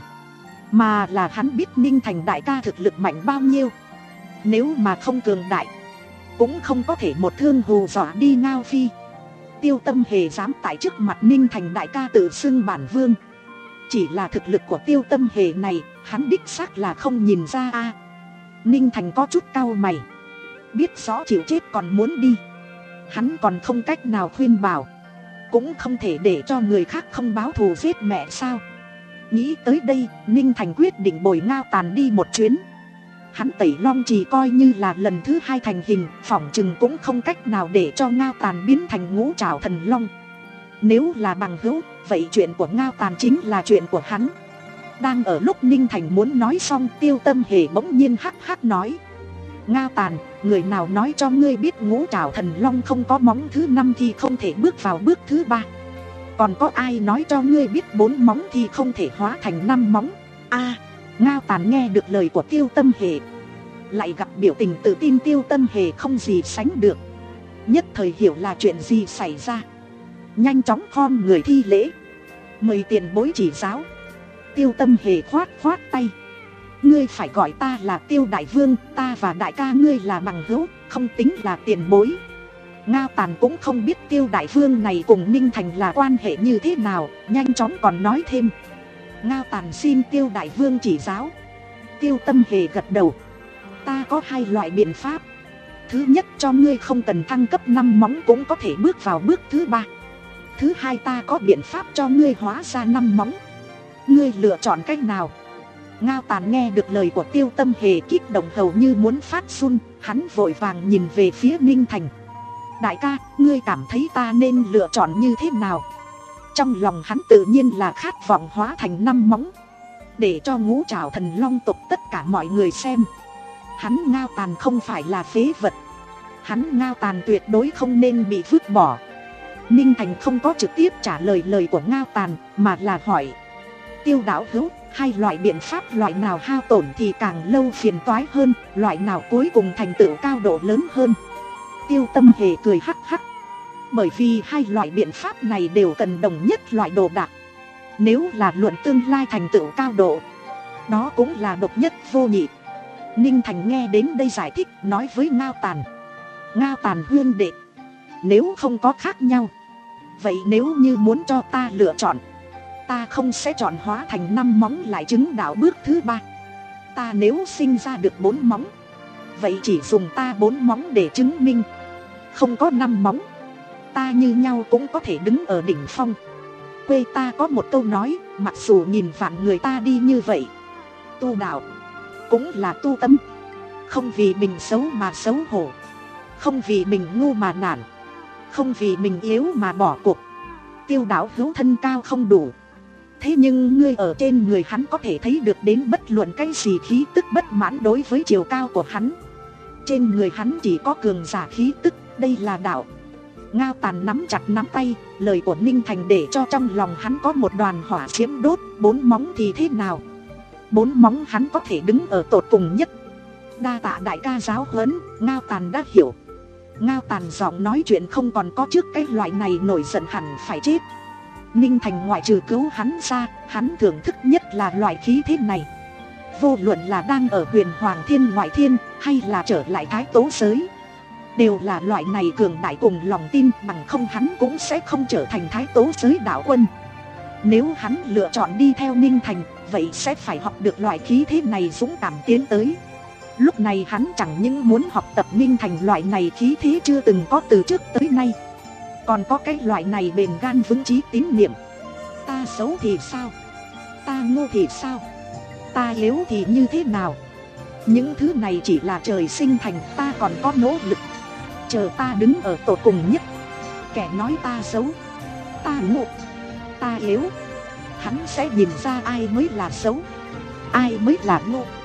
mà là hắn biết Ninh Thành đại ca thực lực mạnh bao nhiêu. Nếu mà không cường đại, cũng không có thể một thương hù dọa đi Ngao Phi. Tiêu Tâm Hề dám tại trước mặt Ninh Thành đại ca tự xưng bản vương. Chỉ là thực lực của Tiêu Tâm Hề này, hắn đích xác là không nhìn ra a. Ninh Thành có chút cau mày, biết rõ chịu chết còn muốn đi. Hắn còn không cách nào khuyên bảo, cũng không thể để cho người khác không báo thù giết mẹ sao. Nghĩ tới đây, Ninh Thành quyết định bồi Ngao Tàn đi một chuyến. Hắn Tẩy Long Trì coi như là lần thứ hai thành hình, phỏng chừng cũng không cách nào để cho Ngao Tàn biến thành Ngũ Trảo Thần Long. Nếu là bằng hữu, vậy chuyện của Ngao Tàn chính là chuyện của hắn. Đang ở lúc Ninh Thành muốn nói xong, Tiêu Tâm Hề bỗng nhiên hắc hắc nói. Ngao Tàn, người nào nói cho ngươi biết Ngũ Trảo Thần Long không có móng thứ năm thì không thể bước vào bước thứ ba? Còn có ai nói cho ngươi biết bốn móng thì không thể hóa thành năm móng? A, Ngao Tàn nghe được lời của Tiêu Tâm Hề, lại gặp biểu tình tự tin Tiêu Tâm Hề không gì sánh được, nhất thời hiểu là chuyện gì xảy ra. Nhanh chóng khom người thi lễ, mời tiền bối chỉ giáo. Tiêu Tâm Hề khoát khoát tay. Ngươi phải gọi ta là Tiêu Đại Vương, ta và đại ca ngươi là bằng hữu, không tính là tiền bối. Ngao Tàn cũng không biết Tiêu Đại Vương này cùng Ninh Thành là quan hệ như thế nào, nhanh chóng còn nói thêm. Ngao Tàn xin Tiêu Đại Vương chỉ giáo. Tiêu Tâm Hề gật đầu. Ta có hai loại biện pháp. Thứ nhất, cho ngươi không cần thăng cấp năm móng cũng có thể bước vào bước thứ ba. Thứ hai, ta có biện pháp cho ngươi hóa ra năm móng. Ngươi lựa chọn cách nào? Ngao Tàn nghe được lời của Tiêu Tâm Hề kích động hầu như muốn phát run. Hắn vội vàng nhìn về phía Ninh Thành. Đại ca, ngươi cảm thấy ta nên lựa chọn như thế nào? Trong lòng hắn tự nhiên là khát vọng hóa thành năm móng, để cho Ngũ Trảo Thần Long tộc tất cả mọi người xem. Hắn Ngao Tàn không phải là phế vật. Hắn Ngao Tàn tuyệt đối không nên bị vứt bỏ. Ninh Thành không có trực tiếp trả lời lời của Ngao Tàn, mà là hỏi. Tiêu đạo hữu, hai loại biện pháp loại nào hao tổn thì càng lâu phiền toái hơn, loại nào cuối cùng thành tựu cao độ lớn hơn? Tiêu Tâm Hề cười hắc hắc. Bởi vì hai loại biện pháp này đều cần đồng nhất loại đồ đạc. Nếu là luận tương lai thành tựu cao độ, đó cũng là độc nhất vô nhị. Ninh Thành nghe đến đây giải thích, nói với Ngao Tàn. Ngao Tàn huynh đệ, nếu không có khác nhau, vậy nếu như muốn cho ta lựa chọn, ta không sẽ chọn hóa thành năm móng lại chứng đạo bước thứ ba. Ta nếu sinh ra được bốn móng, vậy chỉ dùng ta bốn móng để chứng minh. Không có năm móng, ta như nhau cũng có thể đứng ở đỉnh phong. Quê ta có một câu nói, mặc dù nhìn vạn người ta đi như vậy, tu đạo cũng là tu tâm. Không vì mình xấu mà xấu hổ, không vì mình ngu mà nản, không vì mình yếu mà bỏ cuộc. Tiêu đạo hữu thân cao không đủ, thế nhưng ngươi ở trên người hắn có thể thấy được đến bất luận cái gì khí tức bất mãn đối với chiều cao của hắn. Trên người hắn chỉ có cường giả khí tức, đây là đạo. Ngao Tàn nắm chặt nắm tay, lời của Ninh Thành để cho trong lòng hắn có một đoàn hỏa diễm đốt. Bốn móng thì thế nào? Bốn móng hắn có thể đứng ở tột cùng nhất. Đa tạ đại ca giáo huấn, Ngao Tàn đã hiểu. Ngao Tàn giọng nói chuyện không còn có trước cái loại này nổi giận hẳn phải chết. Ninh Thành ngoại trừ cứu hắn ra, hắn thưởng thức nhất là loại khí thế này. Vô luận là đang ở huyền Hoàng Thiên ngoại thiên, hay là trở lại Thái Tố giới, đều là loại này cường đại cùng lòng tin, bằng không hắn cũng sẽ không trở thành Thái Tố giới đạo quân. Nếu hắn lựa chọn đi theo Ninh Thành, vậy sẽ phải học được loại khí thế này dũng cảm tiến tới. Lúc này hắn chẳng những muốn học tập Ninh Thành loại này khí thế chưa từng có từ trước tới nay, còn có cái loại này bền gan vững chí tín niệm. Ta xấu thì sao? Ta ngu thì sao? Ta yếu thì như thế nào? Những thứ này chỉ là trời sinh thành, ta còn có nỗ lực. Chờ ta đứng ở tột cùng nhất, kẻ nói ta xấu, ta ngu, ta yếu, hắn sẽ nhìn ra ai mới là xấu, ai mới là ngu.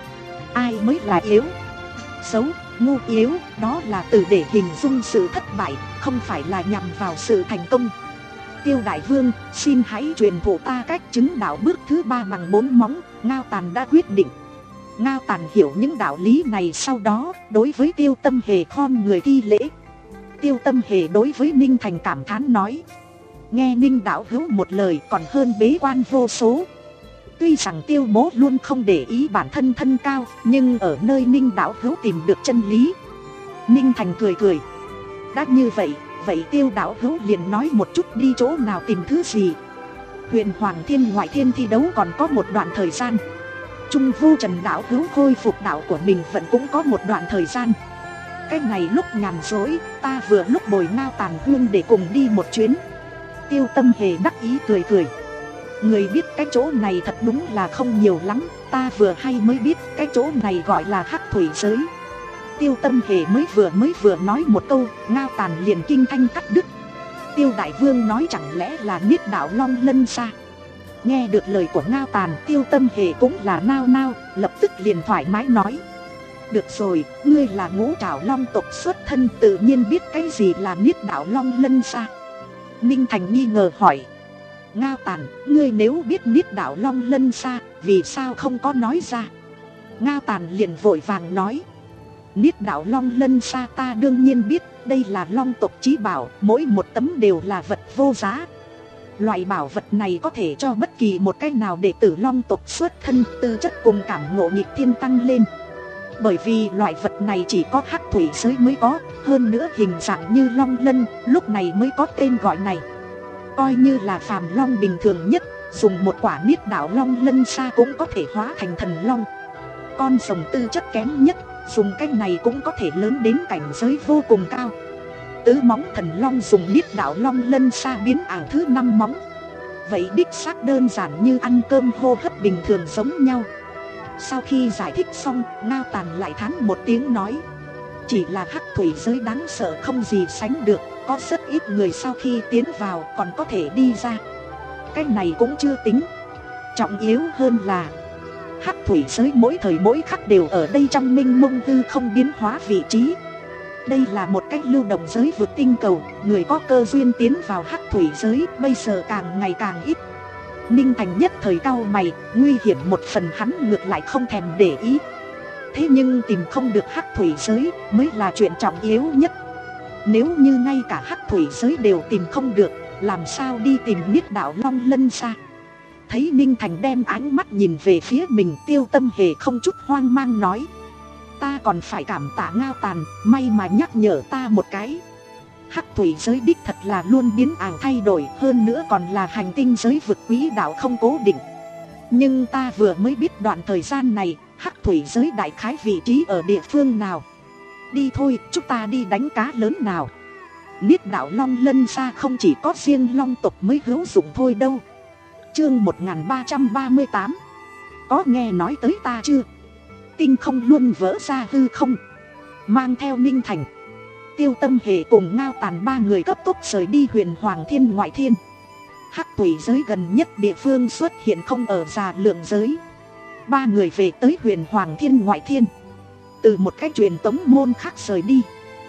Ai mới là yếu? Xấu, ngu, yếu, đó là từ để hình dung sự thất bại, không phải là nhằm vào sự thành công. Tiêu đại vương, xin hãy truyền thụ ta cách chứng đạo bước thứ ba bằng bốn móng. Ngao Tàn đã quyết định. Ngao Tàn hiểu những đạo lý này, sau đó đối với Tiêu Tâm Hề khom người thi lễ. Tiêu Tâm Hề đối với Ninh Thành cảm thán nói: nghe Ninh đạo hữu một lời còn hơn bế quan vô số. Tuy rằng Tiêu bố luôn không để ý bản thân thân cao, nhưng ở nơi Ninh đạo hữu tìm được chân lý. Ninh Thành cười cười: đã như vậy, vậy Tiêu đạo hữu liền nói một chút đi, chỗ nào tìm thứ gì? Huyền Hoàng Thiên ngoại thiên thi đấu còn có một đoạn thời gian. Trung Vô Trần đạo hữu khôi phục đạo của mình vẫn cũng có một đoạn thời gian. Cái này lúc nhàn rỗi, ta vừa lúc bồi Ngao Tàn Hương để cùng đi một chuyến. Tiêu Tâm Hề đắc ý cười cười: người biết cái chỗ này thật đúng là không nhiều lắm, ta vừa hay mới biết cái chỗ này gọi là Hắc Thủy Giới. Tiêu Tâm Hề mới vừa mới vừa nói một câu, Ngao Tàn liền kinh thanh cắt đứt. Tiêu đại vương nói chẳng lẽ là Niết đạo Long Lân Sa? Nghe được lời của Ngao Tàn, Tiêu Tâm Hề cũng là nao nao, lập tức liền thoải mái nói: được rồi, ngươi là Ngũ Trảo Long tộc xuất thân, tự nhiên biết cái gì là Niết đạo Long Lân Sa. Ninh Thành nghi ngờ hỏi: Ngao Tàn, ngươi nếu biết Niết đạo Long Lân Sa, vì sao không có nói ra? Ngao Tàn liền vội vàng nói: Niết đạo Long Lân Sa ta đương nhiên biết, đây là long tộc chí bảo, mỗi một tấm đều là vật vô giá. Loại bảo vật này có thể cho bất kỳ một cái nào đệ tử long tộc xuất thân, tư chất cùng cảm ngộ nghịch thiên tăng lên. Bởi vì loại vật này chỉ có Hắc Thủy Giới mới có, hơn nữa hình dạng như long lân, lúc này mới có tên gọi này. Coi như là phàm long bình thường nhất, dùng một quả Niết đạo Long Lân Sa cũng có thể hóa thành thần long. Con rồng tư chất kém nhất, dùng cái này cũng có thể lớn đến cảnh giới vô cùng cao. Tứ móng thần long dùng Niết đạo Long Lân Sa biến ảo thứ năm móng. Vậy đích xác đơn giản như ăn cơm hô hấp bình thường giống nhau. Sau khi giải thích xong, Ngao Tàn lại thán một tiếng nói: chỉ là Hắc Thủy Giới đáng sợ không gì sánh được, có rất ít người sau khi tiến vào còn có thể đi ra. Cái này cũng chưa tính. Trọng yếu hơn là Hắc Thủy Giới mỗi thời mỗi khắc đều ở đây trong minh mông hư không biến hóa vị trí. Đây là một cách lưu động giới vượt tinh cầu, người có cơ duyên tiến vào Hắc Thủy Giới bây giờ càng ngày càng ít. Ninh Thành nhất thời cau mày, nguy hiểm một phần hắn ngược lại không thèm để ý. Thế nhưng tìm không được Hắc Thủy Giới mới là chuyện trọng yếu nhất. Nếu như ngay cả Hắc Thủy Giới đều tìm không được, làm sao đi tìm Niết đạo Long Lân Sa? Thấy Ninh Thành đem ánh mắt nhìn về phía mình, Tiêu Tâm Hề không chút hoang mang nói: ta còn phải cảm tạ Ngao Tàn, may mà nhắc nhở ta một cái. Hắc Thủy Giới đích thật là luôn biến ảo thay đổi, hơn nữa còn là hành tinh giới vực quỹ đạo không cố định. Nhưng ta vừa mới biết đoạn thời gian này Hắc Thủy Giới đại khái vị trí ở địa phương nào. Đi thôi, chúng ta đi đánh cá lớn nào. Niết đạo Long Lân Sa không chỉ có riêng long tộc mới hữu dụng thôi đâu. Chương một nghìn ba trăm ba mươi tám. Có nghe nói tới ta chưa? Tinh không luôn vỡ ra hư không. Mang theo Ninh Thành, Tiêu Tâm Hề cùng Ngao Tàn ba người cấp tốc rời đi Huyền Hoàng Thiên ngoại thiên. Hắc Thủy Giới gần nhất địa phương xuất hiện không ở Già Lượng Giới. Ba người về tới Huyền Hoàng Thiên ngoại thiên, từ một cái truyền tống môn khác rời đi.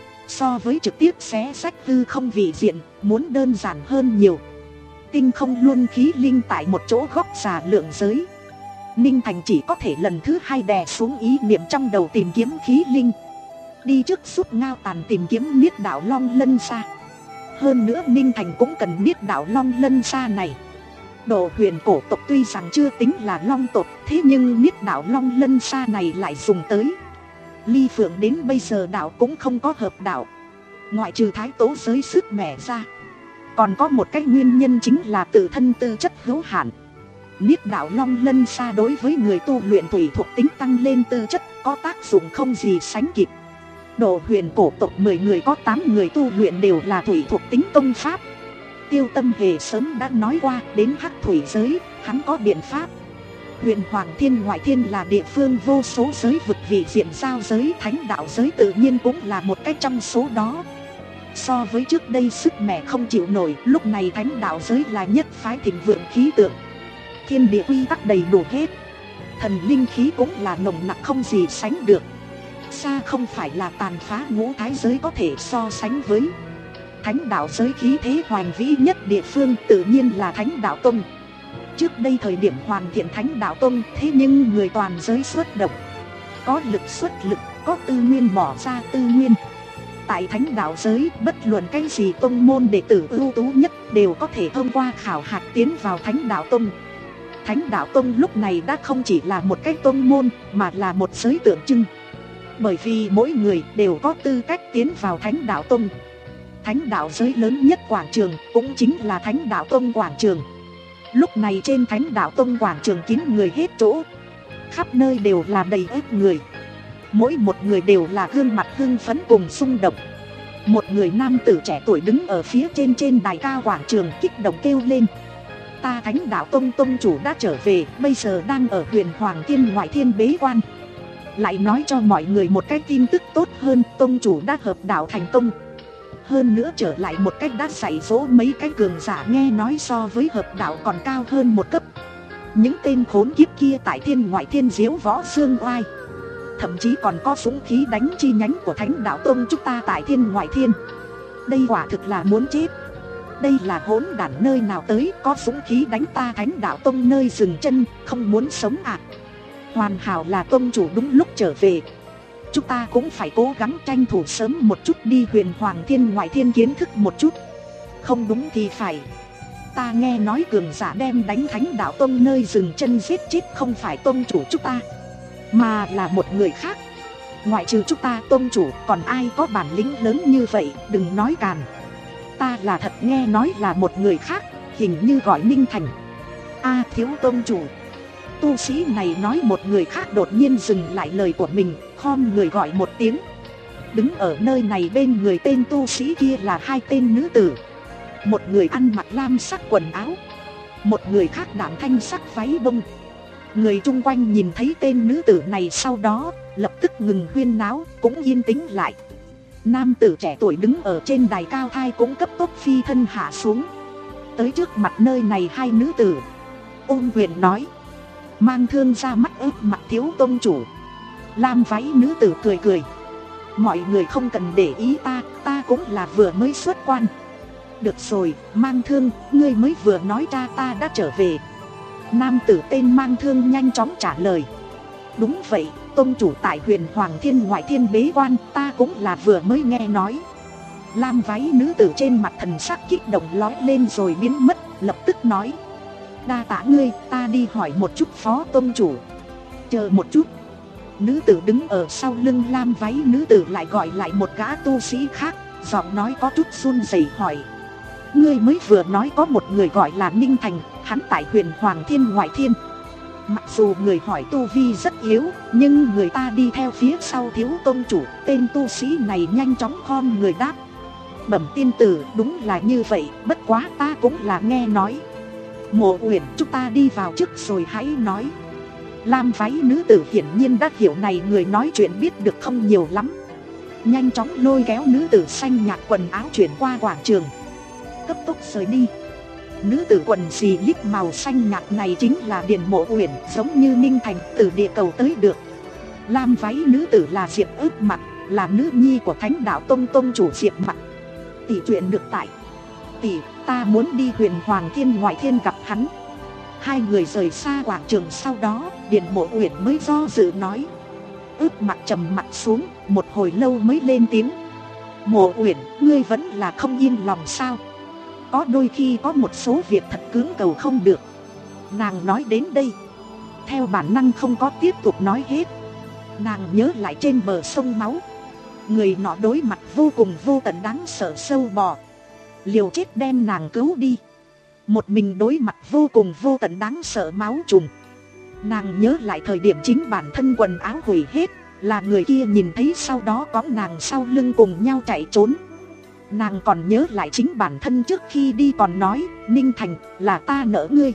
So với trực tiếp xé sách hư không vị diện, muốn đơn giản hơn nhiều. Tinh không luôn khí linh tại một chỗ góc Già Lượng Giới. Ninh Thành chỉ có thể lần thứ hai đè xuống ý niệm trong đầu tìm kiếm khí linh, đi trước giúp Ngao Tàn tìm kiếm Niết đạo Long Lân Sa. Hơn nữa Ninh Thành cũng cần Niết đạo Long Lân Sa này. Độ huyền cổ tộc tuy rằng chưa tính là long tộc, thế nhưng Niết đạo Long Lân Sa này lại dùng tới. Ly Phượng đến bây giờ đạo cũng không có hợp đạo, ngoại trừ thái tố giới sức mẻ ra, còn có một cái nguyên nhân chính là tự thân tư chất hữu hạn. Niết đạo Long Lân Sa đối với người tu luyện thủy thuộc tính tăng lên tư chất có tác dụng không gì sánh kịp. Độ huyền cổ tộc mười người có tám người tu luyện đều là thủy thuộc tính công pháp. Tiêu Tâm Hề sớm đã nói qua, đến Hắc Thủy Giới hắn có biện pháp. Huyền Hoàng Thiên ngoại thiên là địa phương vô số giới vực vị diện giao giới, thánh đạo giới tự nhiên cũng là một cái trong số đó. So với trước đây sức mẻ không chịu nổi, lúc này thánh đạo giới là nhất phái thịnh vượng khí tượng. Thiên địa quy tắc đầy đủ hết, thần linh khí cũng là nồng nặc không gì sánh được. Xa không phải là tàn phá ngũ thái giới có thể so sánh với. Thánh đạo giới khí thế hoành vĩ nhất địa phương tự nhiên là Thánh đạo tông. Trước đây thời điểm hoàn thiện Thánh đạo tông, thế nhưng người toàn giới xuất động, có lực xuất lực, có tư nguyên bỏ ra tư nguyên. Tại Thánh đạo giới, bất luận cái gì tông môn đệ tử ưu tú nhất đều có thể thông qua khảo hạch tiến vào Thánh đạo tông. Thánh đạo tông lúc này đã không chỉ là một cái tông môn, mà là một giới tượng trưng. Bởi vì mỗi người đều có tư cách tiến vào Thánh đạo tông. Thánh đạo giới lớn nhất quảng trường cũng chính là Thánh đạo tông quảng trường. Lúc này trên Thánh đạo tông quảng trường kín người hết chỗ, khắp nơi đều là đầy ếp người. Mỗi một người đều là gương mặt hưng phấn cùng xung động. Một người nam tử trẻ tuổi đứng ở phía trên trên đài cao quảng trường kích động kêu lên: ta Thánh đạo tông tông chủ đã trở về, bây giờ đang ở huyền Hoàng Thiên ngoại thiên bế quan. Lại nói cho mọi người một cái tin tức tốt hơn, tông chủ đã hợp đạo thành công. Hơn nữa trở lại một cách đã dạy dỗ mấy cái cường giả nghe nói so với hợp đạo còn cao hơn một cấp. Những tên khốn kiếp kia tại thiên ngoại thiên diếu võ dương oai, thậm chí còn có súng khí đánh chi nhánh của Thánh đạo tông chúng ta tại thiên ngoại thiên. Đây quả thực là muốn chết. Đây là hỗn đản nơi nào tới có súng khí đánh ta Thánh đạo tông nơi dừng chân, không muốn sống à. Hoàn hảo là tông chủ đúng lúc trở về. Chúng ta cũng phải cố gắng tranh thủ sớm một chút đi huyền Hoàng Thiên ngoại thiên kiến thức một chút. Không đúng thì phải. Ta nghe nói cường giả đem đánh Thánh đạo tông nơi dừng chân giết chết không phải tông chủ chúng ta, mà là một người khác. Ngoại trừ chúng ta tông chủ còn ai có bản lĩnh lớn như vậy, đừng nói càn. Ta là thật nghe nói là một người khác, hình như gọi Ninh Thành. A thiếu tông chủ. Tu sĩ này nói một người khác đột nhiên dừng lại lời của mình, khom người gọi một tiếng. Đứng ở nơi này bên người tên tu sĩ kia là hai tên nữ tử. Một người ăn mặc lam sắc quần áo, một người khác đảm thanh sắc váy bông. Người chung quanh nhìn thấy tên nữ tử này sau đó lập tức ngừng huyên náo, cũng yên tĩnh lại. Nam tử trẻ tuổi đứng ở trên đài cao thai cũng cấp tốc phi thân hạ xuống, tới trước mặt nơi này hai nữ tử, ôm quyền nói: mang thương ra mắt ướp mặt thiếu tông chủ. Lam váy nữ tử cười cười: mọi người không cần để ý ta, ta cũng là vừa mới xuất quan. Được rồi, mang thương, ngươi mới vừa nói cha ta đã trở về. Nam tử tên mang thương nhanh chóng trả lời: đúng vậy, tông chủ tại huyền Hoàng Thiên ngoại thiên bế quan, ta cũng là vừa mới nghe nói. Lam váy nữ tử trên mặt thần sắc kích động lói lên rồi biến mất, lập tức nói: đa tạ ngươi, ta đi hỏi một chút phó tông chủ. Chờ một chút. Nữ tử đứng ở sau lưng lam váy nữ tử lại gọi lại một gã tu sĩ khác, giọng nói có chút run rẩy hỏi: ngươi mới vừa nói có một người gọi là Ninh Thành, hắn tại huyền Hoàng Thiên ngoại thiên. Mặc dù người hỏi tu vi rất yếu, nhưng người ta đi theo phía sau thiếu tông chủ. Tên tu sĩ này nhanh chóng khom người đáp: bẩm tiên tử, đúng là như vậy, bất quá ta cũng là nghe nói. Mộ Uyển, chúng ta đi vào trước rồi hãy nói. Lam váy nữ tử hiển nhiên đã hiểu này người nói chuyện biết được không nhiều lắm, nhanh chóng lôi kéo nữ tử xanh nhạt quần áo chuyển qua quảng trường, cấp tốc rời đi. Nữ tử quần xì lít màu xanh nhạt này chính là Điền Mộ Uyển, giống như Ninh Thành từ địa cầu tới được. Lam váy nữ tử là Diệp Ước Mặc, là nữ nhi của Thánh đạo tông tông chủ Diệp Mặc. Tỷ chuyện được tại tỷ, ta muốn đi huyền Hoàng Thiên ngoại thiên gặp hắn. Hai người rời xa quảng trường sau đó, Điền Mộ Uyển mới do dự nói. Ước Mặc trầm mặt xuống, một hồi lâu mới lên tiếng: Mộ Uyển, ngươi vẫn là không yên lòng sao? Có đôi khi có một số việc thật cưỡng cầu không được. Nàng nói đến đây, theo bản năng không có tiếp tục nói hết. Nàng nhớ lại trên bờ sông máu, người nọ đối mặt vô cùng vô tận đáng sợ sâu bò, liều chết đem nàng cứu đi. Một mình đối mặt vô cùng vô tận đáng sợ máu trùng. Nàng nhớ lại thời điểm chính bản thân quần áo hủy hết, là người kia nhìn thấy sau đó cõng nàng sau lưng cùng nhau chạy trốn. Nàng còn nhớ lại chính bản thân trước khi đi còn nói: Ninh Thành, là ta nợ ngươi.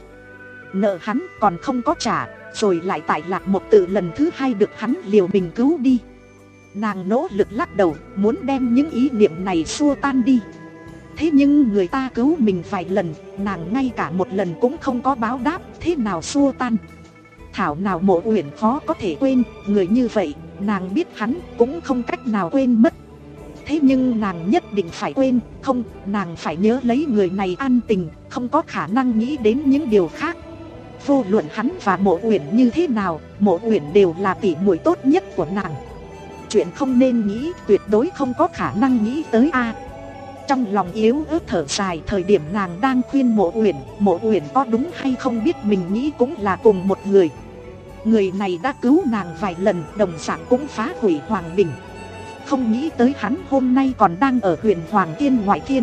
Nợ hắn còn không có trả, rồi lại tại Lạc Mộc Tự lần thứ hai được hắn liều mình cứu đi. Nàng nỗ lực lắc đầu, muốn đem những ý niệm này xua tan đi. Thế nhưng người ta cứu mình vài lần, nàng ngay cả một lần cũng không có báo đáp, thế nào xua tan. thảo nào Mộ Uyển khó có thể quên. Người như vậy, nàng biết hắn cũng không cách nào quên mất. Thế nhưng nàng nhất định phải quên. Không, nàng phải nhớ lấy người này an tình, không có khả năng nghĩ đến những điều khác. Vô luận hắn và Mộ Uyển như thế nào, Mộ Uyển đều là tỷ muội tốt nhất của nàng. Chuyện không nên nghĩ, tuyệt đối không có khả năng nghĩ tới a. Trong lòng yếu ớt thở dài, thời điểm nàng đang khuyên Mộ Uyển, Mộ Uyển có đúng hay không biết mình nghĩ cũng là cùng một người. Người này đã cứu nàng vài lần, đồng dạng cũng phá hủy Hoàng Bình. Không nghĩ tới hắn hôm nay còn đang ở Huyền Hoàng Thiên ngoại thiên.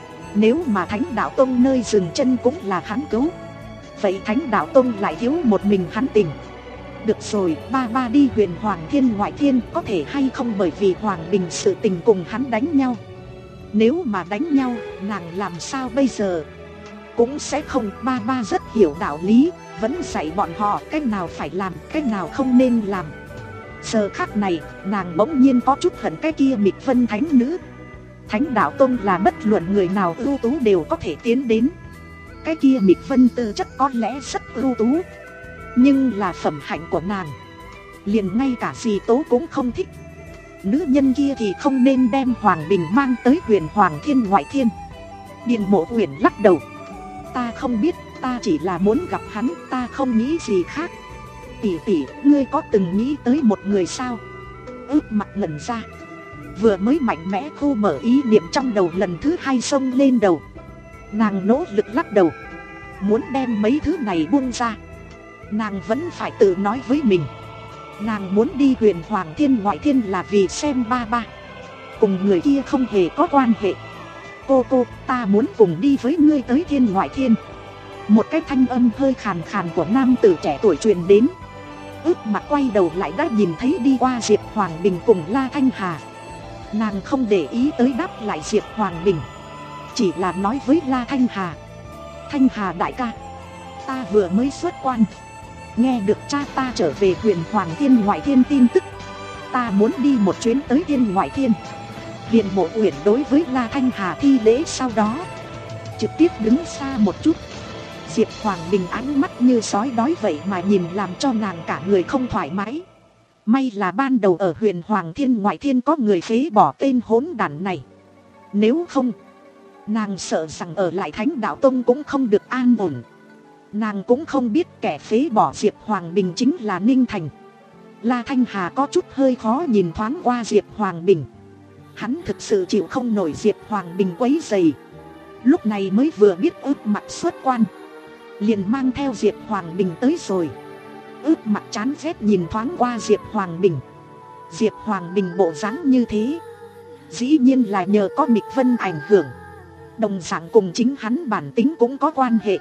Nếu mà Thánh Đạo Tông nơi dừng chân cũng là hắn cứu, vậy Thánh Đạo Tông lại thiếu một mình hắn tình. Được rồi, ba ba đi Huyền Hoàng Thiên ngoại thiên có thể hay không bởi vì Hoàng Bình sự tình cùng hắn đánh nhau. Nếu mà đánh nhau, nàng làm sao bây giờ? Cũng sẽ không, ba ba rất hiểu đạo lý, vẫn dạy bọn họ cách nào phải làm, cách nào không nên làm. Giờ khắc này, nàng bỗng nhiên có chút hận cái kia Mịch Vân thánh nữ. Thánh Đạo Tông là bất luận người nào ưu tú đều có thể tiến đến. Cái kia Mịch Vân tư chất có lẽ rất ưu tú, nhưng là phẩm hạnh của nàng, liền ngay cả dì Tố cũng không thích. Nữ nhân kia thì không nên đem Hoàng Bình mang tới Huyền Hoàng Thiên ngoại thiên. Điền Mộ Uyển lắc đầu. Ta không biết, ta chỉ là muốn gặp hắn, ta không nghĩ gì khác. Tỷ tỷ, ngươi có từng nghĩ tới một người sao? Ước mặt ngẩn ra, vừa mới mạnh mẽ khu mở ý niệm trong đầu lần thứ hai xông lên đầu. Nàng nỗ lực lắc đầu, muốn đem mấy thứ này buông ra. Nàng vẫn phải tự nói với mình, nàng muốn đi Huyền Hoàng Thiên ngoại thiên là vì xem ba ba, cùng người kia không hề có quan hệ. Cô cô, ta muốn cùng đi với ngươi tới Thiên ngoại thiên. Một cái thanh âm hơi khàn khàn của nam tử trẻ tuổi truyền đến. Ước mặt quay đầu lại đã nhìn thấy đi qua Diệp Hoàng Bình cùng La Thanh Hà. Nàng không để ý tới đáp lại Diệp Hoàng Bình, chỉ là nói với La Thanh Hà, Thanh Hà đại ca, ta vừa mới xuất quan, nghe được cha ta trở về Huyền Hoàng Thiên ngoại thiên tin tức, ta muốn đi một chuyến tới Thiên ngoại thiên. Điền Mộ Uyển đối với La Thanh Hà thi lễ, sau đó trực tiếp đứng xa một chút. Diệp Hoàng Bình ánh mắt như sói đói vậy mà nhìn, làm cho nàng cả người không thoải mái. May là ban đầu ở Huyền Hoàng Thiên ngoại thiên có người phế bỏ tên hỗn đản này, nếu không nàng sợ rằng ở lại Thánh Đạo Tông cũng không được an ổn. Nàng cũng không biết kẻ phế bỏ Diệp Hoàng Bình chính là Ninh Thành. La Thanh Hà có chút hơi khó nhìn thoáng qua Diệp Hoàng Bình. Hắn thực sự chịu không nổi Diệp Hoàng Bình quấy rầy. Lúc này mới vừa biết Ước mặt xuất quan, liền mang theo Diệp Hoàng Bình tới rồi. Ước mặt chán ghét nhìn thoáng qua Diệp Hoàng Bình. Diệp Hoàng Bình bộ dáng như thế, dĩ nhiên là nhờ có Mịch Vân ảnh hưởng, đồng dạng cùng chính hắn bản tính cũng có quan hệ.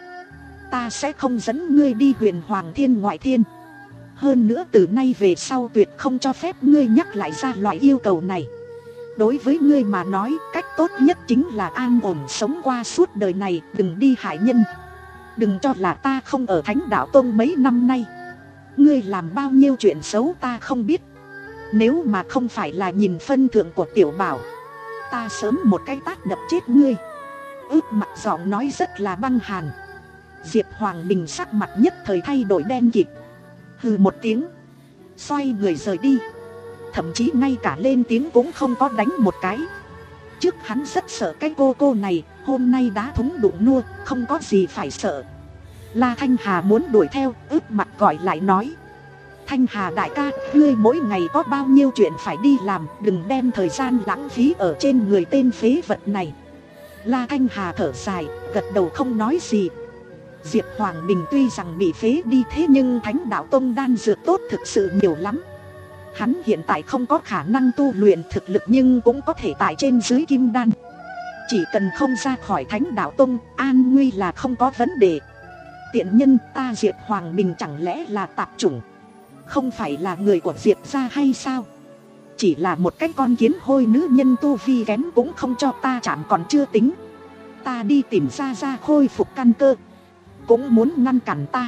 Ta sẽ không dẫn ngươi đi Huyền Hoàng Thiên ngoại thiên. Hơn nữa từ nay về sau tuyệt không cho phép ngươi nhắc lại ra loại yêu cầu này. Đối với ngươi mà nói, cách tốt nhất chính là an ổn sống qua suốt đời này, đừng đi hại nhân. Đừng cho là ta không ở Thánh Đạo Tông mấy năm nay, ngươi làm bao nhiêu chuyện xấu ta không biết. Nếu mà không phải là nhìn phân thượng của Tiểu Bảo, ta sớm một cái tát đập chết ngươi. Ước mặt giọng nói rất là băng hàn. Diệp Hoàng Bình sắc mặt nhất thời thay đổi đen kịt, hừ một tiếng, xoay người rời đi. Thậm chí ngay cả lên tiếng cũng không có đánh một cái. Trước hắn rất sợ cái cô cô này, hôm nay đá thúng đụng nua, không có gì phải sợ. La Thanh Hà muốn đuổi theo, ước mặt gọi lại nói, Thanh Hà đại ca, ngươi mỗi ngày có bao nhiêu chuyện phải đi làm, đừng đem thời gian lãng phí ở trên người tên phế vật này. La Thanh Hà thở dài, gật đầu không nói gì. Diệp Hoàng Bình tuy rằng bị phế đi, thế nhưng Thánh Đạo Tông đan dược tốt thực sự nhiều lắm. Hắn hiện tại không có khả năng tu luyện thực lực, nhưng cũng có thể tại trên dưới kim đan. Chỉ cần không ra khỏi Thánh Đạo Tông, an nguy là không có vấn đề. Tiện nhân, ta Diệp Hoàng Bình chẳng lẽ là tạp chủng, không phải là người của Diệp gia hay sao? Chỉ là một cái con kiến hôi nữ nhân tu vi kém cũng không cho ta chạm còn chưa tính. Ta đi tìm ra ra khôi phục căn cơ, cũng muốn ngăn cản ta.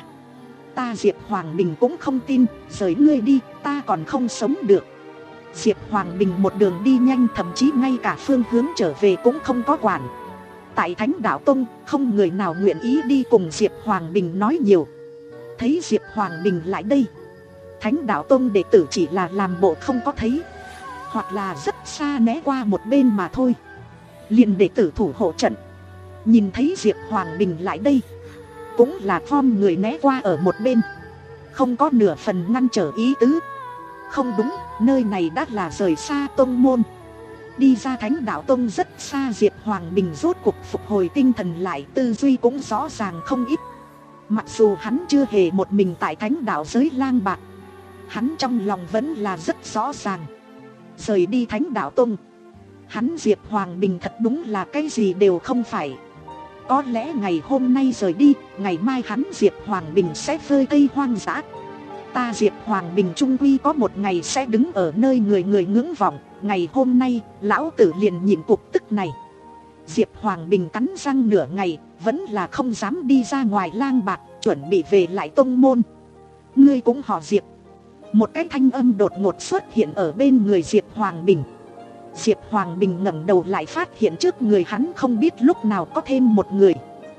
Ta Diệp Hoàng Bình cũng không tin, rời ngươi đi, ta còn không sống được. Diệp Hoàng Bình một đường đi nhanh, thậm chí ngay cả phương hướng trở về cũng không có quản. Tại Thánh Đạo Tông, không người nào nguyện ý đi cùng Diệp Hoàng Bình nói nhiều. thấy Diệp Hoàng Bình lại đây. Thánh Đạo Tông đệ tử chỉ là làm bộ không có thấy, hoặc là rất xa né qua một bên mà thôi. Liền đệ tử thủ hộ trận nhìn thấy Diệp Hoàng Bình lại đây, cũng là khom người né qua ở một bên, không có nửa phần ngăn trở ý tứ. Không đúng, nơi này đã là rời xa tông môn, đi ra Thánh Đạo Tông rất xa. Diệp Hoàng Bình rốt cuộc phục hồi tinh thần lại, tư duy cũng rõ ràng không ít. Mặc dù hắn chưa hề một mình tại Thánh Đạo giới lang bạt, hắn trong lòng vẫn là rất rõ ràng. Rời đi Thánh Đạo Tông, hắn Diệp Hoàng Bình thật đúng là cái gì đều không phải. Có lẽ ngày hôm nay rời đi, ngày mai hắn Diệp Hoàng Bình sẽ phơi thây hoang dã. Ta Diệp Hoàng Bình trung quy có một ngày sẽ đứng ở nơi người người ngưỡng vọng. Ngày hôm nay, lão tử liền nhịn cục tức này. Diệp Hoàng Bình cắn răng nửa ngày, vẫn là không dám đi ra ngoài lang bạt, chuẩn bị về lại tông môn. Ngươi cũng họ Diệp. Một cái thanh âm đột ngột xuất hiện ở bên người Diệp Hoàng Bình. Diệp Hoàng Bình ngẩng đầu lại phát hiện trước người hắn không biết lúc nào có thêm một người.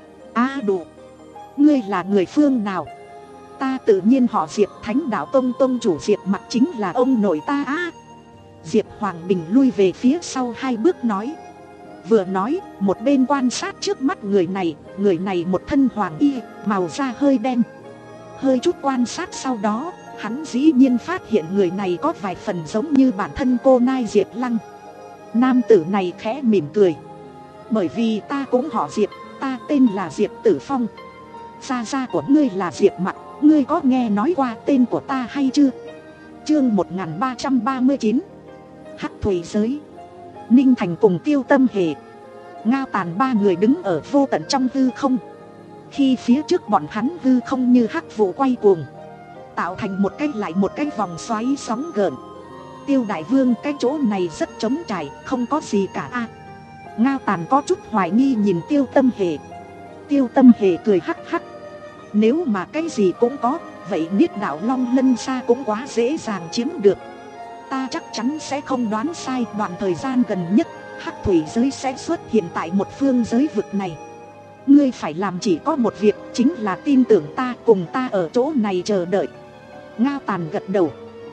A à, đủ. Ngươi là người phương nào? Ta tự nhiên họ Diệp, Thánh Đạo Tông tông chủ Diệp Mặc chính là ông nội ta á. À. Diệp Hoàng Bình lui về phía sau hai bước nói. Vừa nói, một bên quan sát trước mắt người này. Người này một thân hoàng y, màu da hơi đen. Hơi chút quan sát sau đó, hắn dĩ nhiên phát hiện người này có vài phần giống như bản thân cô nai Diệp Lăng. Nam tử này khẽ mỉm cười. Bởi vì ta cũng họ Diệp, ta tên là Diệp Tử Phong. Gia gia của ngươi là Diệp Mặc, ngươi có nghe nói qua tên của ta hay chưa? Chương một nghìn ba trăm ba mươi chín. Hắc thủy giới. Ninh Thành cùng Tiêu Tâm Hề, Ngao Tàn ba người đứng ở vô tận trong hư không. Khi phía trước bọn hắn hư không như hắc vụ quay cuồng, tạo thành một cái lại một cái vòng xoáy sóng gợn. Tiêu đại vương, cái chỗ này rất trống trải, không có gì cả a. À, Ngao Tàn có chút hoài nghi nhìn Tiêu Tâm Hề. Tiêu Tâm Hề cười hắc hắc. Nếu mà cái gì cũng có, vậy Niết Đạo Long Lân Sa cũng quá dễ dàng chiếm được. Ta chắc chắn sẽ không đoán sai, đoạn thời gian gần nhất hắc thủy giới sẽ xuất hiện tại một phương giới vực này. Ngươi phải làm chỉ có một việc, chính là tin tưởng ta, cùng ta ở chỗ này chờ đợi. Ngao Tàn gật đầu.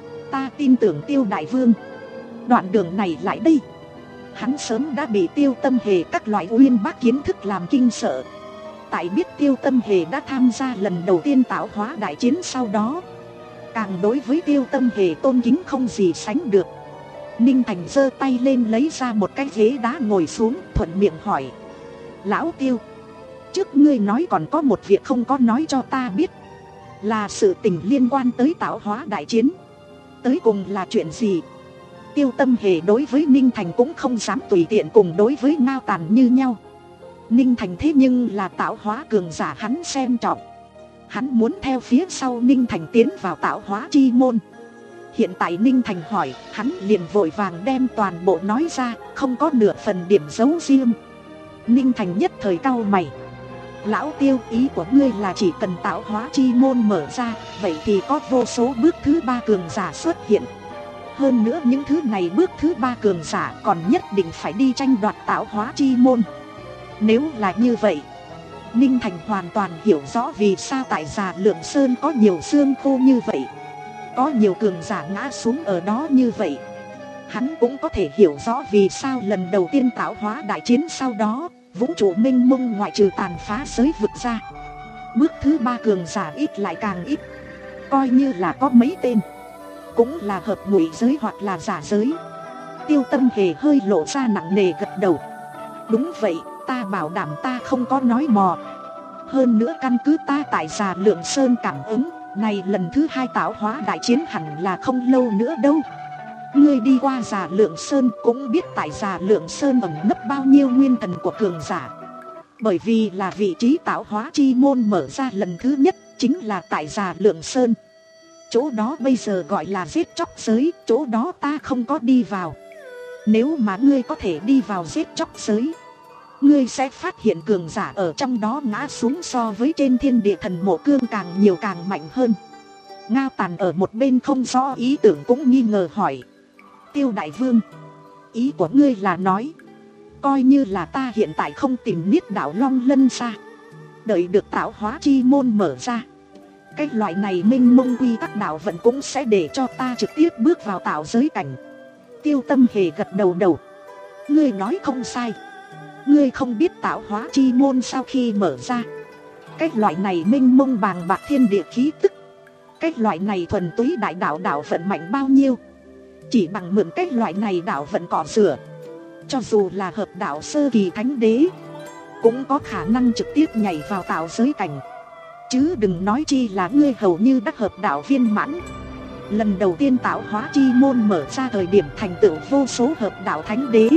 Ta tin tưởng Tiêu đại vương. Đoạn đường này lại đây, hắn sớm đã bị Tiêu Tâm Hề các loại uyên bác kiến thức làm kinh sợ. Tại biết Tiêu Tâm Hề đã tham gia lần đầu tiên tạo hóa đại chiến sau đó, càng đối với Tiêu Tâm Hề tôn kính không gì sánh được. Ninh Thành giơ tay lên lấy ra một cái ghế đá ngồi xuống, thuận miệng hỏi. Lão Tiêu, trước ngươi nói còn có một việc không có nói cho ta biết, là sự tình liên quan tới tạo hóa đại chiến. Tới cùng là chuyện gì? Tiêu Tâm Hề đối với Ninh Thành cũng không dám tùy tiện cùng đối với Ngao Tàn như nhau. Ninh Thành thế nhưng là tạo hóa cường giả hắn xem trọng. Hắn muốn theo phía sau Ninh Thành tiến vào tạo hóa chi môn. Hiện tại Ninh Thành hỏi, hắn liền vội vàng đem toàn bộ nói ra, không có nửa phần điểm giấu riêng. Ninh Thành nhất thời cau mày. Lão Tiêu, ý của ngươi là chỉ cần tạo hóa chi môn mở ra, vậy thì có vô số bước thứ ba cường giả xuất hiện. Hơn nữa những thứ này bước thứ ba cường giả còn nhất định phải đi tranh đoạt tạo hóa chi môn. Nếu là như vậy, Ninh Thành hoàn toàn hiểu rõ vì sao tại Già Lượng Sơn có nhiều xương khô như vậy, có nhiều cường giả ngã xuống ở đó như vậy. Hắn cũng có thể hiểu rõ vì sao lần đầu tiên tạo hóa đại chiến sau đó, vũ trụ mênh mông ngoại trừ tàn phá giới vực ra, bước thứ ba cường giả ít lại càng ít. Coi như là có mấy tên, cũng là hợp ngụy giới hoặc là giả giới. Tiêu Tâm Hề hơi lộ ra nặng nề gật đầu. Đúng vậy, ta bảo đảm ta không có nói mò. Hơn nữa căn cứ ta tại Già Lượng Sơn cảm ứng, này lần thứ hai tạo hóa đại chiến hẳn là không lâu nữa đâu. Ngươi đi qua Già Lượng Sơn cũng biết tại Già Lượng Sơn ẩn nấp bao nhiêu nguyên thần của cường giả. Bởi vì là vị trí tạo hóa chi môn mở ra lần thứ nhất chính là tại Già Lượng Sơn. Chỗ đó bây giờ gọi là giết chóc giới, chỗ đó ta không có đi vào. Nếu mà ngươi có thể đi vào giết chóc giới, ngươi sẽ phát hiện cường giả ở trong đó ngã xuống so với trên thiên địa thần mộ cương càng nhiều càng mạnh hơn. Ngao Tàn ở một bên không rõ ý tưởng cũng nghi ngờ hỏi. Tiêu đại vương, ý của ngươi là nói, coi như là ta hiện tại không tìm Niết Đạo Long Lân Sa, đợi được tạo hóa chi môn mở ra, Cái loại này minh mông quy tắc đạo vận cũng sẽ để cho ta trực tiếp bước vào tạo giới cảnh. Tiêu Tâm Hề gật đầu đầu. Ngươi nói không sai. Ngươi không biết tạo hóa chi môn sau khi mở ra, cái loại này minh mông bàng bạc thiên địa khí tức, cái loại này thuần túy đại đạo đạo vận mạnh bao nhiêu. Chỉ bằng mượn cái loại này đạo vận cọ rửa, cho dù là hợp đạo sơ kỳ thánh đế cũng có khả năng trực tiếp nhảy vào tạo giới cảnh. Chứ đừng nói chi là ngươi hầu như đã hợp đạo viên mãn. Lần đầu tiên tạo hóa chi môn mở ra thời điểm thành tựu vô số hợp đạo thánh đế,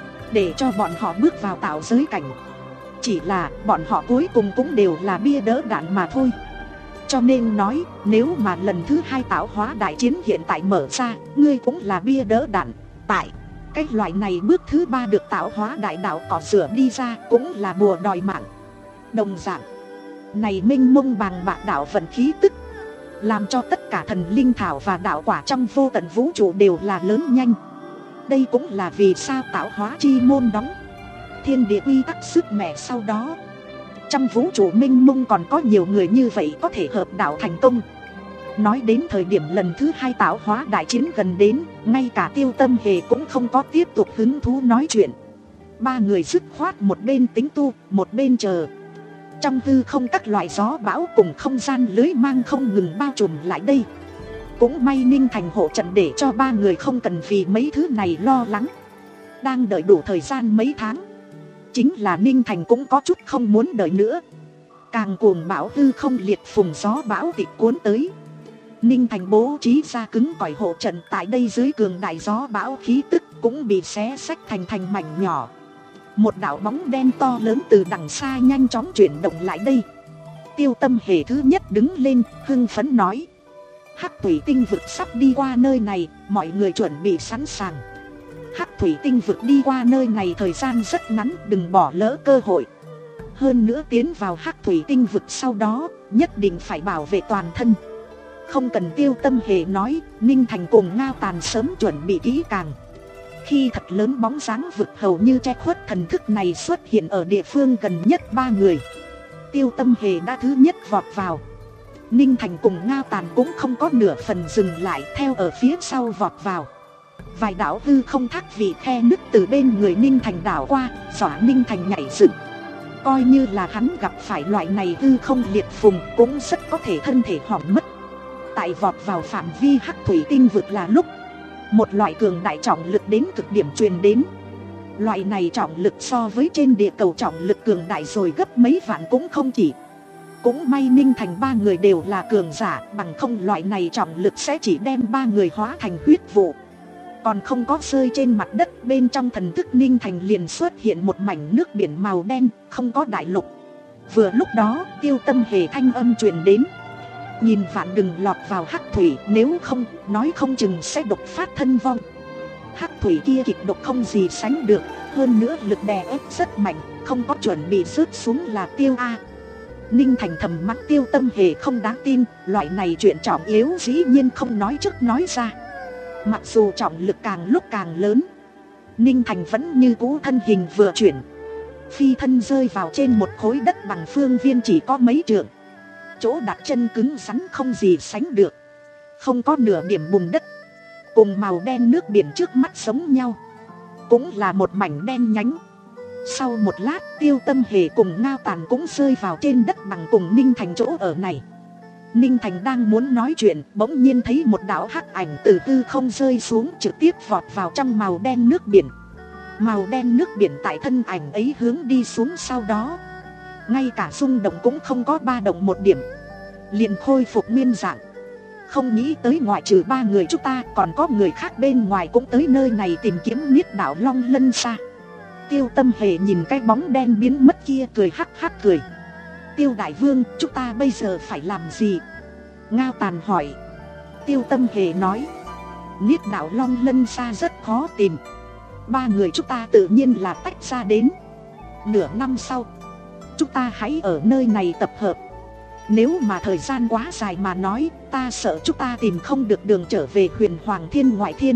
để cho bọn họ bước vào tạo giới cảnh. Chỉ là bọn họ cuối cùng cũng đều là bia đỡ đạn mà thôi. Cho nên nói, nếu mà lần thứ hai tạo hóa đại chiến hiện tại mở ra, ngươi cũng là bia đỡ đạn. Tại cái loại này bước thứ ba được tạo hóa đại đạo cỏ rửa đi ra cũng là bùa đòi mạng. Đồng dạng, này minh mông bàng bạc đạo vận khí tức, làm cho tất cả thần linh thảo và đạo quả trong vô tận vũ trụ đều là lớn nhanh. Đây cũng là vì sao tạo hóa chi môn đóng, thiên địa quy tắc sức mẻ sau đó. Trong vũ trụ minh mông còn có nhiều người như vậy có thể hợp đạo thành công. Nói đến thời điểm lần thứ hai tạo hóa đại chiến gần đến, ngay cả Tiêu Tâm Hề cũng không có tiếp tục hứng thú nói chuyện. Ba người dứt khoát một bên tính tu, một bên chờ. Trong hư không các loại gió bão cùng không gian lưới mang không ngừng bao trùm lại đây. Cũng may Ninh Thành hộ trận để cho ba người không cần vì mấy thứ này lo lắng. Đang đợi đủ thời gian mấy tháng, chính là Ninh Thành cũng có chút không muốn đợi nữa. Càng cuồng bão hư không liệt phùng gió bão tịch cuốn tới, Ninh Thành bố trí ra cứng cỏi hộ trận tại đây dưới cường đại gió bão khí tức cũng bị xé xách thành thành mảnh nhỏ. Một đạo bóng đen to lớn từ đằng xa nhanh chóng chuyển động lại đây. Tiêu Tâm Hề thứ nhất đứng lên, hưng phấn nói: Hắc thủy tinh vực sắp đi qua nơi này, mọi người chuẩn bị sẵn sàng. Hắc thủy tinh vực đi qua nơi này thời gian rất ngắn, đừng bỏ lỡ cơ hội. Hơn nữa tiến vào hắc thủy tinh vực sau đó, nhất định phải bảo vệ toàn thân. Không cần Tiêu Tâm Hề nói, Ninh Thành cùng Ngao Tàn sớm chuẩn bị kỹ càng. Khi thật lớn bóng dáng vực hầu như che khuất thần thức này xuất hiện ở địa phương gần nhất ba người, Tiêu Tâm Hề đã thứ nhất vọt vào. Ninh Thành cùng Ngao Tàn cũng không có nửa phần dừng lại, theo ở phía sau vọt vào. Vài đạo hư không thác vị khe nứt từ bên người Ninh Thành đảo qua, dọa Ninh Thành nhảy dựng. Coi như là hắn gặp phải loại này hư không liệt phùng cũng rất có thể thân thể hỏng mất. Tại vọt vào phạm vi hắc thủy tinh vực là lúc một loại cường đại trọng lực đến cực điểm truyền đến. Loại này trọng lực so với trên địa cầu trọng lực cường đại rồi gấp mấy vạn cũng không chỉ. Cũng may Ninh Thành ba người đều là cường giả, bằng không loại này trọng lực sẽ chỉ đem ba người hóa thành huyết vụ. Còn không có rơi trên mặt đất, bên trong thần thức Ninh Thành liền xuất hiện một mảnh nước biển màu đen, không có đại lục. Vừa lúc đó Tiêu Tâm Hề thanh âm truyền đến: nhìn vạn đừng lọt vào hắc thủy, nếu không, nói không chừng sẽ độc phát thân vong. Hắc thủy kia kịch độc không gì sánh được, hơn nữa lực đè ép rất mạnh, không có chuẩn bị rớt xuống là tiêu a. Ninh Thành thầm mắng Tiêu Tâm Hề không đáng tin, loại này chuyện trọng yếu dĩ nhiên không nói trước nói ra. Mặc dù trọng lực càng lúc càng lớn, Ninh Thành vẫn như cũ thân hình vừa chuyển, phi thân rơi vào trên một khối đất bằng phương viên chỉ có mấy trượng. Chỗ đặt chân cứng rắn không gì sánh được, không có nửa điểm bùn đất, cùng màu đen nước biển trước mắt giống nhau, cũng là một mảnh đen nhánh. Sau một lát Tiêu Tâm Hề cùng Ngao Tàn cũng rơi vào trên đất bằng cùng Ninh Thành chỗ ở này. Ninh Thành đang muốn nói chuyện, bỗng nhiên thấy một đạo hắc ảnh từ hư không rơi xuống, trực tiếp vọt vào trong màu đen nước biển. Màu đen nước biển tại thân ảnh ấy hướng đi xuống sau đó, ngay cả rung động cũng không có ba động một điểm, liền khôi phục nguyên dạng. Không nghĩ tới ngoại trừ ba người chúng ta, còn có người khác bên ngoài cũng tới nơi này tìm kiếm Niết Đạo Long Lân Sa. Tiêu Tâm Hề nhìn cái bóng đen biến mất kia cười hắc hắc cười. Tiêu Đại Vương, chúng ta bây giờ phải làm gì? Ngao Tàn hỏi. Tiêu Tâm Hề nói: Niết Đạo Long Lân Sa rất khó tìm, ba người chúng ta tự nhiên là tách ra đến. Nửa năm sau chúng ta hãy ở nơi này tập hợp. Nếu mà thời gian quá dài mà nói, ta sợ chúng ta tìm không được đường trở về Huyền Hoàng Thiên Ngoại Thiên.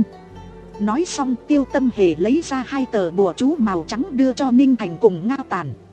Nói xong Tiêu Tâm Hề lấy ra hai tờ bùa chú màu trắng đưa cho Ninh Thành cùng Ngao Tàn.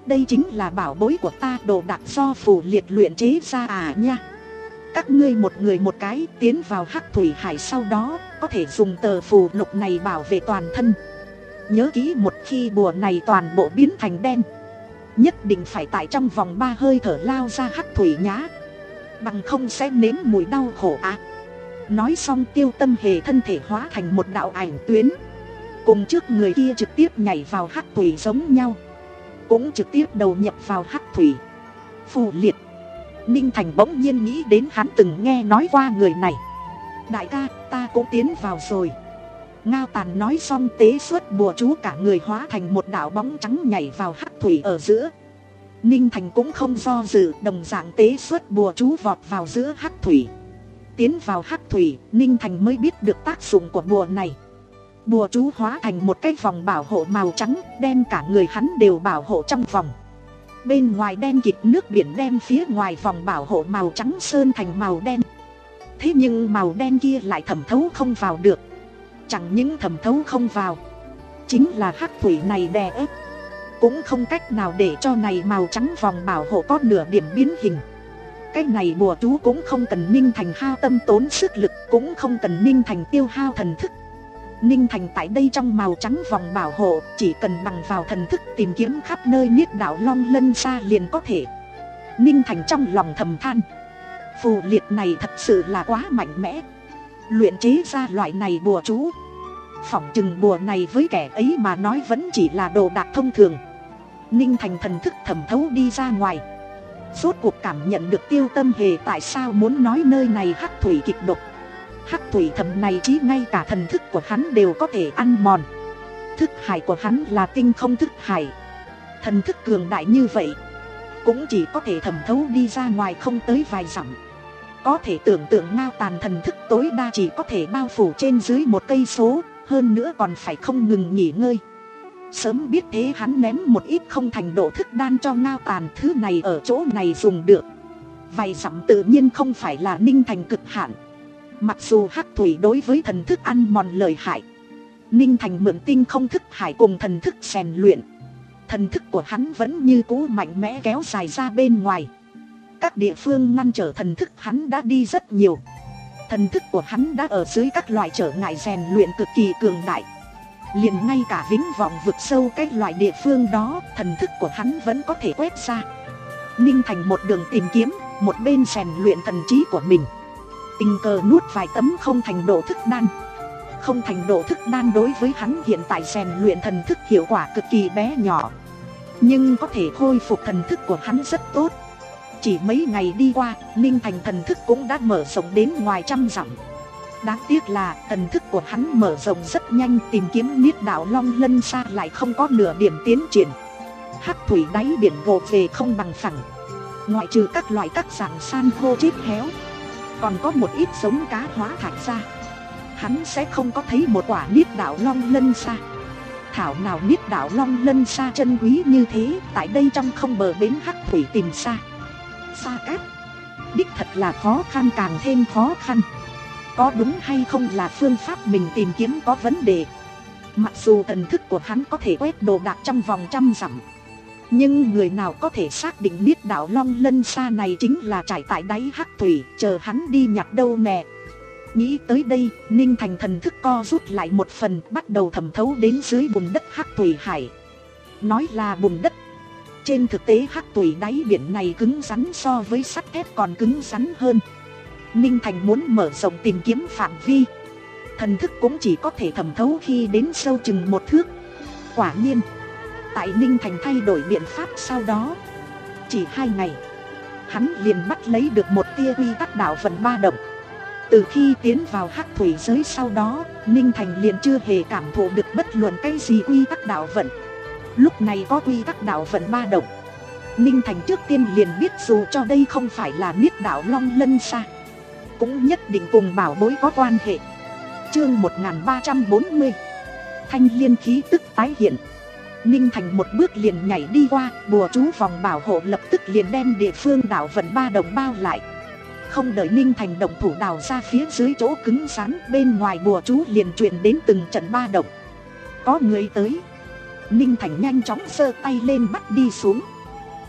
Đây chính là bảo bối của ta, đồ đạc do Phù Liệt luyện chế ra à nha. Các ngươi một người một cái tiến vào Hắc Thủy Hải, sau đó có thể dùng tờ phù lục này bảo vệ toàn thân. Nhớ kỹ, một khi bùa này toàn bộ biến thành đen, nhất định phải tại trong vòng ba hơi thở lao ra Hắc Thủy nhá, bằng không sẽ nếm mùi đau khổ á. Nói xong Tiêu Tâm Hề thân thể hóa thành một đạo ảnh tuyến, cùng trước người kia trực tiếp nhảy vào Hắc Thủy giống nhau, cũng trực tiếp đầu nhập vào Hắc Thủy. Phù Liệt. Ninh Thành bỗng nhiên nghĩ đến hắn từng nghe nói qua người này. Đại ca, ta cũng tiến vào rồi. Ngao Tàn nói xong tế xuất bùa chú, cả người hóa thành một đạo bóng trắng nhảy vào Hắc Thủy ở giữa. Ninh Thành cũng không do dự, đồng dạng tế xuất bùa chú vọt vào giữa Hắc Thủy. Tiến vào Hắc Thủy, Ninh Thành mới biết được tác dụng của bùa này. Bùa chú hóa thành một cái vòng bảo hộ màu trắng, đem cả người hắn đều bảo hộ trong vòng. Bên ngoài đen kịt nước biển đem phía ngoài vòng bảo hộ màu trắng sơn thành màu đen. Thế nhưng màu đen kia lại thẩm thấu không vào được. Chẳng những thẩm thấu không vào, chính là Hắc Thủy này đè ép, cũng không cách nào để cho này màu trắng vòng bảo hộ có nửa điểm biến hình. Cái này bùa chú cũng không cần Ninh Thành hao tâm tốn sức lực, cũng không cần Ninh Thành tiêu hao thần thức. Ninh Thành tại đây trong màu trắng vòng bảo hộ, chỉ cần bằng vào thần thức tìm kiếm khắp nơi Niết Đạo Long Lân Sa liền có thể. Ninh Thành trong lòng thầm than, Phù Liệt này thật sự là quá mạnh mẽ, luyện chế ra loại này bùa chú. Phỏng chừng bùa này với kẻ ấy mà nói vẫn chỉ là đồ đạc thông thường. Ninh Thành thần thức thẩm thấu đi ra ngoài, rốt cuộc cảm nhận được Tiêu Tâm Hề tại sao muốn nói nơi này Hắc Thủy kịch độc. Hắc Thủy thầm này chỉ ngay cả thần thức của hắn đều có thể ăn mòn. Thức hải của hắn là tinh không thức hải, thần thức cường đại như vậy cũng chỉ có thể thẩm thấu đi ra ngoài không tới vài dặm. Có thể tưởng tượng Ngao Tàn thần thức tối đa chỉ có thể bao phủ trên dưới một cây số, hơn nữa còn phải không ngừng nghỉ ngơi. Sớm biết thế hắn ném một ít không thành độ thức đan cho Ngao Tàn, thứ này ở chỗ này dùng được. Vài dặm tự nhiên không phải là Ninh Thành cực hạn. Mặc dù Hắc Thủy đối với thần thức ăn mòn lợi hại, Ninh Thành mượn tinh không thức hải cùng thần thức rèn luyện, thần thức của hắn vẫn như cũ mạnh mẽ kéo dài ra bên ngoài. Các địa phương ngăn trở thần thức hắn đã đi rất nhiều. Thần thức của hắn đã ở dưới các loại trở ngại rèn luyện cực kỳ cường đại. Liền ngay cả Vĩnh Vọng vực sâu cái loại địa phương đó, thần thức của hắn vẫn có thể quét ra. Ninh Thành một đường tìm kiếm, một bên rèn luyện thần trí của mình. Tình cờ nuốt vài tấm không thành độ thức đan. Không thành độ thức đan đối với hắn hiện tại rèn luyện thần thức hiệu quả cực kỳ bé nhỏ, nhưng có thể khôi phục thần thức của hắn rất tốt. Chỉ mấy ngày đi qua, Ninh Thành thần thức cũng đã mở rộng đến ngoài trăm dặm. Đáng tiếc là thần thức của hắn mở rộng rất nhanh, tìm kiếm Niết Đạo Long Lân Sa lại không có nửa điểm tiến triển. Hắc Thủy đáy biển gồ về không bằng phẳng, ngoại trừ các loại các dạng san hô chết héo, còn có một ít giống cá hóa thạch ra. Hắn sẽ không có thấy một quả Niết Đạo Long Lân Sa. Thảo nào Niết Đạo Long Lân Sa chân quý như thế, tại đây trong không bờ bến Hắc Thủy tìm xa Sa Cát, đích thật là khó khăn càng thêm khó khăn. Có đúng hay không là phương pháp mình tìm kiếm có vấn đề. Mặc dù thần thức của hắn có thể quét đồ đạc trong vòng trăm dặm, nhưng người nào có thể xác định Niết Đạo Long Lân Sa này chính là trải tại đáy Hắc Thủy, chờ hắn đi nhặt đâu nè. Nghĩ tới đây, Ninh Thành thần thức co rút lại một phần, bắt đầu thẩm thấu đến dưới bùn đất Hắc Thủy Hải. Nói là bùn đất, trên thực tế Hắc Thủy đáy biển này cứng rắn so với sắt thép còn cứng rắn hơn. Ninh Thành muốn mở rộng tìm kiếm phạm vi, thần thức cũng chỉ có thể thẩm thấu khi đến sâu chừng một thước. Quả nhiên, tại Ninh Thành thay đổi biện pháp sau đó, chỉ hai ngày, hắn liền bắt lấy được một tia quy tắc đạo vận ba động. Từ khi tiến vào Hắc Thủy giới sau đó, Ninh Thành liền chưa hề cảm thụ được bất luận cái gì quy tắc đạo vận. Lúc này có quy tắc đạo vận ba động, Ninh Thành trước tiên liền biết dù cho đây không phải là Niết Đạo Long Lân Sa, cũng nhất định cùng bảo bối có quan hệ. Chương một nghìn ba trăm bốn mươi, Thanh Liên khí tức tái hiện. Ninh Thành một bước liền nhảy đi qua, bùa chú vòng bảo hộ lập tức liền đem địa phương đạo vận ba động bao lại. Không đợi Ninh Thành động thủ đào ra phía dưới chỗ cứng rắn, bên ngoài bùa chú liền truyền đến từng trận ba động. Có người tới. Ninh Thành nhanh chóng giơ tay lên bắt đi xuống.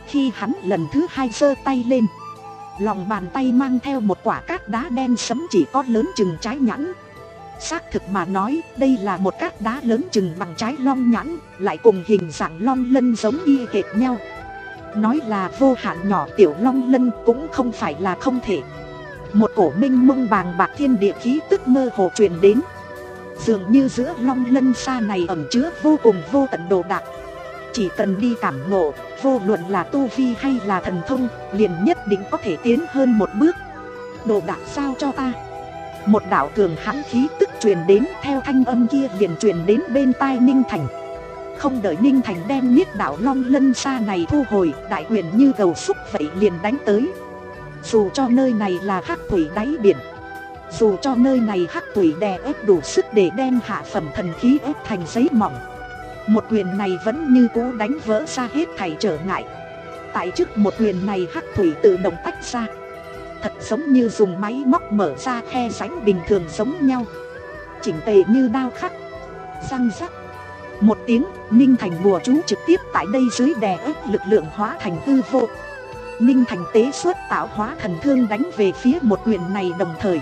Khi hắn lần thứ hai giơ tay lên, lòng bàn tay mang theo một quả cát đá đen sẫm chỉ có lớn chừng trái nhãn. Xác thực mà nói, đây là một cát đá lớn chừng bằng trái long nhãn, lại cùng hình dạng long lân giống y hệt nhau. Nói là vô hạn nhỏ tiểu long lân cũng không phải là không thể. Một cổ minh mông bàng bạc thiên địa khí tức mơ hồ truyền đến. Dường như giữa long lân xa này ẩn chứa vô cùng vô tận đồ đạc. Chỉ cần đi cảm ngộ, vô luận là tu vi hay là thần thông, liền nhất định có thể tiến hơn một bước. Đồ đạc sao cho ta? Một đạo cường hãn khí tức truyền đến, theo thanh âm kia liền truyền đến bên tai Ninh Thành. Không đợi Ninh Thành đem niết đạo long lân xa này thu hồi, đại quyền như gầu xúc vậy liền đánh tới. Dù cho nơi này là hắc thủy đáy biển, dù cho nơi này hắc thủy đè ép đủ sức để đem hạ phẩm thần khí ép thành giấy mỏng, một quyền này vẫn như cũ đánh vỡ ra hết thảy trở ngại. Tại trước một quyền này, hắc thủy tự động tách ra, thật giống như dùng máy móc mở ra khe rãnh bình thường giống nhau, chỉnh tề như đao khắc. Răng rắc một tiếng, Ninh Thành bùa chú trực tiếp tại đây dưới đè ép lực lượng hóa thành hư vô. Ninh Thành tế xuất tạo hóa thần thương đánh về phía một quyền này, đồng thời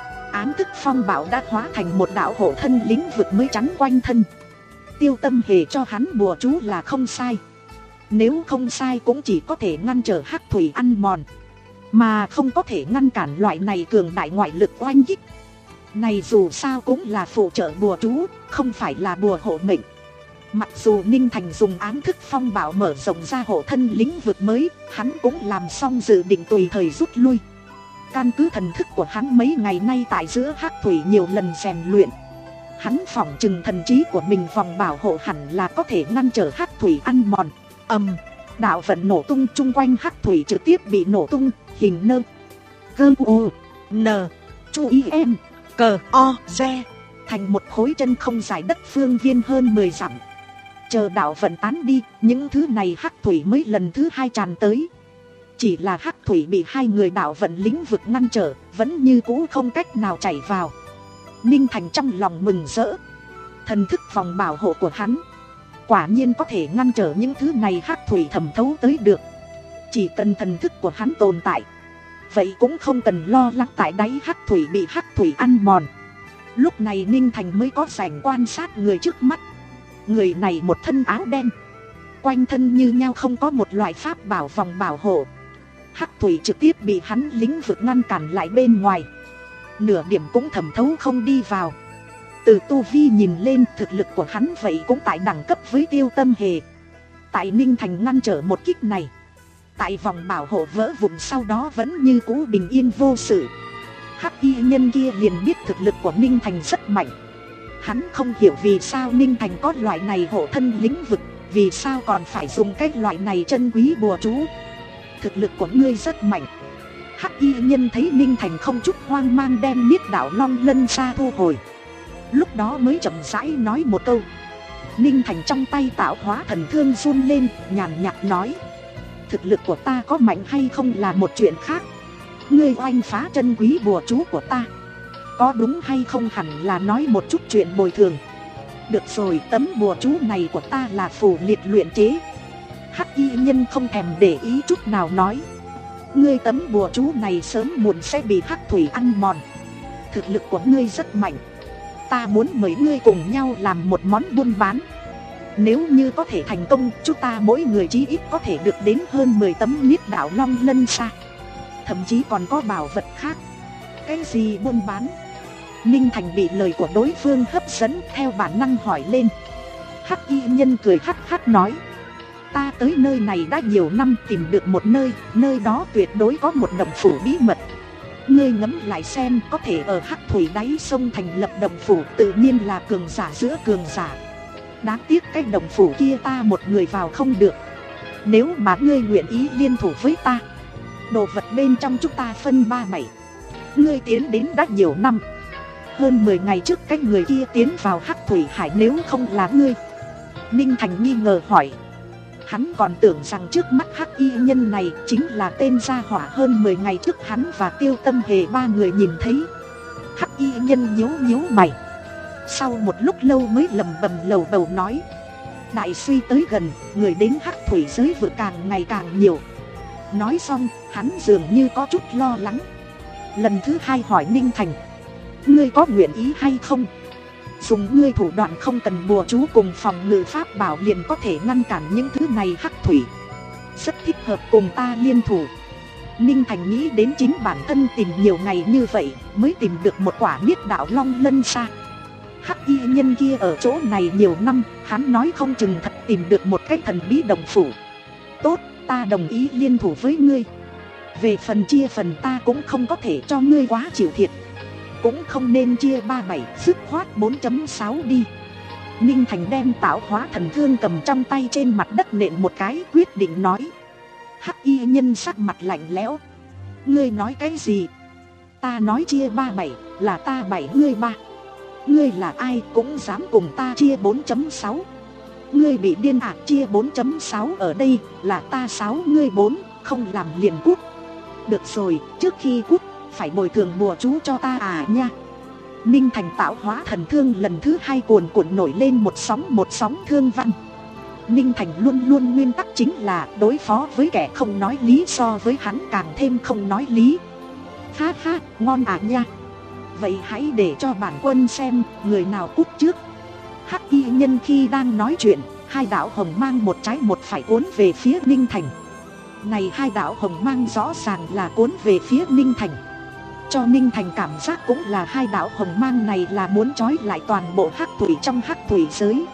ám thức phong bảo đã hóa thành một đạo hộ thân lĩnh vực mới chắn quanh thân. Tiêu Tâm Hề cho hắn bùa chú là không sai, nếu không sai cũng chỉ có thể ngăn trở hắc thủy ăn mòn, mà không có thể ngăn cản loại này cường đại ngoại lực oanh kích. Này dù sao cũng là phụ trợ bùa chú, không phải là bùa hộ mệnh. Mặc dù Ninh Thành dùng ám thức phong bảo mở rộng ra hộ thân lĩnh vực mới, hắn cũng làm xong dự định tùy thời rút lui. Căn cứ thần thức của hắn mấy ngày nay tại giữa hắc thủy nhiều lần rèn luyện, hắn phỏng chừng thần trí của mình vòng bảo hộ hẳn là có thể ngăn trở hắc thủy ăn mòn. Ầm, đạo vận nổ tung, chung quanh hắc thủy trực tiếp bị nổ tung, hình nơ gơ u n chu i em cờ o re thành một khối chân không dài đất phương viên hơn mười dặm. Chờ đạo vận tán đi, những thứ này hắc thủy mới lần thứ hai tràn tới. Chỉ là hắc thủy bị hai người đạo vận lĩnh vực ngăn trở, vẫn như cũ không cách nào chảy vào. Ninh Thành trong lòng mừng rỡ, thần thức vòng bảo hộ của hắn quả nhiên có thể ngăn trở những thứ này hắc thủy thẩm thấu tới được. Chỉ cần thần thức của hắn tồn tại, vậy cũng không cần lo lắng tại đáy hắc thủy bị hắc thủy ăn mòn. Lúc này Ninh Thành mới có rảnh quan sát người trước mắt. Người này một thân áo đen, quanh thân như nhau không có một loại pháp bảo vòng bảo hộ. Hắc thủy trực tiếp bị hắn lĩnh vực ngăn cản lại bên ngoài, nửa điểm cũng thẩm thấu không đi vào. Từ tu vi nhìn lên, thực lực của hắn vậy cũng tại đẳng cấp với Tiêu Tâm Hề. Tại Ninh Thành ngăn trở một kích này, tại vòng bảo hộ vỡ vụn sau đó vẫn như cũ bình yên vô sự. Hắc y nhân kia liền biết thực lực của Ninh Thành rất mạnh. Hắn không hiểu vì sao Ninh Thành có loại này hộ thân lĩnh vực, vì sao còn phải dùng cái loại này chân quý bùa chú. Thực lực của ngươi rất mạnh. Hắc y nhân thấy Ninh Thành không chút hoang mang đem niết đạo long lân xa thu hồi, lúc đó mới chậm rãi nói một câu. Ninh Thành trong tay tạo hóa thần thương run lên, nhàn nhạt nói: thực lực của ta có mạnh hay không là một chuyện khác, ngươi oanh phá chân quý bùa chú của ta, có đúng hay không hẳn là nói một chút chuyện bồi thường. Được rồi, tấm bùa chú này của ta là phù liệt luyện chế. Hắc y nhân không thèm để ý chút nào nói: ngươi tấm bùa chú này sớm muộn sẽ bị hắc thủy ăn mòn. Thực lực của ngươi rất mạnh, ta muốn mời ngươi cùng nhau làm một món buôn bán. Nếu như có thể thành công, chúng ta mỗi người chí ít có thể được đến hơn mười tấm niết đạo long lân xa, thậm chí còn có bảo vật khác. Cái gì buôn bán? Ninh Thành bị lời của đối phương hấp dẫn, theo bản năng hỏi lên. Hắc y nhân cười hắc hắc nói: ta tới nơi này đã nhiều năm, tìm được một nơi, nơi đó tuyệt đối có một động phủ bí mật. Ngươi ngẫm lại xem, có thể ở hắc thủy đáy sông thành lập động phủ, tự nhiên là cường giả giữa cường giả. Đáng tiếc cái động phủ kia ta một người vào không được. Nếu mà ngươi nguyện ý liên thủ với ta, đồ vật bên trong chúng ta phân ba bảy. Ngươi tiến đến đã nhiều năm, hơn mười ngày trước cái người kia tiến vào hắc thủy hải, nếu không là ngươi. Ninh Thành nghi ngờ hỏi. Hắn còn tưởng rằng trước mắt hắc y nhân này chính là tên gia hỏa hơn mười ngày trước hắn và Tiêu Tâm Hề ba người nhìn thấy. Hắc y nhân nhíu nhíu mày, sau một lúc lâu mới lẩm bẩm lầu bầu nói: đại suy tới gần, người đến hắc thủy giới vực càng ngày càng nhiều. Nói xong, hắn dường như có chút lo lắng. Lần thứ hai hỏi Ninh Thành, ngươi có nguyện ý hay không? Dùng ngươi thủ đoạn không cần bùa chú cùng phòng ngự pháp bảo liền có thể ngăn cản những thứ này hắc thủy, rất thích hợp cùng ta liên thủ. Ninh Thành nghĩ đến chính bản thân tìm nhiều ngày như vậy mới tìm được một quả niết đạo long lân sa. Hắc y nhân kia ở chỗ này nhiều năm, hắn nói không chừng thật tìm được một cái thần bí đồng phủ. Tốt, ta đồng ý liên thủ với ngươi. Về phần chia phần ta cũng không có thể cho ngươi quá chịu thiệt, cũng không nên chia ba bảy, dứt khoát bốn chấm sáu đi. Ninh Thành đem tạo hóa thần thương cầm trong tay trên mặt đất nện một cái, quyết định nói. Hắc y nhân sắc mặt lạnh lẽo, ngươi nói cái gì? Ta nói chia ba bảy, là ta bảy ngươi ba. Ngươi là ai cũng dám cùng ta chia bốn chấm sáu? Ngươi bị điên à? Chia bốn chấm sáu ở đây là ta sáu ngươi bốn, không làm liền cút. Được rồi, trước khi cút phải bồi thường bùa chú cho ta à nha. Ninh Thành tạo hóa thần thương lần thứ hai cuồn cuộn nổi lên một sóng một sóng thương văn. Ninh Thành luôn luôn nguyên tắc chính là đối phó với kẻ không nói lý so với hắn càng thêm không nói lý. Ha ha, ngon à nha. Vậy hãy để cho bản quân xem người nào cút trước. Hắc y nhân khi đang nói chuyện, hai đạo hồng mang một trái một phải cuốn về phía Ninh Thành. Này hai đạo hồng mang rõ ràng là cuốn về phía Ninh Thành, cho Ninh Thành cảm giác cũng là hai đạo hồng mang này là muốn trói lại toàn bộ hắc thủy trong hắc thủy giới.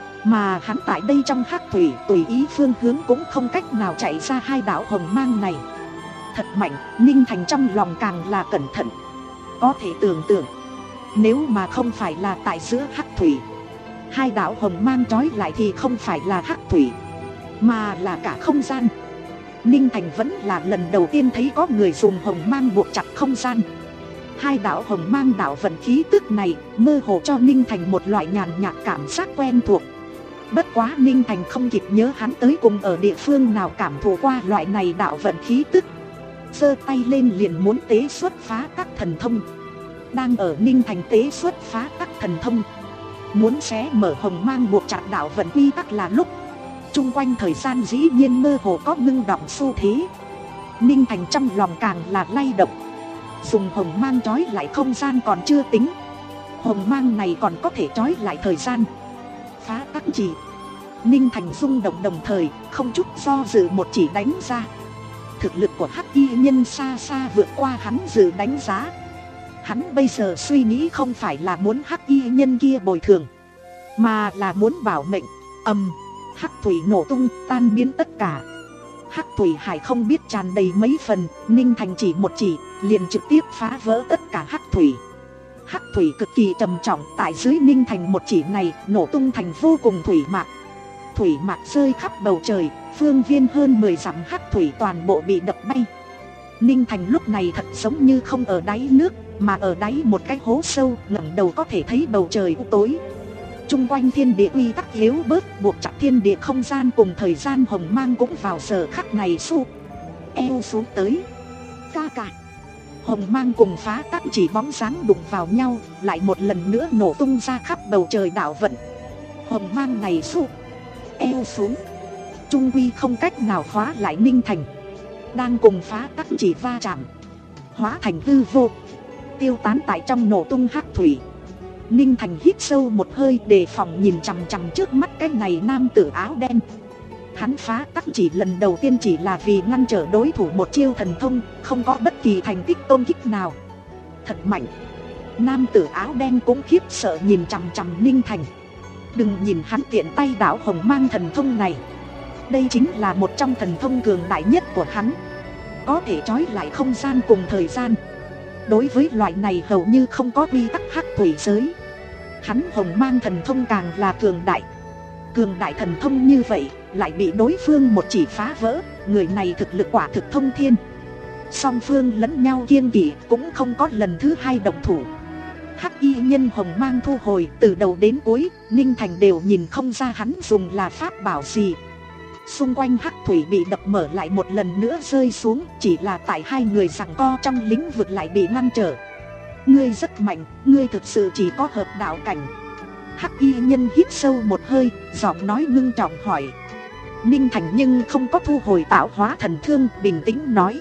Mà hắn tại đây trong hắc thủy tùy ý phương hướng cũng không cách nào chạy ra hai đạo hồng mang này. Thật mạnh, Ninh Thành trong lòng càng là cẩn thận. Có thể tưởng tượng, nếu mà không phải là tại giữa hắc thủy, hai đạo hồng mang trói lại thì không phải là hắc thủy, mà là cả không gian. Ninh Thành vẫn là lần đầu tiên thấy có người dùng hồng mang buộc chặt không gian. Hai đạo hồng mang đạo vận khí tức này mơ hồ cho Ninh Thành một loại nhàn nhạt cảm giác quen thuộc. Bất quá Ninh Thành không kịp nhớ hắn tới cùng ở địa phương nào cảm thụ qua loại này đạo vận khí tức, giơ tay lên liền muốn tế xuất phá các thần thông. Đang ở Ninh Thành tế xuất phá các thần thông, muốn xé mở hồng mang buộc chặt đạo vận quy tắc là lúc chung quanh thời gian dĩ nhiên mơ hồ có ngưng động xu thế. Ninh Thành trong lòng càng là lay động. Dùng hồng mang trói lại không gian còn chưa tính, hồng mang này còn có thể trói lại thời gian. Phá tắc chỉ. Ninh Thành rung động đồng thời không chút do dự một chỉ đánh ra. Thực lực của hắc y nhân xa xa vượt qua hắn dự đánh giá. Hắn bây giờ suy nghĩ không phải là muốn hắc y nhân kia bồi thường, mà là muốn bảo mệnh. Ầm, hắc thủy nổ tung tan biến tất cả. Hắc thủy hải không biết tràn đầy mấy phần, Ninh Thành chỉ một chỉ liền trực tiếp phá vỡ tất cả hắc thủy. Hắc thủy cực kỳ trầm trọng, tại dưới Ninh Thành một chỉ này nổ tung thành vô cùng thủy mạc. Thủy mạc rơi khắp bầu trời, phương viên hơn mười dặm hắc thủy toàn bộ bị đập bay. Ninh Thành lúc này thật giống như không ở đáy nước, mà ở đáy một cái hố sâu, ngẩng đầu có thể thấy bầu trời u tối. Trung quanh thiên địa quy tắc yếu bớt, buộc chặt thiên địa không gian cùng thời gian hồng mang cũng vào giờ khắc này xu eo xuống tới. Ca ca. Hồng mang cùng phá tắc chỉ bóng dáng đụng vào nhau, lại một lần nữa nổ tung ra khắp bầu trời đạo vận. Hồng mang này xu eo xuống, trung quy không cách nào khóa lại Ninh Thành, đang cùng phá tắc chỉ va chạm, hóa thành hư vô, tiêu tán tại trong nổ tung hắc thủy. Ninh Thành hít sâu một hơi đề phòng nhìn chằm chằm trước mắt cái này nam tử áo đen. Hắn phá tắc chỉ lần đầu tiên chỉ là vì ngăn trở đối thủ một chiêu thần thông, không có bất kỳ thành tích công kích nào. Thật mạnh. Nam tử áo đen cũng khiếp sợ nhìn chằm chằm Ninh Thành. Đừng nhìn hắn tiện tay đảo hồng mang thần thông này, đây chính là một trong thần thông cường đại nhất của hắn, có thể trói lại không gian cùng thời gian. Đối với loại này hầu như không có quy tắc hắc thủy giới, hắn hồng mang thần thông càng là cường đại. Cường đại thần thông như vậy lại bị đối phương một chỉ phá vỡ, người này thực lực quả thực thông thiên. Song phương lẫn nhau kiêng kỵ cũng không có lần thứ hai động thủ. Hắc y nhân hồng mang thu hồi, từ đầu đến cuối Ninh Thành đều nhìn không ra hắn dùng là pháp bảo gì. Xung quanh hắc thủy bị đập mở lại một lần nữa rơi xuống, chỉ là tại hai người giằng co trong lĩnh vực lại bị ngăn trở. Ngươi rất mạnh, ngươi thực sự chỉ có hợp đạo cảnh. Hắc y nhân hít sâu một hơi, giọng nói ngưng trọng hỏi. Ninh Thành nhưng không có thu hồi tạo hóa thần thương, bình tĩnh nói.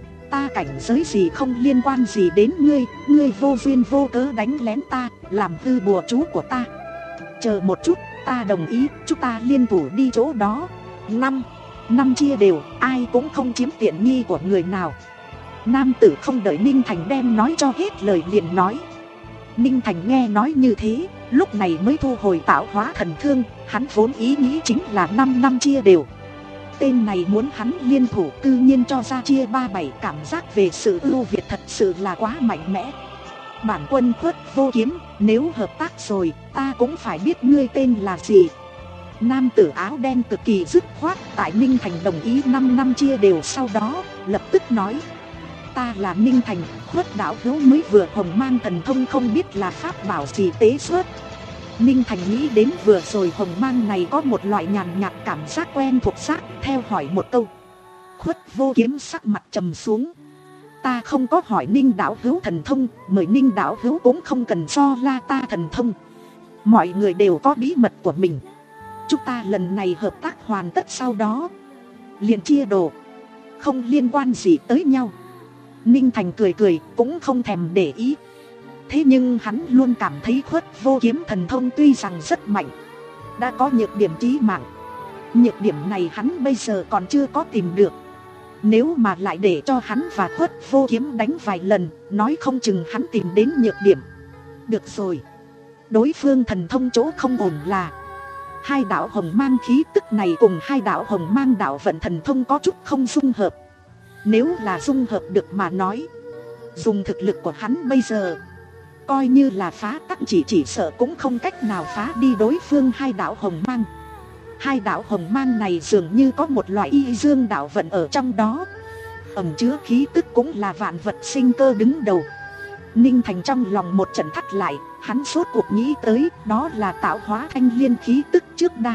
Ta cảnh giới gì không liên quan gì đến ngươi, ngươi vô duyên vô cớ đánh lén ta, làm hư bùa chú của ta. Chờ một chút, ta đồng ý, chúng ta liên thủ đi chỗ đó. Năm, năm chia đều, ai cũng không chiếm tiện nghi của người nào. Nam tử không đợi Ninh Thành đem nói cho hết lời liền nói. Ninh Thành nghe nói như thế, lúc này mới thu hồi tạo hóa thần thương, hắn vốn ý nghĩ chính là năm năm chia đều. Tên này muốn hắn liên thủ cư nhiên cho ra chia ba bảy, cảm giác về sự ưu việt thật sự là quá mạnh mẽ. Bản quân Khuất Vô Kiếm, nếu hợp tác rồi, ta cũng phải biết ngươi tên là gì. Nam tử áo đen cực kỳ dứt khoát, tại Ninh Thành đồng ý năm năm chia đều sau đó, lập tức nói. Ta là Ninh Thành, Khuất đạo hữu mới vừa hồng mang thần thông không biết là pháp bảo gì tế xuất. Ninh Thành nghĩ đến vừa rồi hồng mang này có một loại nhàn nhạt cảm giác quen thuộc xác, theo hỏi một câu. Khuất Vô Kiếm sắc mặt trầm xuống. Ta không có hỏi Ninh đạo hữu thần thông, mời Ninh đạo hữu cũng không cần do la ta thần thông. Mọi người đều có bí mật của mình. Chúng ta lần này hợp tác hoàn tất sau đó liền chia đồ, không liên quan gì tới nhau. Ninh Thành cười cười, cũng không thèm để ý. Thế nhưng hắn luôn cảm thấy Khuất Vô Kiếm thần thông tuy rằng rất mạnh, đã có nhược điểm chí mạng. Nhược điểm này hắn bây giờ còn chưa có tìm được. Nếu mà lại để cho hắn và Khuất Vô Kiếm đánh vài lần, nói không chừng hắn tìm đến nhược điểm. Được rồi, đối phương thần thông chỗ không ổn là hai đạo hồng mang khí tức này cùng hai đạo hồng mang đạo vận thần thông có chút không dung hợp. Nếu là dung hợp được mà nói, dùng thực lực của hắn bây giờ, coi như là phá tắc chỉ chỉ sợ cũng không cách nào phá đi đối phương hai đạo hồng mang. Hai đạo hồng mang này dường như có một loại y dương đạo vận ở trong đó, ẩn chứa khí tức cũng là vạn vật sinh cơ đứng đầu. Ninh Thành trong lòng một trận thắt lại, hắn sốt cuộc nghĩ tới đó là tạo hóa thanh liên khí tức trước đa.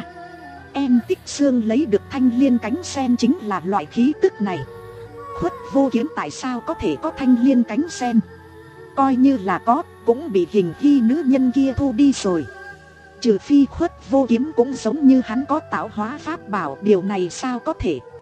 Em Tích Xương lấy được thanh liên cánh sen chính là loại khí tức này. Khuất Vô Kiếm tại sao có thể có thanh liên cánh sen? Coi như là có, cũng bị hình hy nữ nhân kia thu đi rồi. Trừ phi Khuất Vô Kiếm cũng giống như hắn có tạo hóa pháp bảo, điều này sao có thể.